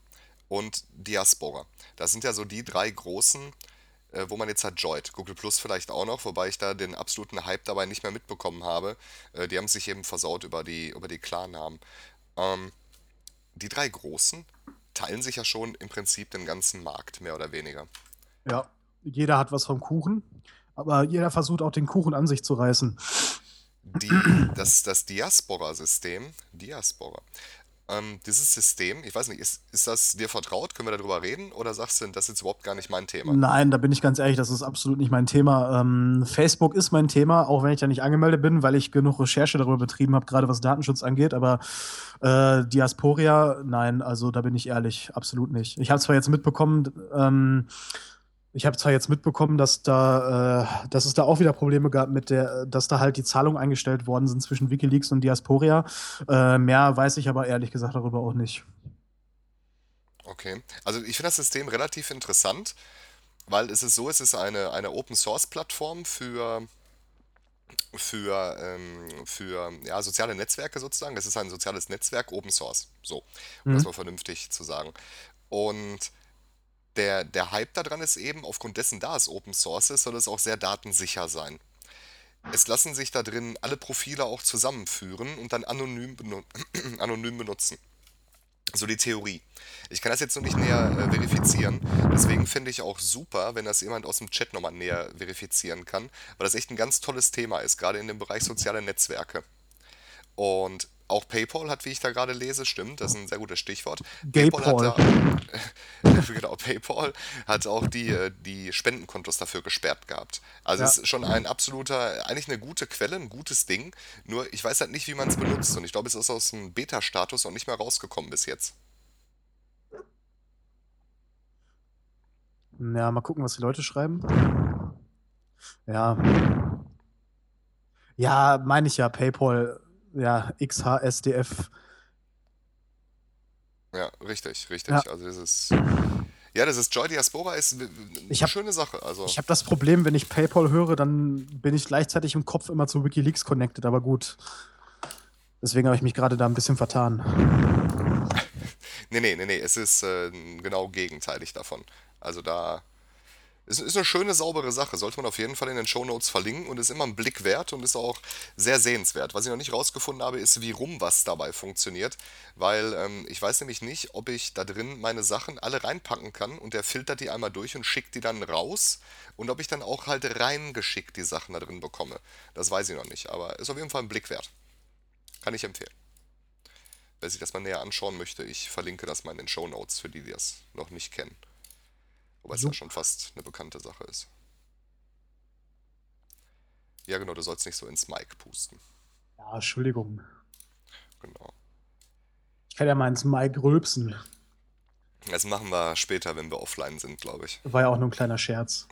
und Diaspora. Das sind ja so die drei großen, äh, wo man jetzt hat Joyd. Google Plus vielleicht auch noch, wobei ich da den absoluten Hype dabei nicht mehr mitbekommen habe. Äh, die haben sich eben versaut über die, über die Klarnamen. Ähm, die drei großen teilen sich ja schon im Prinzip den ganzen Markt, mehr oder weniger. Ja, jeder hat was vom Kuchen, aber jeder versucht auch den Kuchen an sich zu reißen. Die, das, das Diaspora-System, Diaspora, ähm, dieses System, ich weiß nicht, ist, ist das dir vertraut? Können wir darüber reden? Oder sagst du, das ist jetzt überhaupt gar nicht mein Thema? Nein, da bin ich ganz ehrlich, das ist absolut nicht mein Thema. Ähm, Facebook ist mein Thema, auch wenn ich da nicht angemeldet bin, weil ich genug Recherche darüber betrieben habe, gerade was Datenschutz angeht. Aber äh, Diasporia, nein, also da bin ich ehrlich, absolut nicht. Ich habe zwar jetzt mitbekommen, ähm, ich habe zwar jetzt mitbekommen, dass da, äh, dass es da auch wieder Probleme gab mit der, dass da halt die Zahlungen eingestellt worden sind zwischen WikiLeaks und Diasporia. Äh, mehr weiß ich aber ehrlich gesagt darüber auch nicht. Okay. Also ich finde das System relativ interessant, weil es ist so, es ist eine, eine Open-Source-Plattform für, für, ähm, für ja, soziale Netzwerke sozusagen. Es ist ein soziales Netzwerk, Open Source. So, um das Mhm. mal vernünftig zu sagen. Und der, der Hype daran ist eben, aufgrund dessen, da es Open Source ist, soll es auch sehr datensicher sein. Es lassen sich da drin alle Profile auch zusammenführen und dann anonym, benu anonym benutzen. So die Theorie. Ich kann das jetzt noch nicht näher äh, verifizieren. Deswegen finde ich auch super, wenn das jemand aus dem Chat nochmal näher verifizieren kann, weil das echt ein ganz tolles Thema ist, gerade in dem Bereich soziale Netzwerke. Und auch PayPal hat, wie ich da gerade lese, stimmt, das ist ein sehr gutes Stichwort. Gay PayPal hat Paul. da, genau, PayPal hat auch die, äh, die Spendenkontos dafür gesperrt gehabt. Also es Ja. ist schon ein absoluter, eigentlich eine gute Quelle, ein gutes Ding. Nur ich weiß halt nicht, wie man es benutzt. Und ich glaube, es ist aus dem Beta-Status auch nicht mehr rausgekommen bis jetzt. Ja, mal gucken, was die Leute schreiben. Ja. Ja, meine ich ja, PayPal, ja, X H S D F. Ja, richtig, Ja, richtig. Also das ist, ja, das ist Joy Diaspora ist w- w- ich eine habe schöne Sache. Also ich hab das Problem, wenn ich PayPal höre, dann bin ich gleichzeitig im Kopf immer zu WikiLeaks connected, aber gut. Deswegen habe ich mich gerade da ein bisschen vertan. nee, nee, nee, nee, es ist äh, genau gegenteilig davon. Also da ist, ist eine schöne, saubere Sache. Sollte man auf jeden Fall in den Shownotes verlinken und ist immer ein Blick wert und ist auch sehr sehenswert. Was ich noch nicht rausgefunden habe, ist, wie rum was dabei funktioniert. Weil ähm, ich weiß nämlich nicht, ob ich da drin meine Sachen alle reinpacken kann und der filtert die einmal durch und schickt die dann raus. Und ob ich dann auch halt reingeschickt die Sachen da drin bekomme. Das weiß ich noch nicht, aber ist auf jeden Fall ein Blick wert. Kann ich empfehlen. Wer sich das mal näher anschauen möchte, ich verlinke das mal in den Shownotes für die, die das noch nicht kennen. Wobei es ja Jupp. schon fast eine bekannte Sache ist. Ja, genau, du sollst nicht so ins Mic pusten. Ja, Entschuldigung. Genau. Ich kann ja mal ins Mike rülpsen. Das machen wir später, wenn wir offline sind, glaube ich. War ja auch nur ein kleiner Scherz.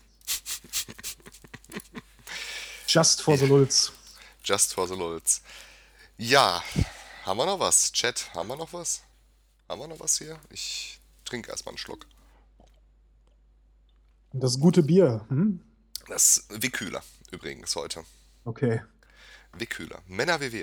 Just for Ja, the lulz. just for the lulz. Ja, haben wir noch was? Chat, haben wir noch was? Haben wir noch was hier? Ich trinke erstmal einen Schluck. Das gute Bier. Hm? Das Wickhühler übrigens heute. Okay. Wickhühler. Männer wie wir.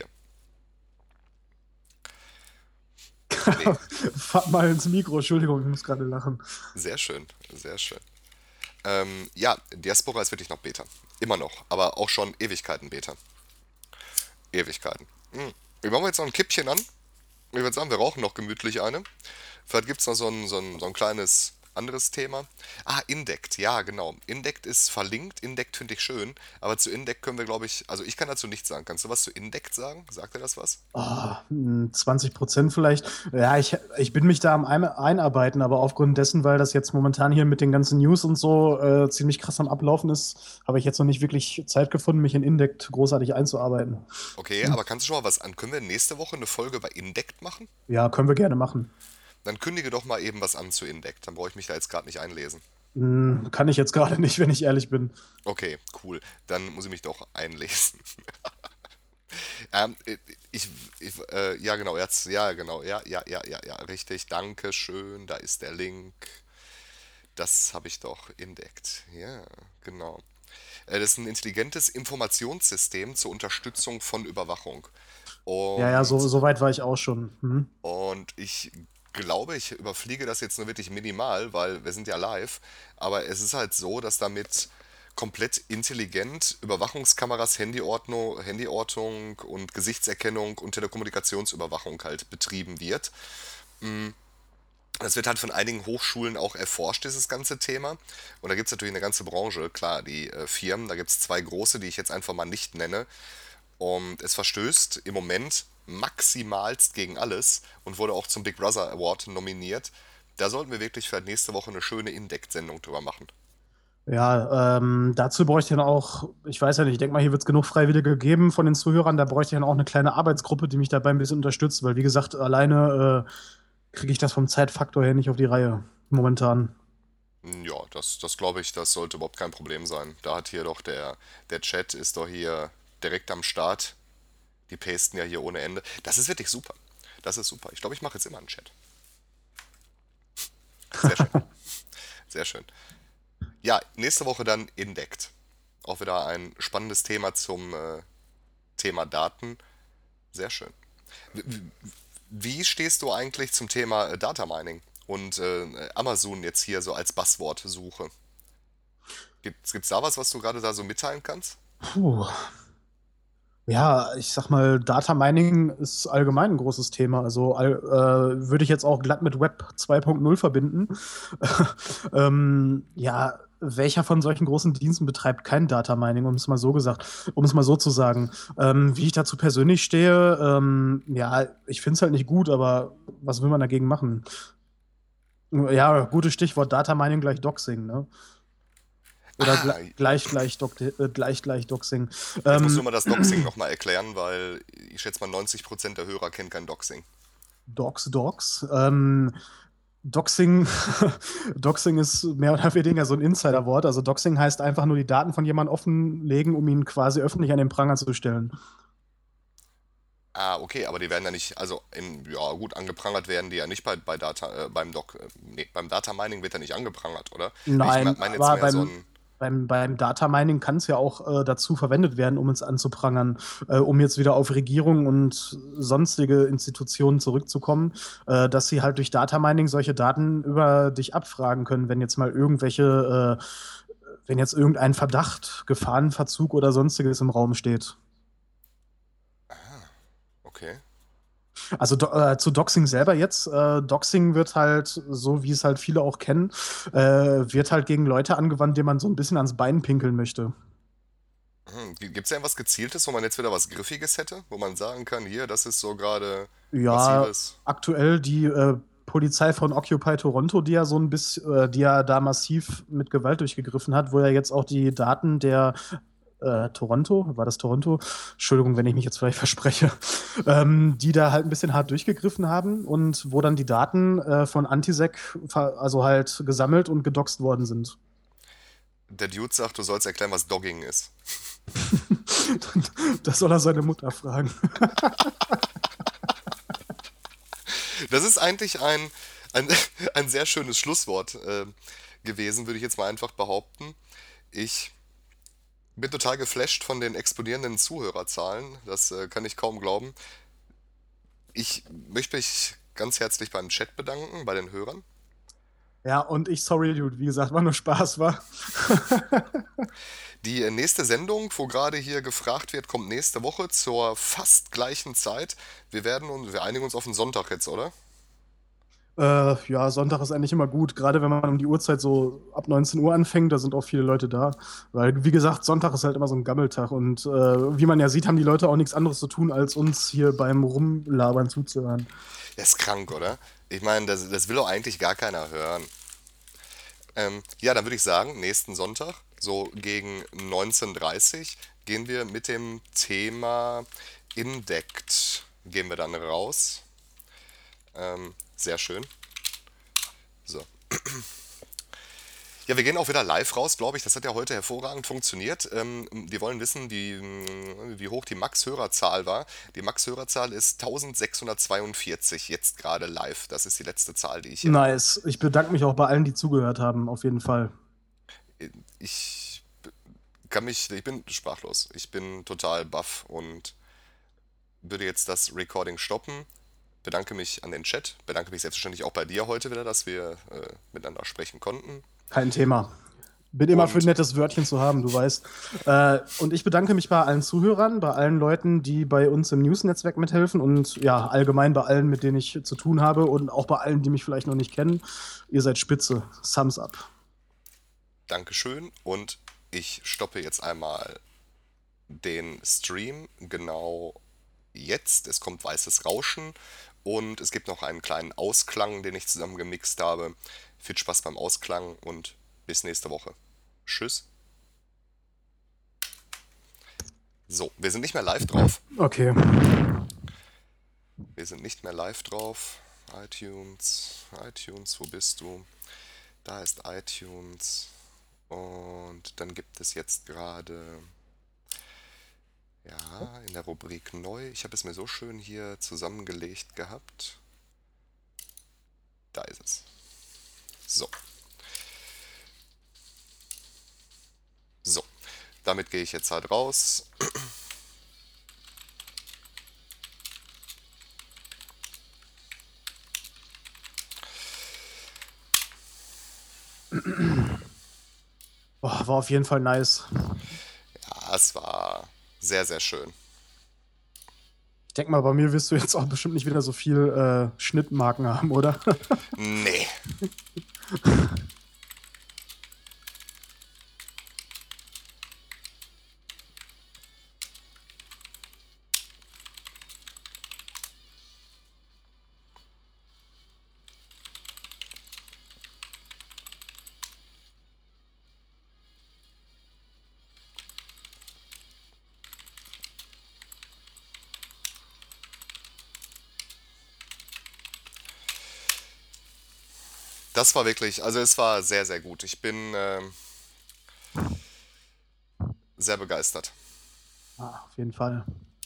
Nee, Fahr mal ins Mikro, Entschuldigung, ich muss gerade lachen. sehr schön, sehr schön. Ähm, ja, Diaspora ist wirklich noch Beta. Immer noch, aber auch schon Ewigkeiten Beta. Ewigkeiten. Hm. Wir machen jetzt noch ein Kippchen an. Ich würde sagen, wir rauchen noch gemütlich eine. Vielleicht gibt es noch so ein, so, ein, so ein kleines anderes Thema. Ah, Indect, ja, genau. Indect ist verlinkt. Indect finde ich schön. Aber zu Indect können wir, glaube ich, also ich kann dazu nichts sagen. Kannst du was zu Indect sagen? Sagt dir das was? Ah, hm, zwanzig Prozent vielleicht. Ja, ich, ich bin mich da am Ein- Einarbeiten, aber aufgrund dessen, weil das jetzt momentan hier mit den ganzen News und so äh, ziemlich krass am Ablaufen ist, habe ich jetzt noch nicht wirklich Zeit gefunden, mich in Indect großartig einzuarbeiten. Okay, Hm. aber kannst du schon mal was an? Können wir nächste Woche eine Folge bei Indect machen? Ja, können wir gerne machen. Dann kündige doch mal eben was an zu Indect. Dann brauche ich mich da jetzt gerade nicht einlesen. Hm, kann ich jetzt gerade nicht, wenn ich ehrlich bin. Okay, cool. Dann muss ich mich doch einlesen. Ähm, ich, ich äh, ja genau, jetzt, ja genau, ja, ja, ja, ja, ja, richtig, danke schön, da ist der Link. Das habe ich doch entdeckt. Ja, genau. Äh, das ist ein intelligentes Informationssystem zur Unterstützung von Überwachung. Ja, ja, so, Und, so weit war ich auch schon. Hm. und ich glaube, ich überfliege das jetzt nur wirklich minimal, weil wir sind ja live, aber es ist halt so, dass damit komplett intelligent Überwachungskameras, Handyordnung, Handyortung und Gesichtserkennung und Telekommunikationsüberwachung halt betrieben wird. Mm, Das wird halt von einigen Hochschulen auch erforscht, dieses ganze Thema. Und da gibt es natürlich eine ganze Branche, klar, die äh, Firmen, da gibt es zwei große, die ich jetzt einfach mal nicht nenne. Und es verstößt im Moment maximalst gegen alles und wurde auch zum Big Brother Award nominiert. Da sollten wir wirklich für nächste Woche eine schöne In-Depth-Sendung drüber machen. Ja, ähm, dazu bräuchte ich dann auch, ich weiß ja nicht, ich denke mal, hier wird es genug Freiwillige geben von den Zuhörern, da bräuchte ich dann auch eine kleine Arbeitsgruppe, die mich dabei ein bisschen unterstützt, weil wie gesagt, alleine äh, kriege ich das vom Zeitfaktor her nicht auf die Reihe momentan. Ja, das, das glaube ich, das sollte überhaupt kein Problem sein. Da hat hier doch der, der Chat ist doch hier direkt am Start. Die pasten ja hier ohne Ende. Das ist wirklich super. Das ist super. Ich glaube, ich mache jetzt immer einen Chat. Sehr schön. Sehr schön. Ja, nächste Woche dann Indect. Auch wieder ein spannendes Thema zum äh, Thema Daten. Sehr schön. Wie, wie stehst du eigentlich zum Thema äh, Data Mining und äh, Amazon jetzt hier so als Buzzword-Suche? Gibt's, gibt's da was, was du gerade da so mitteilen kannst? Puh. Ja, ich sag mal, Data Mining ist allgemein ein großes Thema. Also all, äh, würde ich jetzt auch glatt mit Web zwei Punkt null verbinden. ähm, ja, welcher von solchen großen Diensten betreibt kein Data Mining, um es mal so gesagt, um es mal so zu sagen. Ähm, wie ich dazu persönlich stehe, ähm, ja, ich finde es halt nicht gut, aber was will man dagegen machen? Ja, gutes Stichwort Data Mining gleich Doxing, ne? Oder gle Ah, gleich gleich, Doc äh, gleich gleich Doxing. jetzt musst du Ähm, mal das Doxing nochmal erklären, weil ich schätze mal neunzig Prozent der Hörer kennen kein Doxing. Docs, Docs. Ähm, Doxing, Doxing ist mehr oder weniger so ein Insiderwort. Also Doxing heißt einfach nur die Daten von jemandem offenlegen, um ihn quasi öffentlich an den Pranger zu stellen. Ah, okay, aber die werden ja nicht, also im, ja gut, angeprangert werden die ja nicht bei, bei Data, äh, beim Doc, äh, nee, beim Data Mining wird er nicht angeprangert, oder? Nee, ich Nein, meine jetzt aber mehr so beim, ein, beim, beim Data Mining kann es ja auch äh, dazu verwendet werden, um uns anzuprangern, äh, um jetzt wieder auf Regierungen und sonstige Institutionen zurückzukommen, äh, dass sie halt durch Data Mining solche Daten über dich abfragen können, wenn jetzt mal irgendwelche, äh, wenn jetzt irgendein Verdacht, Gefahrenverzug oder sonstiges im Raum steht. okay. Also do, äh, zu Doxing selber jetzt. Äh, Doxing wird halt, so wie es halt viele auch kennen, äh, wird halt gegen Leute angewandt, denen man so ein bisschen ans Bein pinkeln möchte. Hm, gibt es ja was Gezieltes, wo man jetzt wieder was Griffiges hätte, wo man sagen kann, hier, das ist so gerade Ja, massives. aktuell die äh, Polizei von Occupy Toronto, die ja so ein bisschen, äh, die ja da massiv mit Gewalt durchgegriffen hat, wo ja jetzt auch die Daten der äh, Toronto, war das Toronto? Entschuldigung, wenn ich mich jetzt vielleicht verspreche, ähm, die da halt ein bisschen hart durchgegriffen haben und wo dann die Daten äh, von Antisec ver- also halt gesammelt und gedoxt worden sind. Der Dude sagt, du sollst erklären, was Dogging ist. Das soll er seine Mutter fragen. Das ist eigentlich ein, ein, ein sehr schönes Schlusswort äh, gewesen, würde ich jetzt mal einfach behaupten. Ich bin total geflasht von den explodierenden Zuhörerzahlen. Das äh, kann ich kaum glauben. Ich möchte mich ganz herzlich beim Chat bedanken, bei den Hörern. Ja, und ich, sorry, Dude, wie gesagt, war nur Spaß, war. Die äh, nächste Sendung, wo gerade hier gefragt wird, kommt nächste Woche zur fast gleichen Zeit. Wir werden uns, wir einigen uns auf den Sonntag jetzt, oder? Äh, ja, Sonntag ist eigentlich immer gut, gerade wenn man um die Uhrzeit so ab neunzehn Uhr anfängt, da sind auch viele Leute da. Weil, wie gesagt, Sonntag ist halt immer so ein Gammeltag und äh, wie man ja sieht, haben die Leute auch nichts anderes zu tun, als uns hier beim Rumlabern zuzuhören. Das ist krank, oder? Ich meine, das, das will doch eigentlich gar keiner hören. Ähm, ja, dann würde ich sagen, nächsten Sonntag, so gegen neunzehn Uhr dreißig, gehen wir mit dem Thema Indect, gehen wir dann raus. Ähm, sehr schön. So. Ja, wir gehen auch wieder live raus, glaube ich. Das hat ja heute hervorragend funktioniert. Ähm, wir wollen wissen, wie, wie hoch die Max-Hörerzahl war. Die Max-Hörerzahl ist eintausendsechshundertzweiundvierzig jetzt gerade live. Das ist die letzte Zahl, die ich hier habe. Nice. Ich bedanke mich auch bei allen, die zugehört haben, auf jeden Fall. Ich kann mich, ich bin sprachlos. Ich bin total baff und würde jetzt das Recording stoppen. bedanke mich an den Chat, bedanke mich selbstverständlich auch bei dir heute wieder, dass wir äh, miteinander sprechen konnten. Kein Thema. Bin immer für ein Und- nettes Wörtchen zu haben, du weißt. Äh, und ich bedanke mich bei allen Zuhörern, bei allen Leuten, die bei uns im News-Netzwerk mithelfen und ja, allgemein bei allen, mit denen ich zu tun habe und auch bei allen, die mich vielleicht noch nicht kennen. Ihr seid spitze. Thumbs up. Dankeschön. Und ich stoppe jetzt einmal den Stream genau jetzt. Es kommt weißes Rauschen und es gibt noch einen kleinen Ausklang, den ich zusammen gemixt habe. Viel Spaß beim Ausklang und bis nächste Woche. Tschüss. So, wir sind nicht mehr live drauf. Okay. Wir sind nicht mehr live drauf. iTunes, iTunes, wo bist du? Da ist iTunes. Und dann gibt es jetzt gerade, ja, in der Rubrik neu. Ich habe es mir so schön hier zusammengelegt gehabt. Da ist es. So. So. Damit gehe ich jetzt halt raus. Boah, war auf jeden Fall nice. Ja, es war sehr, sehr schön. Ich denke mal, bei mir wirst du jetzt auch bestimmt nicht wieder so viel äh, Schnittmarken haben, oder? Nee. Das war wirklich, also es war sehr, sehr gut. Ich bin ähm, sehr begeistert. Ah, auf jeden Fall.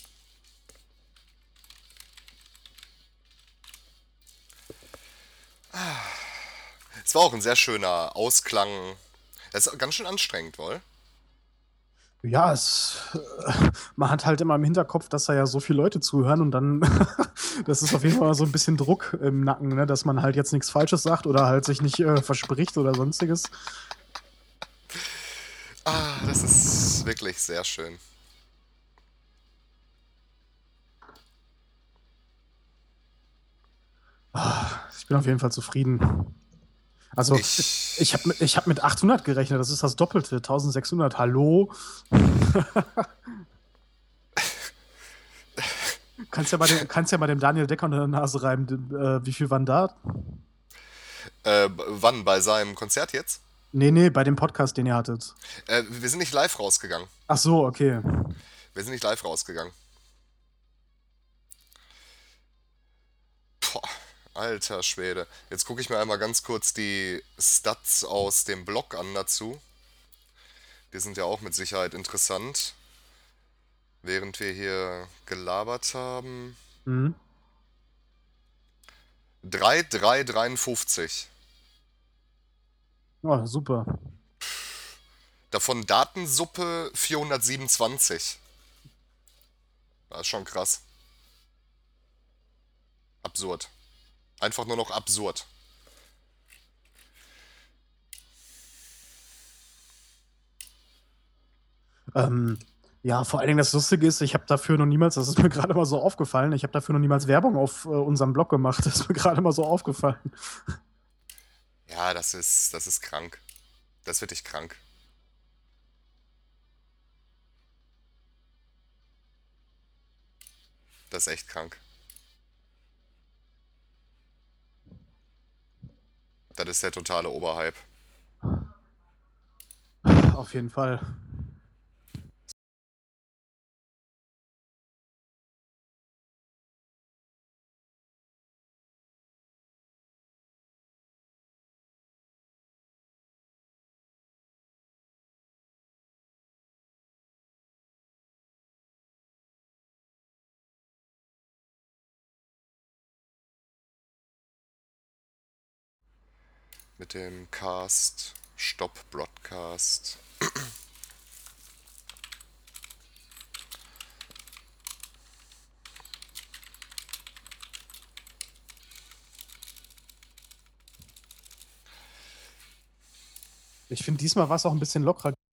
Es war auch ein sehr schöner Ausklang. Es ist ganz schön anstrengend, wohl. Ja, es, äh, man hat halt immer im Hinterkopf, dass da ja so viele Leute zuhören und dann, das ist auf jeden Fall so ein bisschen Druck im Nacken, ne? Dass man halt jetzt nichts Falsches sagt oder halt sich nicht äh, verspricht oder sonstiges. Ah, das ist wirklich sehr schön. Ich bin auf jeden Fall zufrieden. Also, Ich, ich habe mit, ich hab mit achthundert gerechnet, das ist das Doppelte. eintausendsechshundert, hallo? kannst, ja bei dem, kannst ja bei dem Daniel Decker unter der Nase reiben. Äh, wie viel waren da? äh, wann? Bei seinem Konzert jetzt? Nee, nee, bei dem Podcast, den ihr hattet. Äh, wir sind nicht live rausgegangen. Ach so, okay. Wir sind nicht live rausgegangen. Boah, alter Schwede. Jetzt gucke ich mir einmal ganz kurz die Stats aus dem Blog an dazu. Die sind ja auch mit Sicherheit interessant. Während wir hier gelabert haben. Mhm. drei drei dreiundfünfzig. Oh, super. Davon Datensuppe vierhundertsiebenundzwanzig. Das ist schon krass. Absurd. Einfach nur noch absurd. Ähm, ja, vor allen Dingen das Lustige ist, ich habe dafür noch niemals, das ist mir gerade mal so aufgefallen, ich habe dafür noch niemals Werbung auf äh, unserem Blog gemacht. Das ist mir gerade mal so aufgefallen. Ja, das ist, das ist krank. Das ist wirklich krank. Das ist echt krank. Das ist der totale Oberhype. Auf jeden Fall. Mit dem Cast Stop Broadcast. Ich finde, diesmal war es auch ein bisschen lockerer